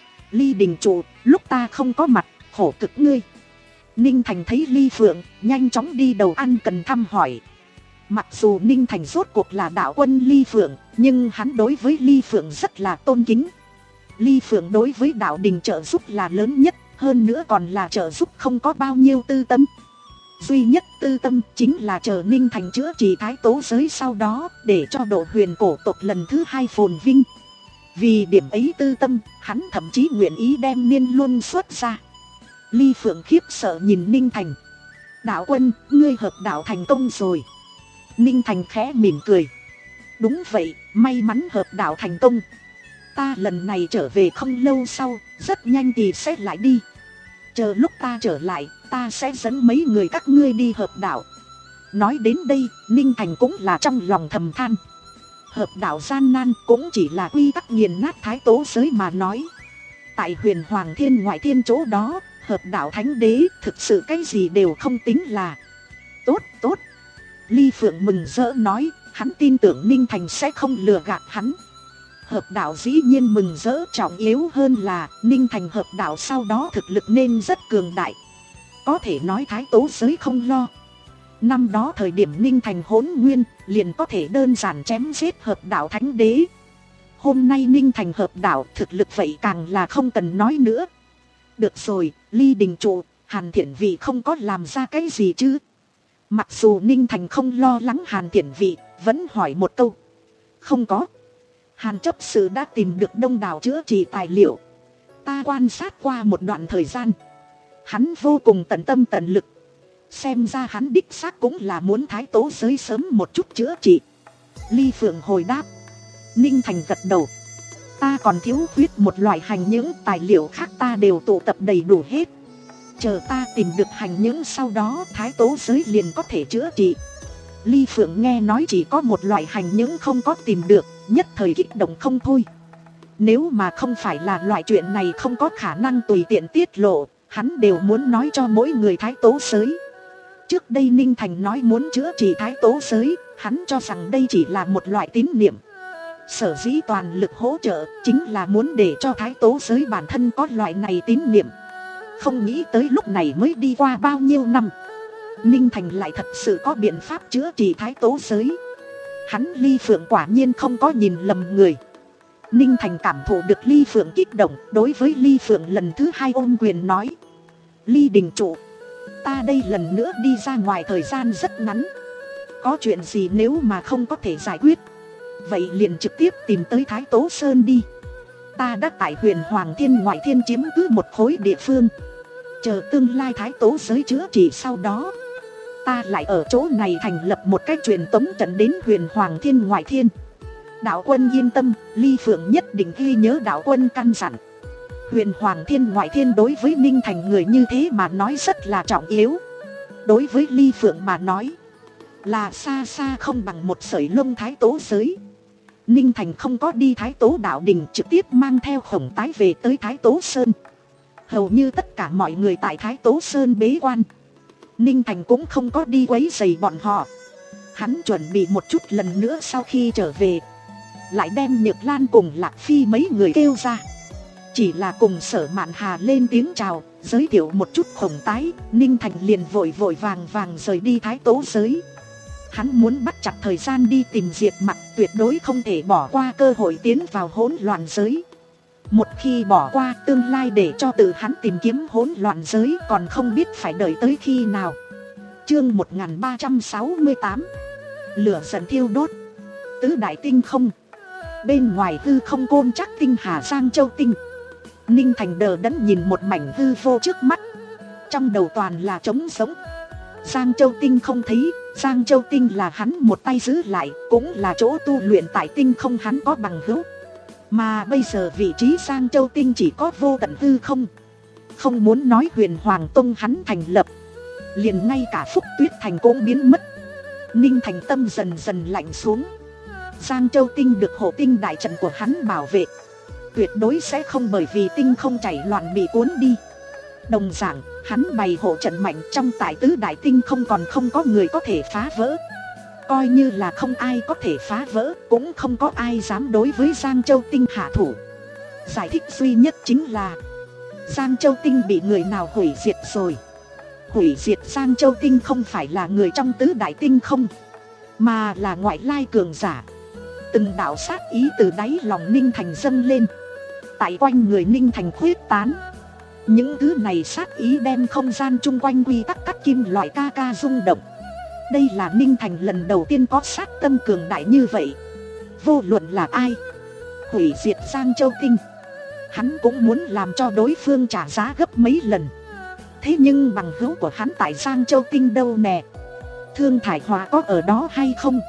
Speaker 1: Ly đình trụ, lúc ta không có mặt, khổ cực ngươi. Ninh Thành thấy Ly Phượng, nhanh chóng đi đầu ăn cần thăm hỏi. Mặc dù Ninh Thành rốt cuộc là đạo quân Ly Phượng, nhưng hắn đối với Ly Phượng rất là tôn kính. Ly Phượng đối với đạo đình trợ giúp là lớn nhất, hơn nữa còn là trợ giúp không có bao nhiêu tư tâm. Duy nhất tư tâm chính là chờ Ninh Thành chữa trị thái tố giới sau đó, để cho độ huyền cổ tộc lần thứ hai phồn vinh. Vì điểm ấy tư tâm, hắn thậm chí nguyện ý đem Niên Luân xuất ra. Ly Phượng khiếp sợ nhìn Ninh Thành. Đạo quân, ngươi hợp đạo thành công rồi. Ninh Thành khẽ mỉm cười. Đúng vậy, may mắn hợp đạo thành công. Ta lần này trở về không lâu sau, rất nhanh thì sẽ lại đi. Chờ lúc ta trở lại, ta sẽ dẫn mấy người các ngươi đi hợp đạo. Nói đến đây, Ninh Thành cũng là trong lòng thầm than. Hợp đạo gian nan cũng chỉ là quy tắc nghiền nát thái tố giới mà nói. Tại huyền hoàng thiên ngoại thiên chỗ đó, hợp đạo thánh đế thực sự cái gì đều không tính là. Tốt, tốt. Ly Phượng mừng rỡ nói, hắn tin tưởng Ninh Thành sẽ không lừa gạt hắn. Hợp đạo dĩ nhiên mừng rỡ, trọng yếu hơn là Ninh Thành hợp đạo sau đó thực lực nên rất cường đại. Có thể nói thái tố giới không lo. Năm đó thời điểm Ninh Thành hỗn nguyên, liền có thể đơn giản chém giết hợp đạo thánh đế. Hôm nay Ninh Thành hợp đạo, thực lực vậy càng là không cần nói nữa. Được rồi, Ly đình trụ, Hàn Thiển Vị không có làm ra cái gì chứ. Mặc dù Ninh Thành không lo lắng Hàn Thiển Vị, vẫn hỏi một câu. Không có. Hàn chấp sự đã tìm được đông đảo chữa trị tài liệu. Ta quan sát qua một đoạn thời gian. Hắn vô cùng tận tâm tận lực. Xem ra hắn đích xác cũng là muốn thái tố giới sớm một chút chữa trị. Ly Phượng hồi đáp. Ninh Thành gật đầu. Ta còn thiếu khuyết một loại hành những tài liệu khác ta đều tụ tập đầy đủ hết. Chờ ta tìm được hành những sau đó thái tố giới liền có thể chữa trị. Ly Phượng nghe nói chỉ có một loại hành những không có tìm được, nhất thời kích động không thôi. Nếu mà không phải là loại chuyện này không có khả năng tùy tiện tiết lộ, hắn đều muốn nói cho mỗi người thái tố giới. Trước đây Ninh Thành nói muốn chữa trị thái tố giới, hắn cho rằng đây chỉ là một loại tín niệm. Sở dĩ toàn lực hỗ trợ chính là muốn để cho thái tố giới bản thân có loại này tín niệm. Không nghĩ tới lúc này mới đi qua bao nhiêu năm, Ninh Thành lại thật sự có biện pháp chữa trị thái tố giới. Hắn Ly Phượng quả nhiên không có nhìn lầm người. Ninh Thành cảm thụ được Ly Phượng kích động, đối với Ly Phượng lần thứ hai ôm quyền nói. Ly đình trụ, ta đây lần nữa đi ra ngoài thời gian rất ngắn. Có chuyện gì nếu mà không có thể giải quyết, vậy liền trực tiếp tìm tới Thái Tố Sơn đi. Ta đã tại huyền Hoàng Thiên ngoại thiên chiếm cứ một khối địa phương. Chờ tương lai Thái Tố giới chữa trị sau đó, ta lại ở chỗ này thành lập một cái truyền tống trận đến huyền Hoàng Thiên ngoại thiên. Đạo quân yên tâm, Ly Phượng nhất định ghi nhớ đạo quân căn dặn. Huyền Hoàng Thiên ngoại thiên đối với Ninh Thành người như thế mà nói rất là trọng yếu. Đối với Ly Phượng mà nói, là xa xa không bằng một sợi lông Thái Tố giới. Ninh Thành không có đi Thái Tố đạo đình, trực tiếp mang theo Khổng Tái về tới Thái Tố Sơn. Hầu như tất cả mọi người tại Thái Tố Sơn bế quan, Ninh Thành cũng không có đi quấy rầy bọn họ. Hắn chuẩn bị một chút lần nữa sau khi trở về, lại đem Nhược Lan cùng Lạc Phi mấy người kêu ra. Chỉ là cùng Sở Mạn Hà lên tiếng chào, giới thiệu một chút Khổng Tái, Ninh Thành liền vội vội vàng vàng rời đi Thái Tố giới. Hắn muốn bắt chặt thời gian đi tìm Diệp Mặc, tuyệt đối không thể bỏ qua cơ hội tiến vào hỗn loạn giới. Một khi bỏ qua, tương lai để cho tự hắn tìm kiếm hỗn loạn giới còn không biết phải đợi tới khi nào. Chương một nghìn ba trăm sáu mươi tám, lửa giận thiêu đốt. Tứ đại tinh không, bên ngoài hư không côn chắc tinh hà Giang Châu Tinh. Ninh Thành đờ đẫn nhìn một mảnh hư vô trước mắt, trong đầu toàn là trống sống. Giang Châu Tinh không thấy, Giang Châu Tinh là hắn một tay giữ lại, cũng là chỗ tu luyện tại tinh không hắn có bằng hữu. Mà bây giờ vị trí Giang Châu Tinh chỉ có vô tận hư không. Không muốn nói huyền Hoàng Tông hắn thành lập, liền ngay cả Phúc Tuyết Thành cũng biến mất. Ninh Thành tâm dần dần lạnh xuống. Giang Châu Tinh được hộ tinh đại trận của hắn bảo vệ, tuyệt đối sẽ không bởi vì tinh không chảy loạn bị cuốn đi. Đồng dạng, hắn bày hộ trận mạnh trong tại tứ đại tinh không còn không có người có thể phá vỡ. Coi như là không ai có thể phá vỡ, cũng không có ai dám đối với Giang Châu Tinh hạ thủ. Giải thích duy nhất chính là Giang Châu Tinh bị người nào hủy diệt rồi. Hủy diệt Giang Châu Tinh không phải là người trong tứ đại tinh không, mà là ngoại lai cường giả. Từng đạo sát ý từ đáy lòng Ninh Thành dâng lên, tại quanh người Ninh Thành khuyết tán. Những thứ này sát ý đem không gian chung quanh quy tắc cắt kim loại ca ca rung động. Đây là Ninh Thành lần đầu tiên có sát tâm cường đại như vậy. Vô luận là ai hủy diệt Giang Châu Tinh, hắn cũng muốn làm cho đối phương trả giá gấp mấy lần. Thế nhưng bằng hữu của hắn tại Giang Châu Tinh đâu nè? Thương Thải Hòa có ở đó hay không?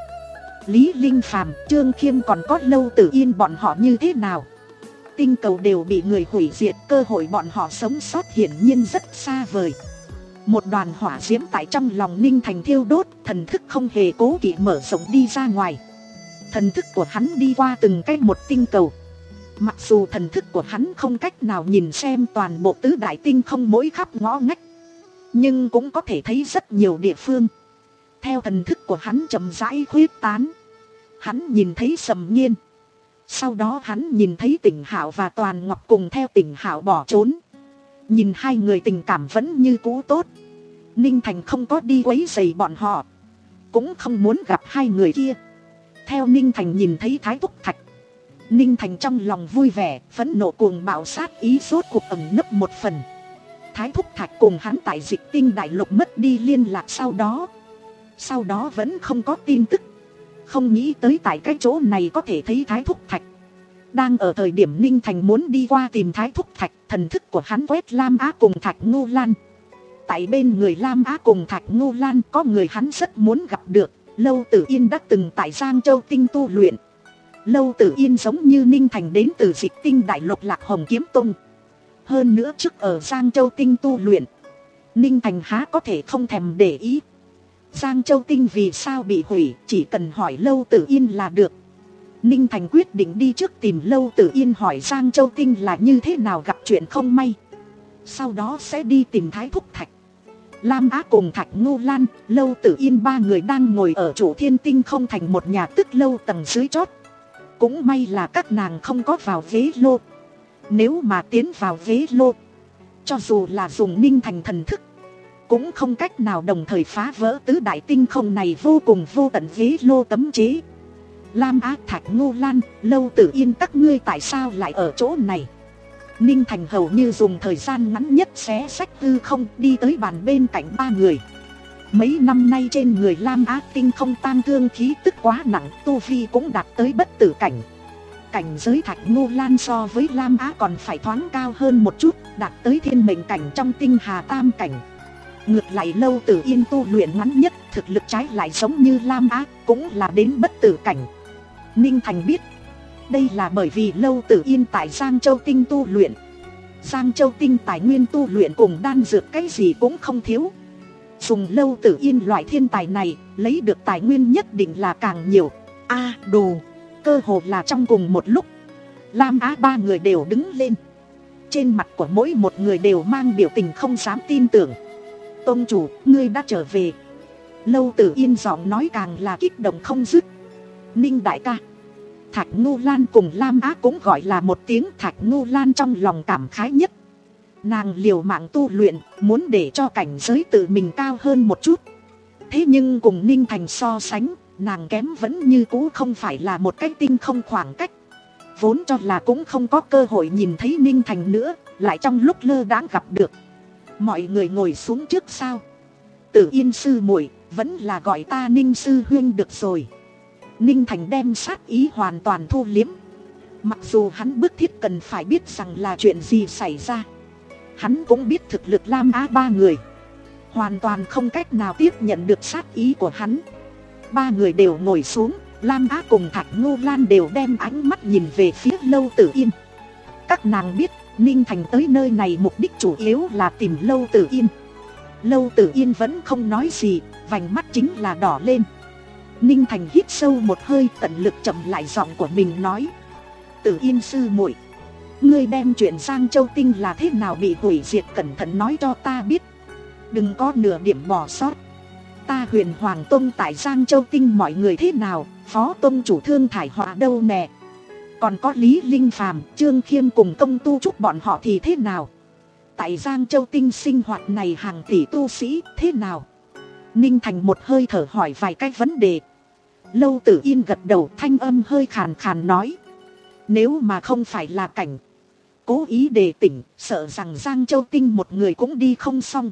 Speaker 1: Lý Linh Phàm, Trương Khiêm còn có Lâu Tử Yên bọn họ như thế nào? Tinh cầu đều bị người hủy diệt, cơ hội bọn họ sống sót hiển nhiên rất xa vời. Một đoàn hỏa diễm tại trong lòng Ninh Thành thiêu đốt, thần thức không hề cố kỵ mở rộng đi ra ngoài. Thần thức của hắn đi qua từng cái một tinh cầu. Mặc dù thần thức của hắn không cách nào nhìn xem toàn bộ tứ đại tinh không mỗi khắp ngõ ngách, nhưng cũng có thể thấy rất nhiều địa phương. Theo thần thức của hắn chậm rãi khuyết tán, hắn nhìn thấy Sầm Nghiên. Sau đó hắn nhìn thấy Tỉnh Hạo và Toàn Ngọc cùng theo Tỉnh Hạo bỏ trốn. Nhìn hai người tình cảm vẫn như cũ tốt, Ninh Thành không có đi quấy rầy bọn họ, cũng không muốn gặp hai người kia. Theo Ninh Thành nhìn thấy Thái Thúc Thạch, Ninh Thành trong lòng vui vẻ, phẫn nộ cuồng bạo sát ý rốt cuộc ẩn nấp một phần. Thái Thúc Thạch cùng hắn tại Dịch Tinh Đại Lục mất đi liên lạc sau đó. Sau đó vẫn không có tin tức. Không nghĩ tới tại cái chỗ này có thể thấy Thái Thúc Thạch. Đang ở thời điểm Ninh Thành muốn đi qua tìm Thái Thúc Thạch, thần thức của hắn quét Lam Á cùng Thạch Ngô Lan. Tại bên người Lam Á cùng Thạch Ngô Lan có người hắn rất muốn gặp được. Lâu Tử Yên đã từng tại Giang Châu Tinh tu luyện. Lâu Tử Yên giống như Ninh Thành đến từ Dịch Tinh Đại Lục Lạc Hồng Kiếm Tông. Hơn nữa trước ở Giang Châu Tinh tu luyện, Ninh Thành há có thể không thèm để ý. Giang Châu Tinh vì sao bị hủy, chỉ cần hỏi Lâu Tử Yên là được. Ninh Thành quyết định đi trước tìm Lâu Tử Yên hỏi Giang Châu Tinh là như thế nào gặp chuyện không may. Sau đó sẽ đi tìm Thái Thúc Thạch. Lam Á cùng Thạch Ngô Lan, Lâu Tử Yên ba người đang ngồi ở Chủ Thiên Tinh không thành một nhà tức lâu tầng dưới chót. Cũng may là các nàng không có vào ghế lô. Nếu mà tiến vào ghế lô, cho dù là dùng Ninh Thành thần thức, cũng không cách nào đồng thời phá vỡ tứ đại tinh không này vô cùng vô tận ghế lô cấm chế. Lam Á, Thạch Ngô Lan, Lâu Tử Yên các ngươi tại sao lại ở chỗ này? Ninh Thành hầu như dùng thời gian ngắn nhất xé sách hư không đi tới bàn bên cạnh ba người. Mấy năm nay trên người Lam Á tinh không tang thương khí tức quá nặng, tu vi cũng đạt tới bất tử cảnh. Cảnh giới Thạch Ngô Lan so với Lam Á còn phải thoáng cao hơn một chút, đạt tới thiên mệnh cảnh trong tinh hà tam cảnh. Ngược lại Lâu Tử Yên tu luyện ngắn nhất, thực lực trái lại giống như Lam Á, cũng là đến bất tử cảnh. Ninh Thành biết, đây là bởi vì Lâu Tử Yên tại Giang Châu Tinh tu luyện. Giang Châu Tinh tài nguyên tu luyện cùng đan dược cái gì cũng không thiếu. Dùng Lâu Tử Yên loại thiên tài này, lấy được tài nguyên nhất định là càng nhiều. A à, đồ, cơ hồ là trong cùng một lúc, Lam Á ba người đều đứng lên. Trên mặt của mỗi một người đều mang biểu tình không dám tin tưởng. Tôn chủ, ngươi đã trở về. Lâu Tử Yên giọng nói càng là kích động không dứt. Ninh đại ca. Thạch Ngô Lan cùng Lam Á cũng gọi là một tiếng. Thạch Ngô Lan trong lòng cảm khái nhất. Nàng liều mạng tu luyện, muốn để cho cảnh giới tự mình cao hơn một chút. Thế nhưng cùng Ninh Thành so sánh, nàng kém vẫn như cũ không phải là một cái tinh không khoảng cách. Vốn cho là cũng không có cơ hội nhìn thấy Ninh Thành nữa, lại trong lúc lơ đãng gặp được. Mọi người ngồi xuống trước sao? Tử Yên sư muội, vẫn là gọi ta Ninh sư huynh được rồi. Ninh Thành đem sát ý hoàn toàn thu liếm. Mặc dù hắn bức thiết cần phải biết rằng là chuyện gì xảy ra, hắn cũng biết thực lực Lam Á ba người hoàn toàn không cách nào tiếp nhận được sát ý của hắn. Ba người đều ngồi xuống, Lam Á cùng Thạch Ngô Lan đều đem ánh mắt nhìn về phía Lâu Tử Yên. Các nàng biết Ninh Thành tới nơi này mục đích chủ yếu là tìm Lâu Tử Yên. Lâu Tử Yên vẫn không nói gì, vành mắt chính là đỏ lên. Ninh Thành hít sâu một hơi, tận lực chậm lại giọng của mình nói: Tử Yên sư muội, ngươi đem chuyện Giang Châu Tinh là thế nào bị hủy diệt cẩn thận nói cho ta biết, đừng có nửa điểm bỏ sót. ta Huyền Hoàng Tông tại Giang Châu Tinh mọi người thế nào, phó tông chủ Thương Thải Họa đâu nè. Còn có Lý Linh Phàm, Trương Khiêm cùng Công Tu Trúc bọn họ thì thế nào. Tại Giang Châu Tinh sinh hoạt này hàng tỷ tu sĩ thế nào. Ninh Thành một hơi thở hỏi vài cái vấn đề. Lâu Tử Yên gật đầu, thanh âm hơi khàn khàn nói. Nếu mà không phải là cảnh cố ý đề tỉnh, sợ rằng Giang Châu Tinh một người cũng đi không xong.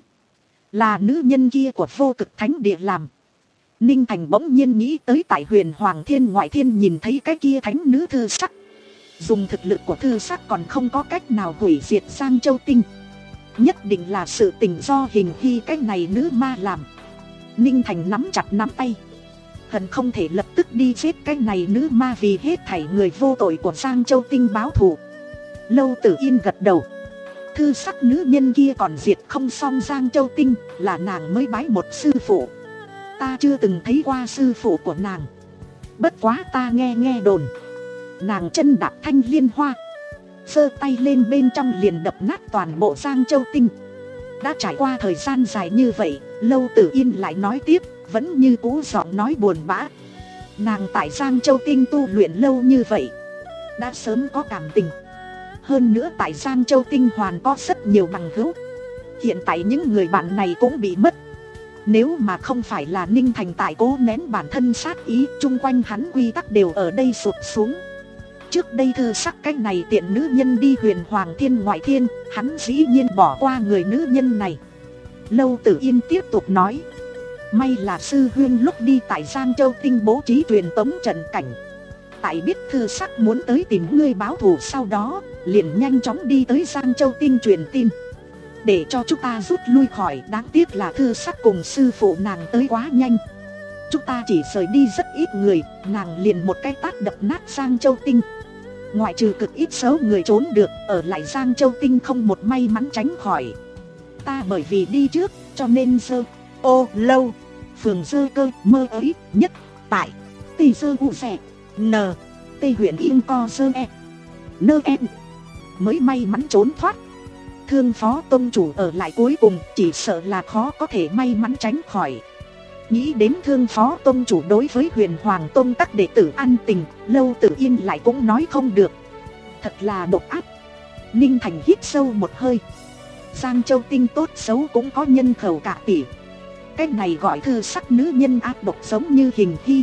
Speaker 1: Là nữ nhân kia của Vô Cực Thánh Địa làm. Ninh Thành bỗng nhiên nghĩ tới tại Huyền Hoàng Thiên Ngoại Thiên nhìn thấy cái kia thánh nữ thư sắc. Dùng thực lực của thư sắc còn không có cách nào hủy diệt Giang Châu Tinh. Nhất định là sự tình do Hình Hy cái này nữ ma làm. Ninh Thành nắm chặt nắm tay, hận không thể lập tức đi giết cái này nữ ma vì hết thảy người vô tội của Giang Châu Tinh báo thù. Lâu Tử Yên gật đầu. Thư sắc nữ nhân kia còn diệt không xong Giang Châu Tinh, là nàng mới bái một sư phụ. Ta chưa từng thấy qua sư phụ của nàng. Bất quá ta nghe nghe đồn, nàng chân đạp thanh liên hoa, giơ tay lên bên trong liền đập nát toàn bộ Giang Châu Tinh. Đã trải qua thời gian dài như vậy, Lâu Tử Yên lại nói tiếp, vẫn như cũ giọng nói buồn bã. Nàng tại Giang Châu Tinh tu luyện lâu như vậy, đã sớm có cảm tình. Hơn nữa tại Giang Châu Tinh hoàn có rất nhiều bằng hữu. Hiện tại những người bạn này cũng bị mất. Nếu mà không phải là Ninh Thành tại cố nén bản thân sát ý, chung quanh hắn quy tắc đều ở đây sụp xuống. Trước đây thư sắc cái này tiện nữ nhân đi Huyền Hoàng Thiên Ngoại Thiên, hắn dĩ nhiên bỏ qua người nữ nhân này. Lâu Tử Yên tiếp tục nói. May là sư huyên lúc đi tại Giang Châu Tinh bố trí truyền tống trận cảnh. Tại biết thư sắc muốn tới tìm ngươi báo thù sau đó, liền nhanh chóng đi tới Giang Châu Tinh truyền tin, để cho chúng ta rút lui khỏi. Đáng tiếc là thư sắc cùng sư phụ nàng tới quá nhanh. Chúng ta chỉ rời đi rất ít người, nàng liền một cái tát đập nát Giang Châu Tinh. Ngoại trừ cực ít số người trốn được, ở lại Giang Châu Tinh không một may mắn tránh khỏi. Ta bởi vì đi trước, cho nên dơ ô lâu phường dơ cơ mơ ấy nhất tại tì dơ u xẻ n tây huyện yên co dơ e nơ em mới may mắn trốn thoát. Thương phó tông chủ ở lại cuối cùng chỉ sợ là khó có thể may mắn tránh khỏi. Nghĩ đến thương phó tông chủ đối với Huyền Hoàng Tông các đệ tử ăn tình, Lâu Tử Yên lại cũng nói không được. Thật là độc ác. Ninh Thành hít sâu một hơi. Giang Châu Tinh tốt xấu cũng có nhân khẩu cả tỷ. Cái này gọi thư sắc nữ nhân ác độc giống như Hình Hy.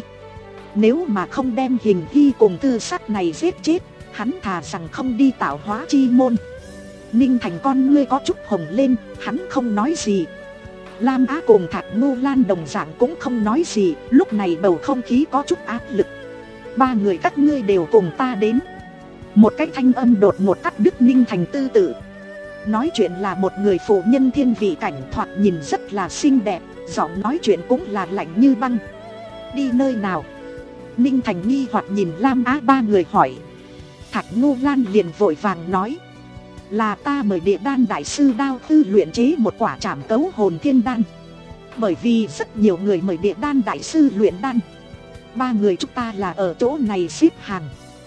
Speaker 1: Nếu mà không đem Hình Hy cùng thư sắc này giết chết, hắn thà rằng không đi tạo hóa chi môn. Ninh Thành con ngươi có chút hồng lên, hắn không nói gì. Lam Á cùng Thạch Ngô Lan đồng dạng cũng không nói gì. Lúc này bầu không khí có chút áp lực. Ba người các ngươi đều cùng ta đến. Một cái thanh âm đột ngột cắt đứt Ninh Thành tư tự. Nói chuyện là một người phụ nhân thiên vị cảnh, thoạt nhìn rất là xinh đẹp, giọng nói chuyện cũng là lạnh như băng. Đi nơi nào? Ninh Thành nghi hoặc nhìn Lam Á ba người hỏi. Thạch Ngô Lan liền vội vàng nói. Là ta mời Địa Đan đại sư Đao Tư luyện chế một quả trảm cấu hồn thiên đan. Bởi vì rất nhiều người mời Địa Đan đại sư luyện đan, ba người chúng ta là ở chỗ này xếp hàng.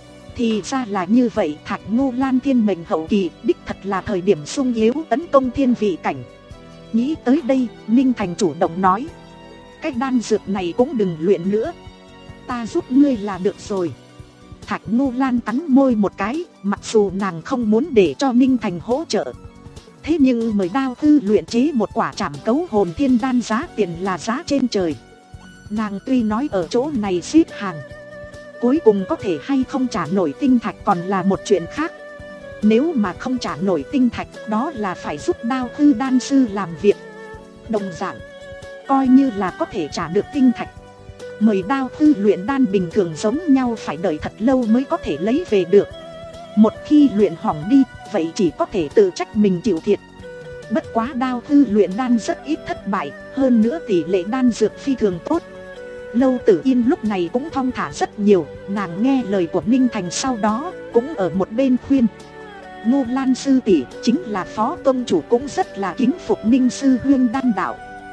Speaker 1: Thì ra là như vậy. Thạch Ngô Lan thiên mệnh hậu kỳ, đích thật là thời điểm sung yếu tấn công thiên vị cảnh. Nghĩ tới đây, Ninh Thành chủ động nói. Cái đan dược này cũng đừng luyện nữa, ta giúp ngươi là được rồi. Thạch Ngô Lan cắn môi một cái, mặc dù nàng không muốn để cho Ninh Thành hỗ trợ. Thế nhưng mời Đao Tư luyện chế một quả trảm cấu hồn thiên đan giá tiền là giá trên trời. Nàng tuy nói ở chỗ này xếp hàng, cuối cùng có thể hay không trả nổi tinh thạch còn là một chuyện khác. Nếu mà không trả nổi tinh thạch, đó là phải giúp Đao Tư đan sư làm việc. Đồng dạng, coi như là có thể trả được tinh thạch, mời Đao Tư luyện đan bình thường giống nhau phải đợi thật lâu mới có thể lấy về được. Một khi luyện hỏng đi, vậy chỉ có thể tự trách mình chịu thiệt. Bất quá Đao Tư luyện đan rất ít thất bại, hơn nữa tỷ lệ đan dược phi thường tốt. Lâu Tử Yên lúc này cũng thong thả rất nhiều, nàng nghe lời của Ninh Thành sau đó, cũng ở một bên khuyên. Ngô Lan sư tỷ, chính là phó tông chủ cũng rất là kính phục Ninh sư huyên đan đạo.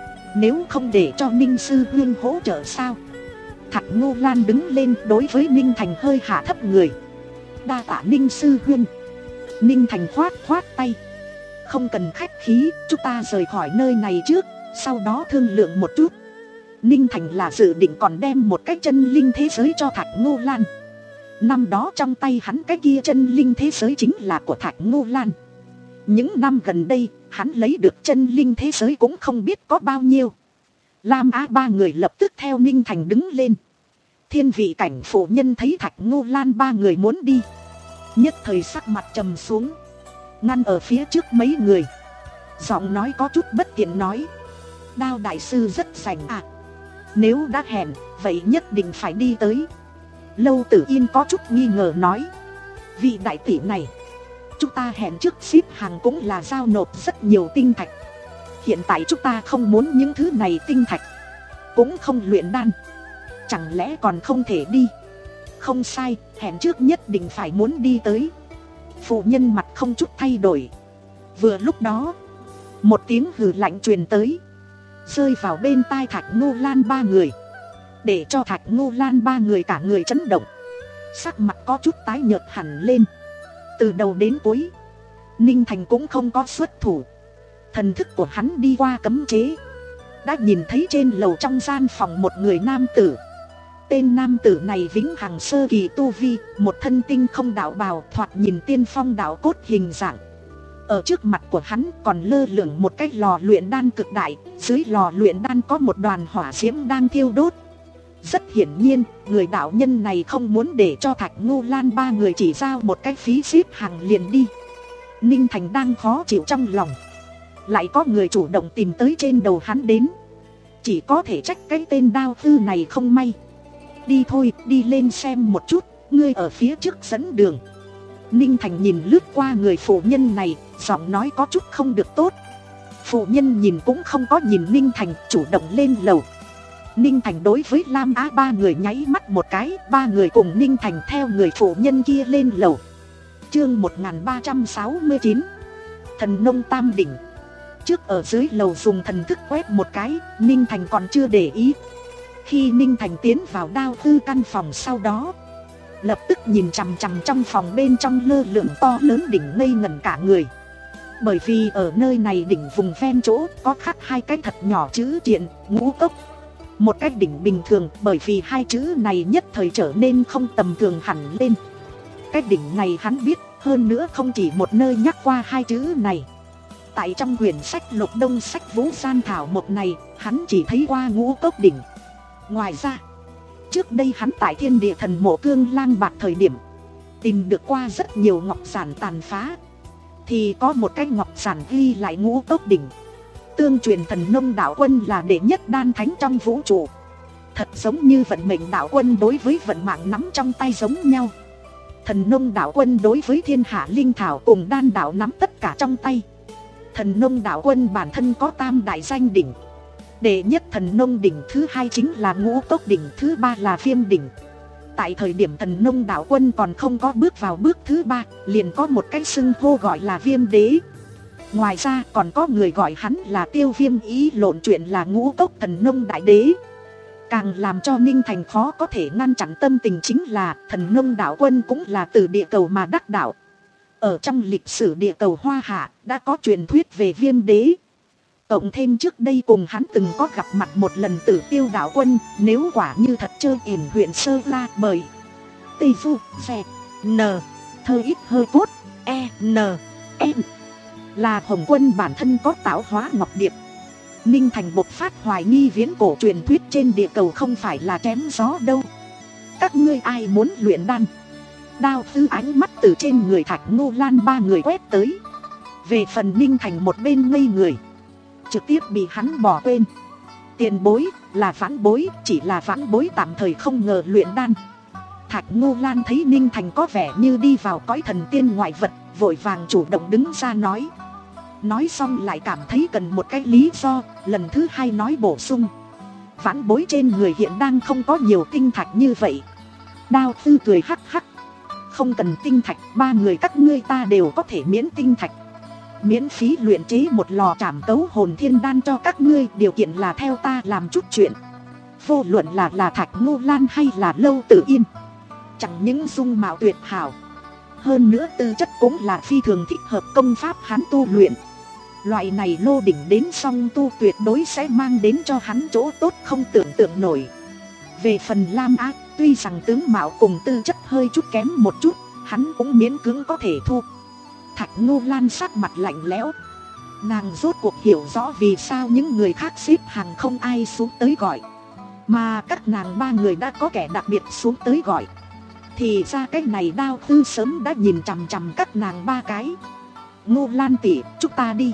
Speaker 1: Nếu không để cho Ninh sư huyên hỗ trợ sao? Thạch Ngô Lan đứng lên đối với Ninh Thành hơi hạ thấp người. Đa tạ Ninh sư huyên. Ninh Thành khoát khoát tay. Không cần khách khí, chúng ta rời khỏi nơi này trước, sau đó thương lượng một chút. Ninh Thành là dự định còn đem một cái chân linh thế giới cho Thạch Ngô Lan. Năm đó trong tay hắn cái kia chân linh thế giới chính là của Thạch Ngô Lan. Những năm gần đây hắn lấy được chân linh thế giới cũng không biết có bao nhiêu. Lam Á ba người lập tức theo Ninh Thành đứng lên. Thiên vị cảnh phụ nhân thấy Thạch Ngô Lan ba người muốn đi, nhất thời sắc mặt trầm xuống, ngăn ở phía trước mấy người. Giọng nói có chút bất tiện nói: Đao đại sư rất rảnh à, nếu đã hẹn vậy nhất định phải đi tới. Lâu Tử Yên có chút nghi ngờ nói: Vị đại tỷ này, chúng ta hẹn trước xếp hàng cũng là giao nộp rất nhiều tinh thạch. Hiện tại chúng ta không muốn những thứ này tinh thạch, cũng không luyện đan, chẳng lẽ còn không thể đi? Không sai, hẹn trước nhất định phải muốn đi tới. Phụ nhân mặt không chút thay đổi. Vừa lúc đó, một tiếng hừ lạnh truyền tới, rơi vào bên tai Thạch Ngô Lan ba người, để cho Thạch Ngô Lan ba người cả người chấn động, sắc mặt có chút tái nhợt hẳn lên. Từ đầu đến cuối, Ninh Thành cũng không có xuất thủ. Thần thức của hắn đi qua cấm chế, đã nhìn thấy trên lầu trong gian phòng một người nam tử. Tên nam tử này vĩnh hằng sơ kỳ tu vi, một thân tinh không đạo bào, thoạt nhìn tiên phong đạo cốt hình dạng. Ở trước mặt của hắn còn lơ lửng một cái lò luyện đan cực đại, dưới lò luyện đan có một đoàn hỏa diễm đang thiêu đốt. Rất hiển nhiên, người đạo nhân này không muốn để cho Thạch Ngô Lan ba người chỉ giao một cái phí xếp hàng liền đi. Ninh Thành đang khó chịu trong lòng, lại có người chủ động tìm tới trên đầu hắn đến, chỉ có thể trách cái tên đao tư này không may. Đi thôi, đi lên xem một chút, ngươi ở phía trước dẫn đường. Ninh Thành nhìn lướt qua người phụ nhân này, giọng nói có chút không được tốt. Phụ nhân nhìn cũng không có nhìn Ninh Thành, chủ động lên lầu. Ninh Thành đối với Lam Á ba người nháy mắt một cái, ba người cùng Ninh Thành theo người phụ nhân kia lên lầu. Chương một nghìn ba trăm sáu mươi chín, Thần Nông Tam Đỉnh. Trước ở dưới lầu dùng thần thức quét một cái, Ninh Thành còn chưa để ý. Khi Ninh Thành tiến vào đao tư căn phòng sau đó, lập tức nhìn chằm chằm trong phòng bên trong lơ lửng to lớn đỉnh ngây ngẩn cả người. Bởi vì ở nơi này đỉnh vùng ven chỗ có khắc hai cái thật nhỏ chữ triện, ngũ cốc. Một cái đỉnh bình thường, bởi vì hai chữ này nhất thời trở nên không tầm thường hẳn lên. Cái đỉnh này hắn biết, hơn nữa không chỉ một nơi nhắc qua hai chữ này. Tại trong quyển sách Lục Đông Sách Vũ Gian Thảo một này, hắn chỉ thấy qua ngũ cốc đỉnh. Ngoài ra, trước đây hắn tại Thiên Địa Thần Mộ Cương Lang Bạc thời điểm tìm được qua rất nhiều ngọc giản tàn phá, thì có một cái ngọc giản ghi lại ngũ cốc đỉnh. Tương truyền Thần Nông Đạo Quân là đệ nhất đan thánh trong vũ trụ, thật giống như vận mệnh đạo quân đối với vận mạng nắm trong tay giống nhau. Thần Nông Đạo Quân đối với thiên hạ linh thảo cùng đan đạo nắm tất cả trong tay. Thần Nông Đạo Quân bản thân có tam đại danh đỉnh. Đệ nhất Thần Nông đỉnh, thứ hai chính là ngũ cốc đỉnh, thứ ba là Viêm đỉnh. Tại thời điểm Thần Nông Đạo Quân còn không có bước vào bước thứ ba, liền có một cái xưng hô gọi là Viêm Đế. Ngoài ra còn có người gọi hắn là Tiêu Viêm, ý lộn chuyện là ngũ cốc Thần Nông Đại Đế. Càng làm cho Ninh Thành khó có thể ngăn chặn tâm tình chính là Thần Nông Đạo Quân cũng là từ địa cầu mà đắc đạo. Ở trong lịch sử địa cầu Hoa Hạ đã có truyền thuyết về Viêm Đế. Cộng thêm trước đây cùng hắn từng có gặp mặt một lần Tử Tiêu Đạo Quân, nếu quả như thật chơi yểm huyện Sơ La bởi Tây Phu, Xe, N, Thơ ít hơi cốt, E, N, M là Hồng Quân bản thân có tạo hóa ngọc điệp. Ninh Thành bộc phát hoài nghi viễn cổ truyền thuyết trên địa cầu không phải là chém gió đâu. Các ngươi ai muốn luyện đan? Đao Tư ánh mắt từ trên người Thạch Ngô Lan ba người quét tới. Về phần Ninh Thành một bên ngây người, trực tiếp bị hắn bỏ quên. Tiền bối là vãn bối, chỉ là vãn bối tạm thời không ngờ luyện đan. Thạch Ngô Lan thấy Ninh Thành có vẻ như đi vào cõi thần tiên ngoại vật, vội vàng chủ động đứng ra nói. Nói xong lại cảm thấy cần một cái lý do, lần thứ hai nói bổ sung. Vãn bối trên người hiện đang không có nhiều tinh thạch như vậy. Đao Tư cười hắc hắc. Không cần tinh thạch, ba người các ngươi ta đều có thể miễn tinh thạch. Miễn phí luyện chế một lò trảm cấu hồn thiên đan cho các ngươi, điều kiện là theo ta làm chút chuyện. Vô luận là là Thạch Ngô Lan hay là Lâu Tử Yên, chẳng những dung mạo tuyệt hảo, hơn nữa tư chất cũng là phi thường thích hợp công pháp hắn tu luyện. Loại này lô đỉnh đến song tu tuyệt đối sẽ mang đến cho hắn chỗ tốt không tưởng tượng nổi. Về phần Lam Á, tuy rằng tướng mạo cùng tư chất hơi chút kém một chút, hắn cũng miễn cưỡng có thể thu. Thạch Ngô Lan sắc mặt lạnh lẽo. Nàng rốt cuộc hiểu rõ vì sao những người khác xếp hàng không ai xuống tới gọi, mà các nàng ba người đã có kẻ đặc biệt xuống tới gọi. Thì ra cái này Đao Tư sớm đã nhìn chằm chằm các nàng ba cái. Ngô Lan tỷ, chúng ta đi.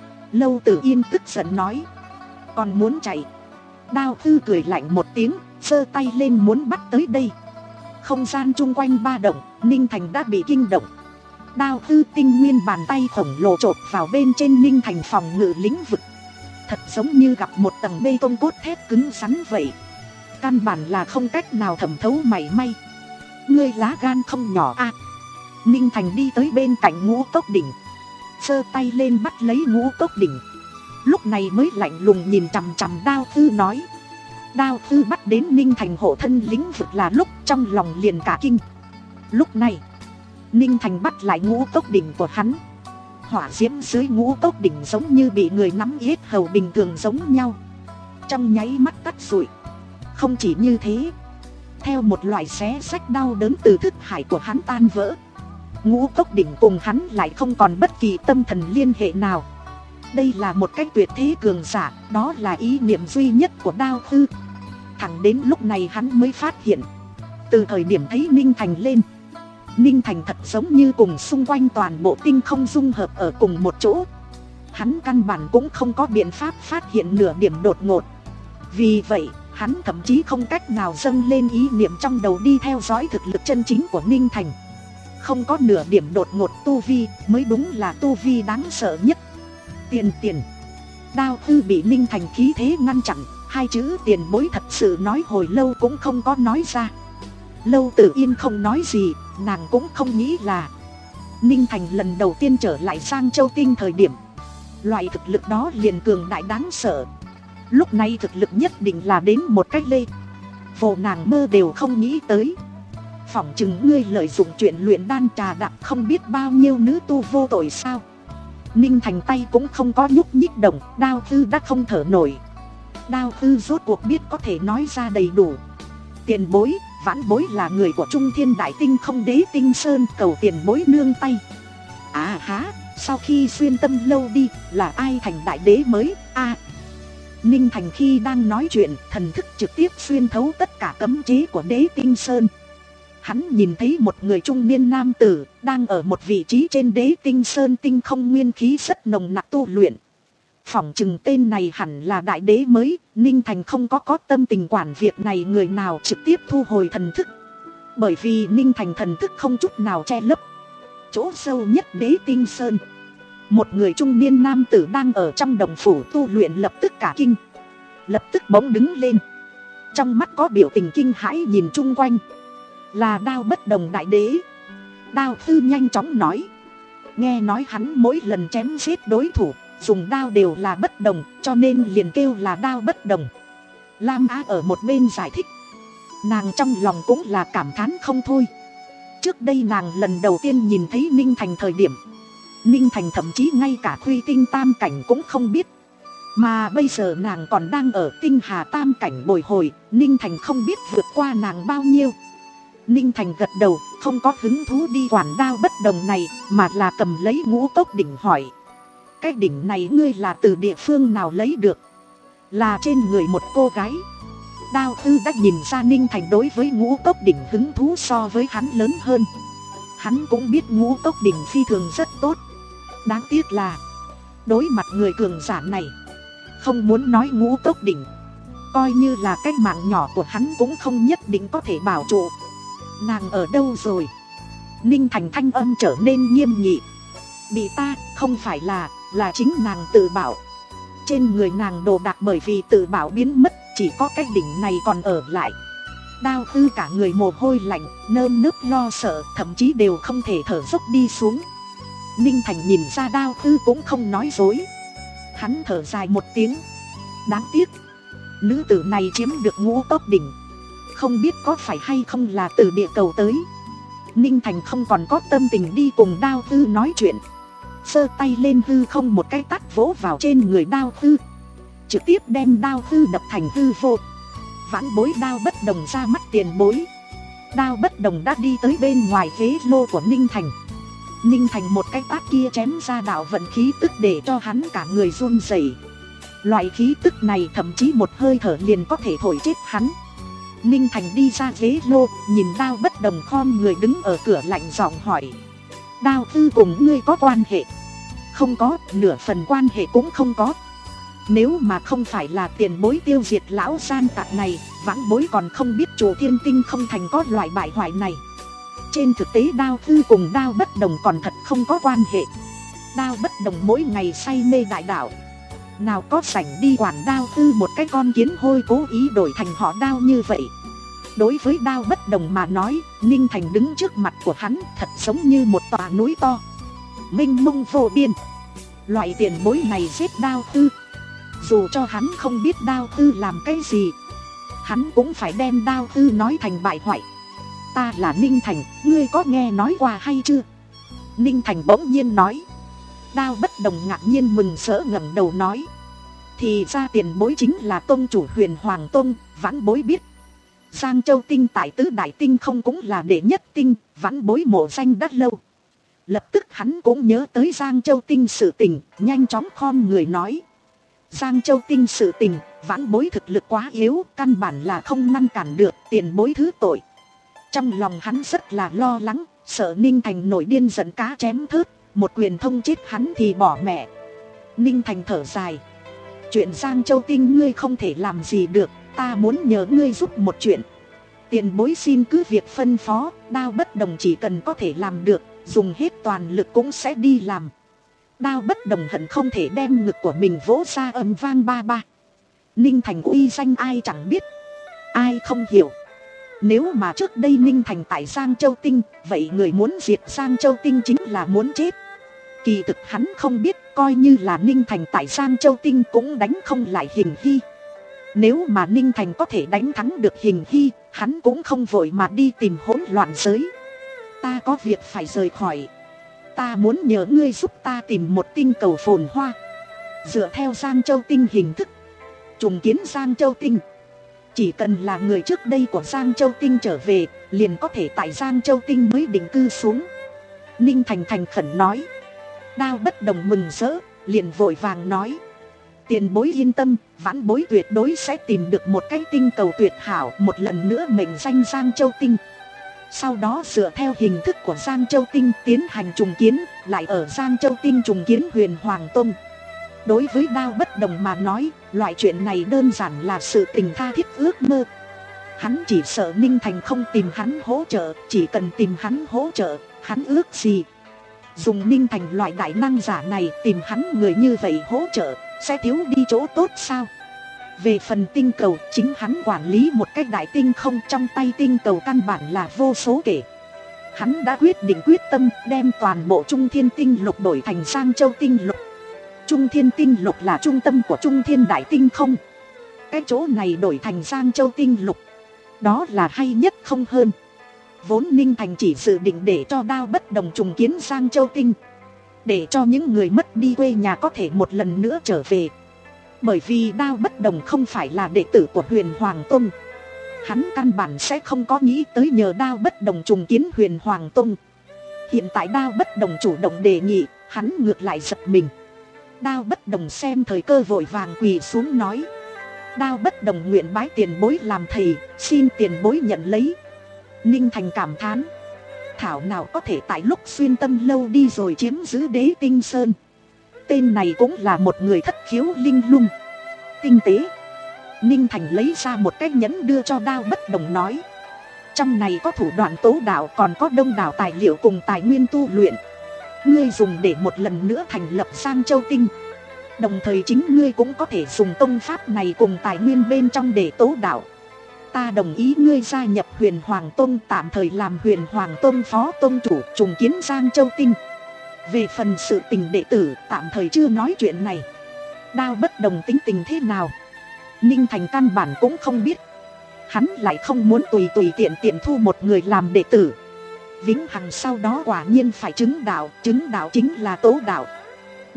Speaker 1: Lâu Tử Yên tức giận nói. Còn muốn chạy? Đao Tư cười lạnh một tiếng, giơ tay lên muốn bắt tới đây. Không gian chung quanh ba động, Ninh Thành đã bị kinh động. Đao Tư tinh nguyên bàn tay khổng lồ chộp vào bên trên Ninh Thành phòng ngự lĩnh vực. Thật giống như gặp một tầng bê tông cốt thép cứng rắn vậy. Căn bản là không cách nào thẩm thấu mảy may. Ngươi lá gan không nhỏ à. Ninh Thành đi tới bên cạnh Ngũ Cốc Đỉnh, giơ tay lên bắt lấy Ngũ Cốc Đỉnh. Lúc này mới lạnh lùng nhìn chằm chằm Đao Tư nói. Đao Tư bắt đến Ninh Thành hộ thân lĩnh vực là lúc trong lòng liền cả kinh. Lúc này Ninh Thành bắt lại Ngũ Cốc Đỉnh của hắn. Hỏa diễm dưới Ngũ Cốc Đỉnh giống như bị người nắm yết hầu bình thường giống nhau, trong nháy mắt tắt rụi. Không chỉ như thế, theo một loại xé rách đau đớn từ thức hải của hắn tan vỡ. Ngũ Cốc Đỉnh cùng hắn lại không còn bất kỳ tâm thần liên hệ nào. Đây là một cách tuyệt thế cường giả, đó là ý niệm duy nhất của Đao Tư. Thẳng đến lúc này hắn mới phát hiện, từ thời điểm thấy Ninh Thành lên, Ninh Thành thật giống như cùng xung quanh toàn bộ tinh không dung hợp ở cùng một chỗ. Hắn căn bản cũng không có biện pháp phát hiện nửa điểm đột ngột. Vì vậy, hắn thậm chí không cách nào dâng lên ý niệm trong đầu đi theo dõi thực lực chân chính của Ninh Thành. Không có nửa điểm đột ngột tu vi mới đúng là tu vi đáng sợ nhất. Tiền tiền. Đao Tư bị Ninh Thành khí thế ngăn chặn, hai chữ tiền bối thật sự nói hồi lâu cũng không có nói ra. Lâu Tử Yên không nói gì, nàng cũng không nghĩ là Ninh Thành lần đầu tiên trở lại Giang Châu Tinh thời điểm, loại thực lực đó liền cường đại đáng sợ. Lúc này thực lực nhất định là đến một cách lê vô nàng mơ đều không nghĩ tới. Phỏng chừng ngươi lợi dụng chuyện luyện đan trà đạp không biết bao nhiêu nữ tu vô tội sao. Ninh Thành tay cũng không có nhúc nhích động, Đao Tư đã không thở nổi. Đao Tư rốt cuộc biết có thể nói ra đầy đủ. Tiền bối, vãn bối là người của Trung Thiên Đại Tinh không đế Tinh Sơn, cầu tiền bối nương tay. À há, sau khi xuyên tâm lâu đi, là ai thành đại đế mới, a à. Ninh Thành khi đang nói chuyện, thần thức trực tiếp xuyên thấu tất cả cấm chế của đế Tinh Sơn. Hắn nhìn thấy một người trung niên nam tử, đang ở một vị trí trên đế Tinh Sơn tinh không nguyên khí rất nồng nặc tu luyện. Phỏng chừng tên này hẳn là đại đế mới. Ninh Thành không có có tâm tình quản việc này người nào, trực tiếp thu hồi thần thức. Bởi vì Ninh Thành thần thức không chút nào che lấp. Chỗ sâu nhất đế Tinh Sơn, một người trung niên nam tử đang ở trong đồng phủ tu luyện lập tức cả kinh. Lập tức bỗng đứng lên, trong mắt có biểu tình kinh hãi nhìn chung quanh. Là Đao Bất Đồng đại đế. Đao Tư nhanh chóng nói. Nghe nói hắn mỗi lần chém giết đối thủ dùng đao đều là bất đồng, cho nên liền kêu là Đao Bất Đồng. Lam Á ở một bên giải thích. Nàng trong lòng cũng là cảm thán không thôi. Trước đây nàng lần đầu tiên nhìn thấy Ninh Thành thời điểm, Ninh Thành thậm chí ngay cả Khuy Tinh Tam Cảnh cũng không biết. Mà bây giờ nàng còn đang ở Tinh Hà Tam Cảnh bồi hồi, Ninh Thành không biết vượt qua nàng bao nhiêu. Ninh Thành gật đầu, không có hứng thú đi quản Đao Bất Đồng này, mà là cầm lấy Ngũ Cốc Đỉnh hỏi. Cái đỉnh này ngươi là từ địa phương nào lấy được? Là trên người một cô gái. Đao Tư đã nhìn ra Ninh Thành đối với Ngũ Cốc Đỉnh hứng thú so với hắn lớn hơn. Hắn cũng biết Ngũ Cốc Đỉnh phi thường rất tốt. Đáng tiếc là đối mặt người cường giả này, không muốn nói Ngũ Cốc Đỉnh, coi như là cái mạng nhỏ của hắn cũng không nhất định có thể bảo trụ. Nàng ở đâu rồi? Ninh Thành thanh âm trở nên nghiêm nghị. Bị ta, không phải là, là chính nàng tự bảo. Trên người nàng đồ đạc bởi vì tự bảo biến mất, chỉ có cái đỉnh này còn ở lại. Đao Tư cả người mồ hôi lạnh, nơm nớp lo sợ, thậm chí đều không thể thở dốc đi xuống. Ninh Thành nhìn ra Đao Tư cũng không nói dối. Hắn thở dài một tiếng. Đáng tiếc, nữ tử này chiếm được Ngũ Cốc Đỉnh, không biết có phải hay không là từ địa cầu tới. Ninh Thành không còn có tâm tình đi cùng Đao Tư nói chuyện. giơ tay lên hư không một cái tát vỗ vào trên người Đao Tư, trực tiếp đem Đao Tư đập thành hư vô. Vãn Bối Đao Bất Đồng ra mắt tiền bối. Đao Bất Đồng đã đi tới bên ngoài ghế lô của Ninh Thành. Ninh Thành một cái tát kia chém ra đạo vận khí tức để cho hắn cả người run rẩy. Loại khí tức này thậm chí một hơi thở liền có thể thổi chết hắn. Ninh Thành đi ra ghế lô, nhìn Đao Bất Đồng khom người đứng ở cửa lạnh giọng hỏi: Đao Tư cùng ngươi có quan hệ? Không có, nửa phần quan hệ cũng không có. Nếu mà không phải là tiền bối tiêu diệt lão gian tặc này, Vãn Bối còn không biết Chủ Thiên Tinh không thành có loại bại hoại này. Trên thực tế Đao Tư cùng Đao Bất Đồng còn thật không có quan hệ. Đao Bất Đồng mỗi ngày say mê đại đạo, nào có rảnh đi quản Đao Tư một cái con kiến hôi cố ý đổi thành họ Đao như vậy. Đối với Đao Bất Đồng mà nói, Ninh Thành đứng trước mặt của hắn thật giống như một tòa núi to, mênh mông vô biên. Loại tiền bối này giết Đao Tư, dù cho hắn không biết Đao Tư làm cái gì, hắn cũng phải đem Đao Tư nói thành bại hoại. Ta là Ninh Thành, ngươi có nghe nói qua hay chưa? Ninh Thành bỗng nhiên nói. Đao Bất Đồng ngạc nhiên mừng rỡ ngẩng đầu nói: Thì ra tiền bối chính là tông chủ Huyền Hoàng Tông. Vãn Bối biết. Giang Châu Tinh tại tứ đại tinh không cũng là đệ nhất tinh, Vãn Bối mộ danh đã lâu. Lập tức hắn cũng nhớ tới Giang Châu Tinh sự tình, nhanh chóng khom người nói: Giang Châu Tinh sự tình, Vãn Bối thực lực quá yếu, căn bản là không ngăn cản được, tiền bối thứ tội. Trong lòng hắn rất là lo lắng, sợ Ninh Thành nổi điên giận cá chém thớt, một quyền thông chết hắn thì bỏ mẹ. Ninh Thành thở dài: Chuyện Giang Châu Tinh ngươi không thể làm gì được, ta muốn nhờ ngươi giúp một chuyện. Tiền bối xin cứ việc phân phó, Đao Bất Đồng chỉ cần có thể làm được, dùng hết toàn lực cũng sẽ đi làm. Đao Bất Đồng hận không thể đem ngực của mình vỗ ra ầm vang ba ba. Ninh Thành uy danh ai chẳng biết, ai không hiểu. Nếu mà trước đây Ninh Thành tại Giang Châu Tinh, vậy người muốn diệt Giang Châu Tinh chính là muốn chết. Kỳ thực hắn không biết, coi như là Ninh Thành tại Giang Châu Tinh cũng đánh không lại Hình Hy. Nếu mà Ninh Thành có thể đánh thắng được Hình Hy, hắn cũng không vội mà đi tìm hỗn loạn giới. Ta có việc phải rời khỏi. Ta muốn nhờ ngươi giúp ta tìm một tinh cầu phồn hoa, dựa theo Giang Châu Tinh hình thức trùng kiến Giang Châu Tinh. Chỉ cần là người trước đây của Giang Châu Tinh trở về, liền có thể tại Giang Châu Tinh mới định cư xuống. Ninh Thành thành khẩn nói. Đao Bất Đồng mừng rỡ, liền vội vàng nói: Tiền bối yên tâm, Vãn Bối tuyệt đối sẽ tìm được một cái tinh cầu tuyệt hảo, một lần nữa mệnh danh Giang Châu Tinh. Sau đó dựa theo hình thức của Giang Châu Tinh tiến hành trùng kiến, lại ở Giang Châu Tinh trùng kiến Huyền Hoàng Tông. Đối với Đao Bất Đồng mà nói, loại chuyện này đơn giản là sự tình tha thiết ước mơ. Hắn chỉ sợ Ninh Thành không tìm hắn hỗ trợ, chỉ cần tìm hắn hỗ trợ, hắn ước gì. Dùng Ninh Thành loại đại năng giả này tìm hắn người như vậy hỗ trợ, sẽ thiếu đi chỗ tốt sao? Về phần tinh cầu, chính hắn quản lý một cái đại tinh không, trong tay tinh cầu căn bản là vô số kể. Hắn đã quyết định quyết tâm đem toàn bộ Trung Thiên Tinh Lục đổi thành Giang Châu Tinh Lục. Trung Thiên Tinh Lục là trung tâm của Trung Thiên Đại Tinh không. Cái chỗ này đổi thành Giang Châu Tinh Lục, đó là hay nhất không hơn. Vốn Ninh Thành chỉ dự định để cho Đao Bất Đồng trùng kiến Giang Châu Tinh, để cho những người mất đi quê nhà có thể một lần nữa trở về. Bởi vì Đao Bất Đồng không phải là đệ tử của Huyền Hoàng Tông, hắn căn bản sẽ không có nghĩ tới nhờ Đao Bất Đồng trùng kiến Huyền Hoàng Tông. Hiện tại Đao Bất Đồng chủ động đề nghị, hắn ngược lại giật mình. Đao Bất Đồng xem thời cơ vội vàng quỳ xuống nói: Đao Bất Đồng nguyện bái tiền bối làm thầy, xin tiền bối nhận lấy. Ninh Thành cảm thán: thảo nào có thể tại lúc xuyên tâm lâu đi rồi chiếm giữ Đế Tinh Sơn. Tên này cũng là một người thất khiếu linh lung, tinh tế. Ninh Thành lấy ra một cái nhẫn đưa cho Đao Bất Đồng nói: trong này có thủ đoạn tố đạo, còn có đông đảo tài liệu cùng tài nguyên tu luyện. Ngươi dùng để một lần nữa thành lập Giang Châu Tinh. Đồng thời chính ngươi cũng có thể dùng tông pháp này cùng tài nguyên bên trong để tố đạo. Ta đồng ý ngươi gia nhập Huyền Hoàng Tông, tạm thời làm Huyền Hoàng Tông phó tông chủ, trùng kiến Giang Châu Tinh. Về phần sự tình đệ tử, tạm thời chưa nói chuyện này. Đao Bất Đồng tính tình thế nào, Ninh Thành căn bản cũng không biết. Hắn lại không muốn tùy tùy tiện tiện thu một người làm đệ tử. Vĩnh hằng sau đó quả nhiên phải chứng đạo, chứng đạo chính là tố đạo.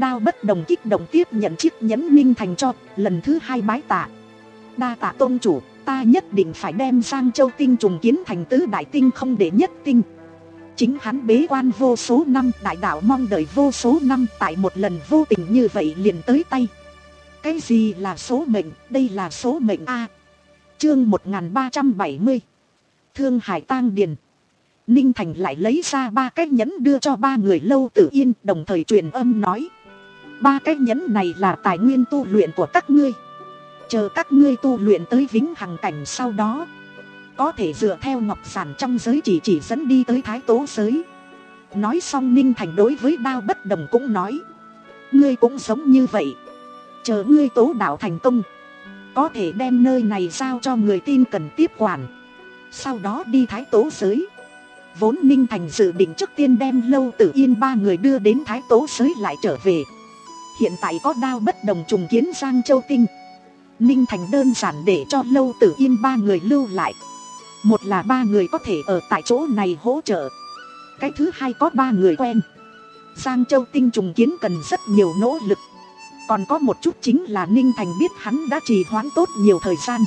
Speaker 1: Đao Bất Đồng kích động tiếp nhận chiếc nhẫn Ninh Thành cho, lần thứ hai bái tạ. Đa tạ tôn chủ, ta nhất định phải đem Giang Châu tinh trùng kiến thành tứ đại tinh không để nhất tinh. Chính hắn bế quan vô số năm, đại đạo mong đợi vô số năm, tại một lần vô tình như vậy liền tới tay. Cái gì là số mệnh? Đây là số mệnh A. Chương một nghìn ba trăm bảy mươi. Thương Hải Tang Điền. Ninh Thành lại lấy ra ba cái nhẫn đưa cho ba người Lâu Tử Yên, đồng thời truyền âm nói: ba cái nhẫn này là tài nguyên tu luyện của các ngươi. Chờ các ngươi tu luyện tới vĩnh hằng cảnh sau đó, có thể dựa theo ngọc giản trong giới chỉ chỉ dẫn đi tới Thái Tố giới. Nói xong Ninh Thành đối với Đao Bất Đồng cũng nói: ngươi cũng giống như vậy. Chờ ngươi tố đạo thành công, có thể đem nơi này giao cho người tin cần tiếp quản, sau đó đi Thái Tố giới. Vốn Ninh Thành dự định trước tiên đem Lâu Tử Yên ba người đưa đến Thái Tố giới lại trở về. Hiện tại có Đao Bất Đồng trùng kiến Giang Châu tinh, Ninh Thành đơn giản để cho Lâu Tử Yên ba người lưu lại. Một là ba người có thể ở tại chỗ này hỗ trợ, cái thứ hai có ba người quen. Giang Châu tinh trùng kiến cần rất nhiều nỗ lực. Còn có một chút chính là Ninh Thành biết hắn đã trì hoãn tốt nhiều thời gian.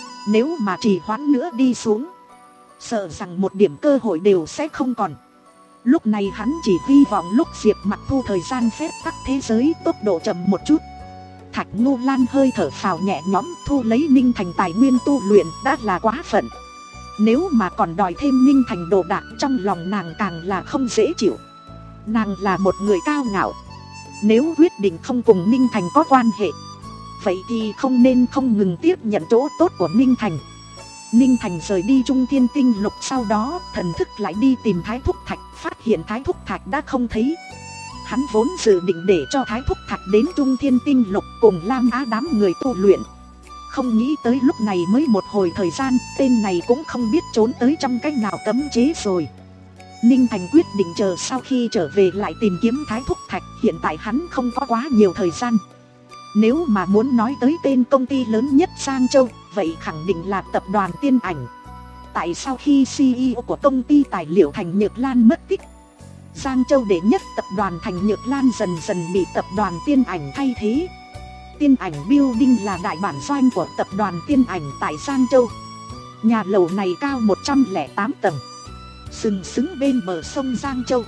Speaker 1: Nếu mà trì hoãn nữa đi xuống, sợ rằng một điểm cơ hội đều sẽ không còn. Lúc này hắn chỉ hy vọng lúc Diệp Mặc thu thời gian phép tắc thế giới tốc độ chậm một chút. Thạch Ngu Lan hơi thở phào nhẹ nhõm, thu lấy Ninh Thành tài nguyên tu luyện đã là quá phận. Nếu mà còn đòi thêm Ninh Thành đồ đạc, trong lòng nàng càng là không dễ chịu. Nàng là một người cao ngạo, nếu quyết định không cùng Ninh Thành có quan hệ, vậy thì không nên không ngừng tiếp nhận chỗ tốt của Ninh Thành. Ninh Thành rời đi Trung Thiên Tinh Lục sau đó, thần thức lại đi tìm Thái Thúc Thạch, phát hiện Thái Thúc Thạch đã không thấy. Hắn vốn dự định để cho Thái Thúc Thạch đến Trung Thiên Tinh Lục cùng Lam Á đám người tu luyện. Không nghĩ tới lúc này mới một hồi thời gian, tên này cũng không biết trốn tới trong cách nào cấm chế rồi. Ninh Thành quyết định chờ sau khi trở về lại tìm kiếm Thái Thúc Thạch. Hiện tại hắn không có quá nhiều thời gian. Nếu mà muốn nói tới tên công ty lớn nhất Giang Châu, vậy khẳng định là tập đoàn Tiên Ảnh. Tại sau khi xê e ô của công ty tài liệu Thành Nhược Lan mất tích, Giang Châu đệ nhất tập đoàn Thành Nhược Lan dần dần bị tập đoàn Tiên Ảnh thay thế. Tiên Ảnh Building là đại bản doanh của tập đoàn Tiên Ảnh tại Giang Châu. Nhà lầu này cao một trăm lẻ tám tầng, sừng sững bên bờ sông Giang Châu.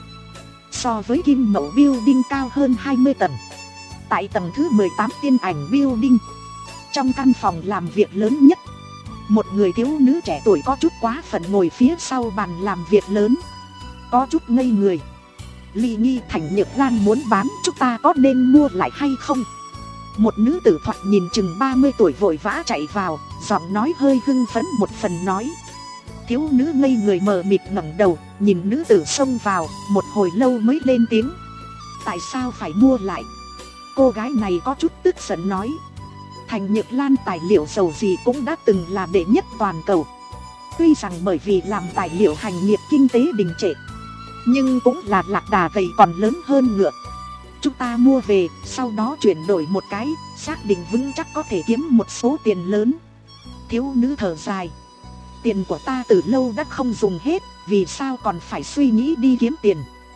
Speaker 1: So với Kim Mậu Building cao hơn hai mươi tầng. Tại tầng thứ mười tám Tiên Ảnh Building, trong căn phòng làm việc lớn nhất, một người thiếu nữ trẻ tuổi có chút quá phận ngồi phía sau bàn làm việc lớn, có chút ngây người. Ly Nghi, Thành Nhược Lan muốn bán, chúng ta có nên mua lại hay không? Một nữ tử thoạt nhìn chừng ba mươi tuổi vội vã chạy vào, giọng nói hơi hưng phấn một phần nói. Thiếu nữ ngây người mờ mịt ngẩng đầu, nhìn nữ tử xông vào, một hồi lâu mới lên tiếng. Tại sao phải mua lại? Cô gái này có chút tức giận nói. Thành Nhược Lan tài liệu dầu gì cũng đã từng là đệ nhất toàn cầu. Tuy rằng bởi vì làm tài liệu hành nghiệp kinh tế đình trệ, nhưng cũng là lạc đà gầy còn lớn hơn ngựa. Chúng ta mua về, sau đó chuyển đổi một cái, xác định vững chắc có thể kiếm một số tiền lớn. Thiếu nữ thở dài. Tiền của ta từ lâu đã không dùng hết, vì sao còn phải suy nghĩ đi kiếm tiền?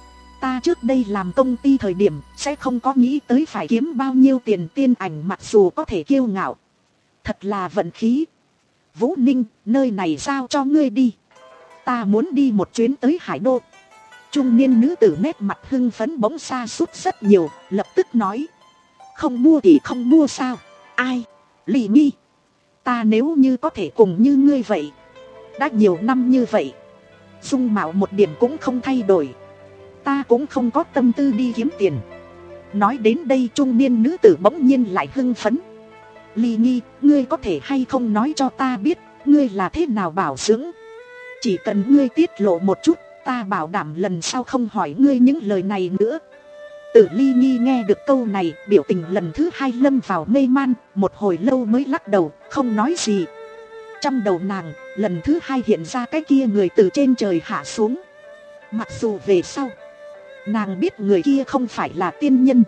Speaker 1: Ta trước đây làm công ty thời điểm sẽ không có nghĩ tới phải kiếm bao nhiêu tiền. Tiên Ảnh mặc dù có thể kiêu ngạo, thật là vận khí. Vũ Ninh, nơi này giao cho ngươi đi. Ta muốn đi một chuyến tới Hải Đô. Trung niên nữ tử nét mặt hưng phấn bỗng sa sút rất nhiều, lập tức nói. Không mua thì không mua sao? Ai? Ly Nghi. Ta nếu như có thể cùng như ngươi vậy, đã nhiều năm như vậy, dung mạo một điểm cũng không thay đổi, ta cũng không có tâm tư đi kiếm tiền. Nói đến đây trung niên nữ tử bỗng nhiên lại hưng phấn. Ly Nghi, ngươi có thể hay không nói cho ta biết, ngươi là thế nào bảo dưỡng? Chỉ cần ngươi tiết lộ một chút, ta bảo đảm lần sau không hỏi ngươi những lời này nữa. Tử Ly Nghi nghe được câu này, biểu tình lần thứ hai lâm vào mê man, một hồi lâu mới lắc đầu, không nói gì. Trong đầu nàng, lần thứ hai hiện ra cái kia người từ trên trời hạ xuống. Mặc dù về sau, nàng biết người kia không phải là tiên nhân,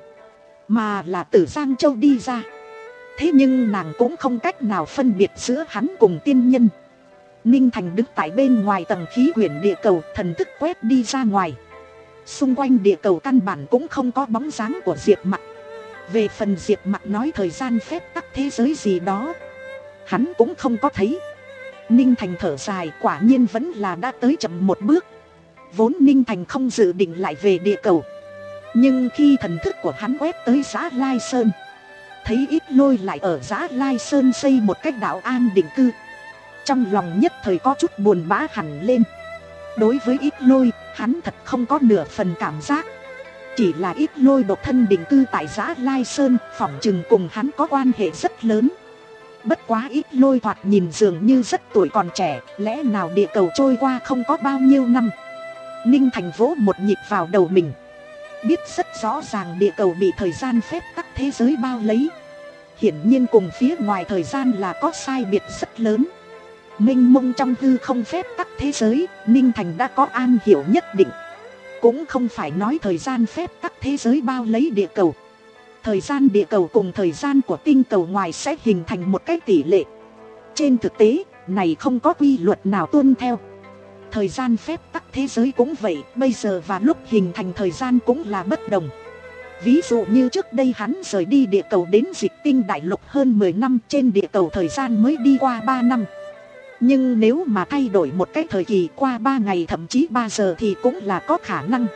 Speaker 1: mà là từ Giang Châu đi ra. Thế nhưng nàng cũng không cách nào phân biệt giữa hắn cùng tiên nhân. Ninh Thành đứng tại bên ngoài tầng khí quyển địa cầu, thần thức quét đi ra ngoài. Xung quanh địa cầu căn bản cũng không có bóng dáng của Diệp Mặc. Về phần Diệp Mặc nói thời gian phép tắc thế giới gì đó, hắn cũng không có thấy. Ninh Thành thở dài, quả nhiên vẫn là đã tới chậm một bước. Vốn Ninh Thành không dự định lại về địa cầu, nhưng khi thần thức của hắn quét tới Giã Lai Sơn, thấy Ít Lôi lại ở Giã Lai Sơn xây một cách đạo an định cư, trong lòng nhất thời có chút buồn bã hẳn lên. Đối với Ít Lôi, hắn thật không có nửa phần cảm giác. Chỉ là Ít Lôi độc thân định cư tại Giã Lai Sơn, phỏng chừng cùng hắn có quan hệ rất lớn. Bất quá Ít Lôi thoạt nhìn dường như rất tuổi còn trẻ, lẽ nào địa cầu trôi qua không có bao nhiêu năm. Ninh Thành vỗ một nhịp vào đầu mình, biết rất rõ ràng địa cầu bị thời gian phép tắc thế giới bao lấy. Hiển nhiên cùng phía ngoài thời gian là có sai biệt rất lớn. Mênh mông trong hư không phép tắc thế giới, Ninh Thành đã có am hiểu nhất định. Cũng không phải nói thời gian phép tắc thế giới bao lấy địa cầu. Thời gian địa cầu cùng thời gian của tinh cầu ngoài sẽ hình thành một cái tỷ lệ. Trên thực tế, này không có quy luật nào tuân theo. Thời gian phép tắc thế giới cũng vậy, bây giờ và lúc hình thành thời gian cũng là bất đồng. Ví dụ như trước đây hắn rời đi địa cầu đến Dịch Tinh Đại Lục hơn mười năm, trên địa cầu thời gian mới đi qua ba năm. Nhưng nếu mà thay đổi một cái thời kỳ qua ba ngày thậm chí ba giờ thì cũng là có khả năng.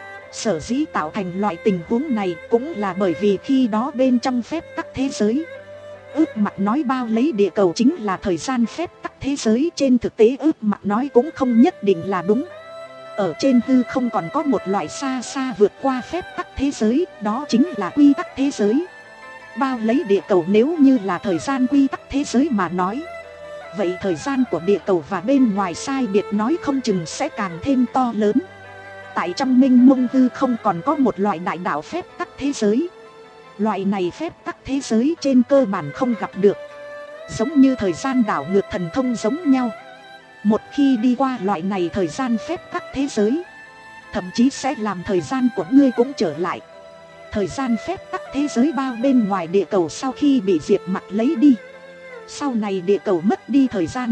Speaker 1: Sở dĩ tạo thành loại tình huống này cũng là bởi vì khi đó bên trong phép tắc thế giới, ước mặt nói bao lấy địa cầu chính là thời gian phép tắc thế giới. Trên thực tế ước mặt nói cũng không nhất định là đúng. Ở trên hư không còn có một loại xa xa vượt qua phép tắc thế giới, đó chính là quy tắc thế giới. Bao lấy địa cầu nếu như là thời gian quy tắc thế giới mà nói, vậy thời gian của địa cầu và bên ngoài sai biệt nói không chừng sẽ càng thêm to lớn. Tại trong mênh mông hư không còn có một loại đại đạo phép tắc thế giới. Loại này phép tắc thế giới trên cơ bản không gặp được, giống như thời gian đảo ngược thần thông giống nhau. Một khi đi qua loại này thời gian phép tắc thế giới, thậm chí sẽ làm thời gian của ngươi cũng trở lại. Thời gian phép tắc thế giới bao bên ngoài địa cầu sau khi bị Diệp Mặc lấy đi, sau này địa cầu mất đi thời gian,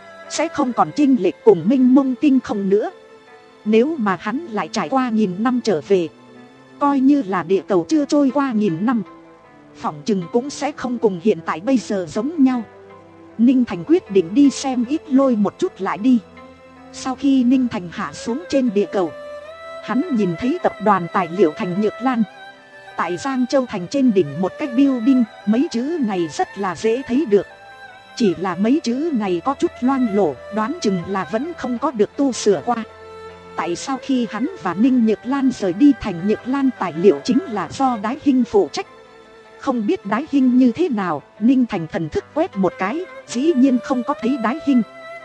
Speaker 1: sẽ không còn chênh lệch cùng mênh mông tinh không nữa. Nếu mà hắn lại trải qua nghìn năm trở về, coi như là địa cầu chưa trôi qua nghìn năm, phỏng chừng cũng sẽ không cùng hiện tại bây giờ giống nhau. Ninh Thành quyết định đi xem Ít Lôi một chút lại đi. Sau khi Ninh Thành hạ xuống trên địa cầu, hắn nhìn thấy tập đoàn tài liệu Thành Nhược Lan tại Giang Châu Thành trên đỉnh một cái building. Mấy chữ này rất là dễ thấy được, chỉ là mấy chữ này có chút loang lổ, đoán chừng là vẫn không có được tu sửa qua. Tại sao khi hắn và Ninh Nhược Lan rời đi Thành Nhược Lan tài liệu chính là do Đái Hinh phụ trách. Không biết Đái Hinh như thế nào, Ninh Thành thần thức quét một cái, dĩ nhiên không có thấy Đái Hinh.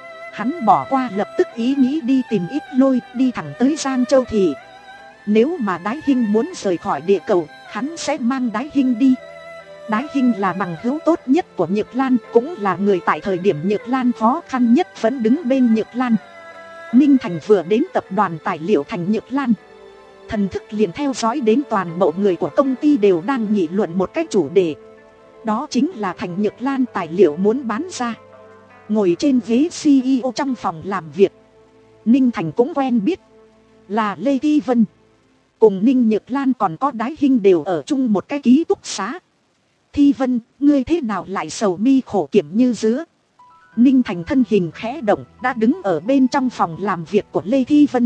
Speaker 1: Hắn bỏ qua lập tức ý nghĩ đi tìm Ít Lôi, đi thẳng tới Giang Châu Thị. Nếu mà Đái Hinh muốn rời khỏi địa cầu, hắn sẽ mang Đái Hinh đi. Đái Hinh là bằng hữu tốt nhất của Nhược Lan, cũng là người tại thời điểm Nhược Lan khó khăn nhất vẫn đứng bên Nhược Lan. Ninh Thành vừa đến tập đoàn tài liệu Thành Nhược Lan, thần thức liền theo dõi đến toàn bộ người của công ty đều đang nghị luận một cái chủ đề. Đó chính là Thành Nhược Lan tài liệu muốn bán ra. Ngồi trên ghế xê e ô trong phòng làm việc, Ninh Thành cũng quen biết, là Lê Thi Vân. Cùng Ninh Nhược Lan còn có Đái Hinh đều ở chung một cái ký túc xá. Thi Vân, ngươi thế nào lại sầu mi khổ kiểm như dứa? Ninh Thành thân hình khẽ động, đã đứng ở bên trong phòng làm việc của Lê Thi Vân.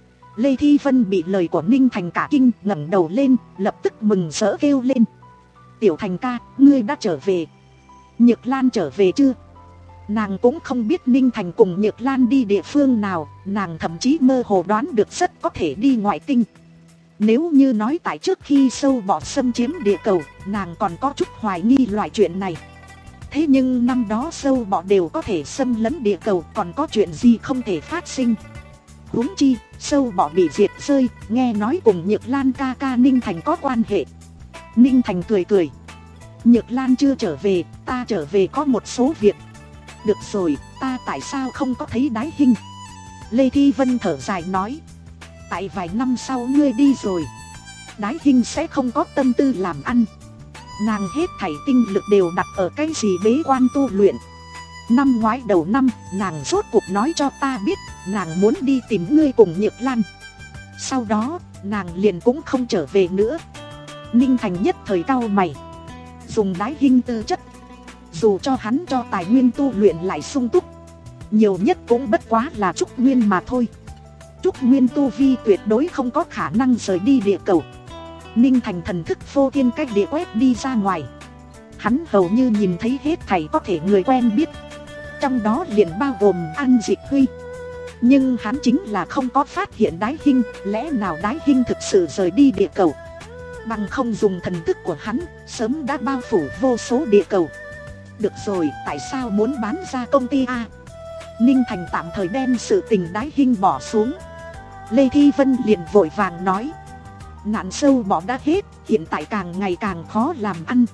Speaker 1: Lê Thi Vân bị lời của Ninh Thành cả kinh, ngẩng đầu lên, lập tức mừng rỡ kêu lên: Tiểu Thành ca, ngươi đã trở về. Nhược Lan trở về chưa? Nàng cũng không biết Ninh Thành cùng Nhược Lan đi địa phương nào, nàng thậm chí mơ hồ đoán được rất có thể đi ngoại tinh. Nếu như nói tại trước khi sâu bọ xâm chiếm địa cầu, nàng còn có chút hoài nghi loại chuyện này. Thế nhưng năm đó sâu bọ đều có thể xâm lấn địa cầu, còn có chuyện gì không thể phát sinh. Huống chi, sâu bọ bị diệt rơi, nghe nói cùng Nhược Lan ca ca Ninh Thành có quan hệ. Ninh Thành cười cười: Nhược Lan chưa trở về, ta trở về có một số việc. Được rồi, ta tại sao không có thấy Đái Hinh? Lê Thi Vân thở dài nói: Tại vài năm sau ngươi đi rồi, Đái Hinh sẽ không có tâm tư làm ăn. Nàng hết thảy tinh lực đều đặt ở cái gì bế quan tu luyện. Năm ngoái đầu năm, nàng rốt cuộc nói cho ta biết, nàng muốn đi tìm ngươi cùng Nhược Lan. Sau đó, nàng liền cũng không trở về nữa. Ninh Thành nhất thời cau mày. Dùng đái hinh tư chất, dù cho hắn cho tài nguyên tu luyện lại sung túc, nhiều nhất cũng bất quá là trúc nguyên mà thôi. Trúc nguyên tu vi tuyệt đối không có khả năng rời đi địa cầu. Ninh Thành thần thức vô thiên cách địa quét đi ra ngoài. Hắn hầu như nhìn thấy hết thảy có thể người quen biết, trong đó liền bao gồm An Dịch Huy. Nhưng hắn chính là không có phát hiện đái hinh. Lẽ nào đái hinh thực sự rời đi địa cầu? Bằng không dùng thần thức của hắn, sớm đã bao phủ vô số địa cầu. Được rồi, tại sao muốn bán ra công ty a? Ninh Thành tạm thời đem sự tình đái hinh bỏ xuống. Lê Thi Vân liền vội vàng nói, nạn sâu bọ đã hết, hiện tại càng ngày càng khó làm ăn.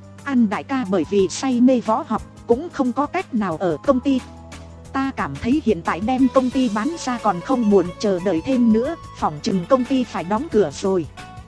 Speaker 1: An đại ca bởi vì say mê võ học, cũng không có cách nào ở công ty. Ta cảm thấy hiện tại đem công ty bán ra còn không muộn, chờ đợi thêm nữa, phỏng chừng công ty phải đóng cửa rồi.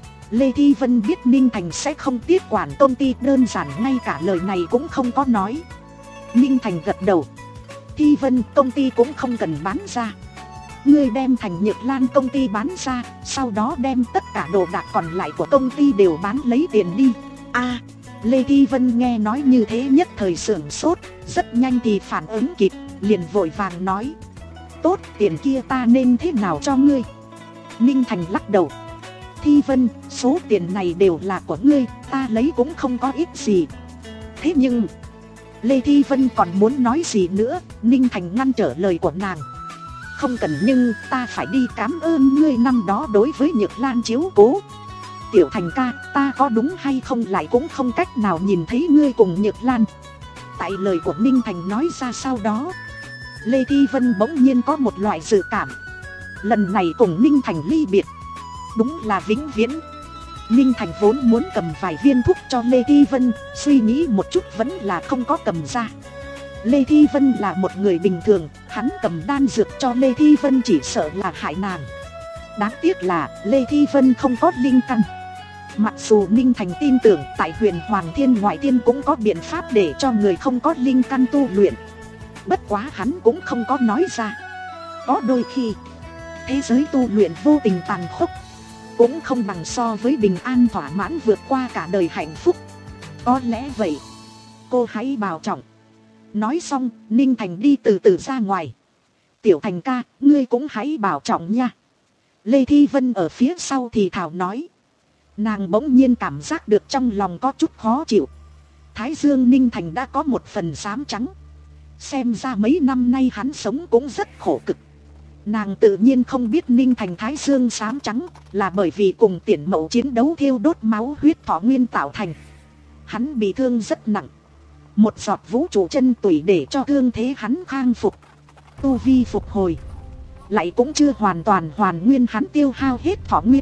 Speaker 1: Lê Thi Vân biết Ninh Thành sẽ không tiếp quản công ty, đơn giản ngay cả lời này cũng không có nói. Ninh Thành gật đầu. Thi Vân, công ty cũng không cần bán ra. Ngươi đem Thành Nhược Lan công ty bán ra, sau đó đem tất cả đồ đạc còn lại của công ty đều bán lấy tiền đi. A, Lê Thi Vân nghe nói như thế nhất thời sửng sốt, rất nhanh thì phản ứng kịp, liền vội vàng nói, tốt, tiền kia ta nên thế nào cho ngươi? Ninh Thành lắc đầu. Thi Vân, số tiền này đều là của ngươi, ta lấy cũng không có ít gì. Thế nhưng, Lê Thi Vân còn muốn nói gì nữa, Ninh Thành ngăn trở lời của nàng. Không cần, nhưng ta phải đi cảm ơn ngươi năm đó đối với Nhược Lan chiếu cố. Tiểu Thành ca, ta có đúng hay không lại cũng không cách nào nhìn thấy ngươi cùng Nhược Lan. Tại lời của Ninh Thành nói ra sau đó, Lê Thi Vân bỗng nhiên có một loại dự cảm. Lần này cùng Ninh Thành ly biệt, đúng là vĩnh viễn. Ninh Thành vốn muốn cầm vài viên thuốc cho Lê Thi Vân, suy nghĩ một chút vẫn là không có cầm ra. Lê Thi Vân là một người bình thường, hắn cầm đan dược cho Lê Thi Vân chỉ sợ là hại nàng. Đáng tiếc là Lê Thi Vân không có linh căn. Mặc dù Ninh Thành tin tưởng tại Huyền Hoàng Thiên Ngoại Thiên cũng có biện pháp để cho người không có linh căn tu luyện, bất quá hắn cũng không có nói ra. Có đôi khi, thế giới tu luyện vô tình tàn khốc, cũng không bằng so với bình an thỏa mãn vượt qua cả đời hạnh phúc. Có lẽ vậy, cô hãy bảo trọng. Nói xong, Ninh Thành đi từ từ ra ngoài. Tiểu Thành ca, ngươi cũng hãy bảo trọng nha. Lê Thi Vân ở phía sau thì thảo nói. Nàng bỗng nhiên cảm giác được trong lòng có chút khó chịu. Thái dương Ninh Thành đã có một phần xám trắng. Xem ra mấy năm nay hắn sống cũng rất khổ cực. Nàng tự nhiên không biết Ninh Thành thái dương xám trắng là bởi vì cùng Tiền Mậu chiến đấu thiêu đốt máu huyết thọ nguyên tạo thành. Hắn bị thương rất nặng. Một giọt vũ trụ chân tủy để cho thương thế hắn khang phục, tu vi phục hồi, lại cũng chưa hoàn toàn hoàn nguyên hắn tiêu hao hết thọ nguyên.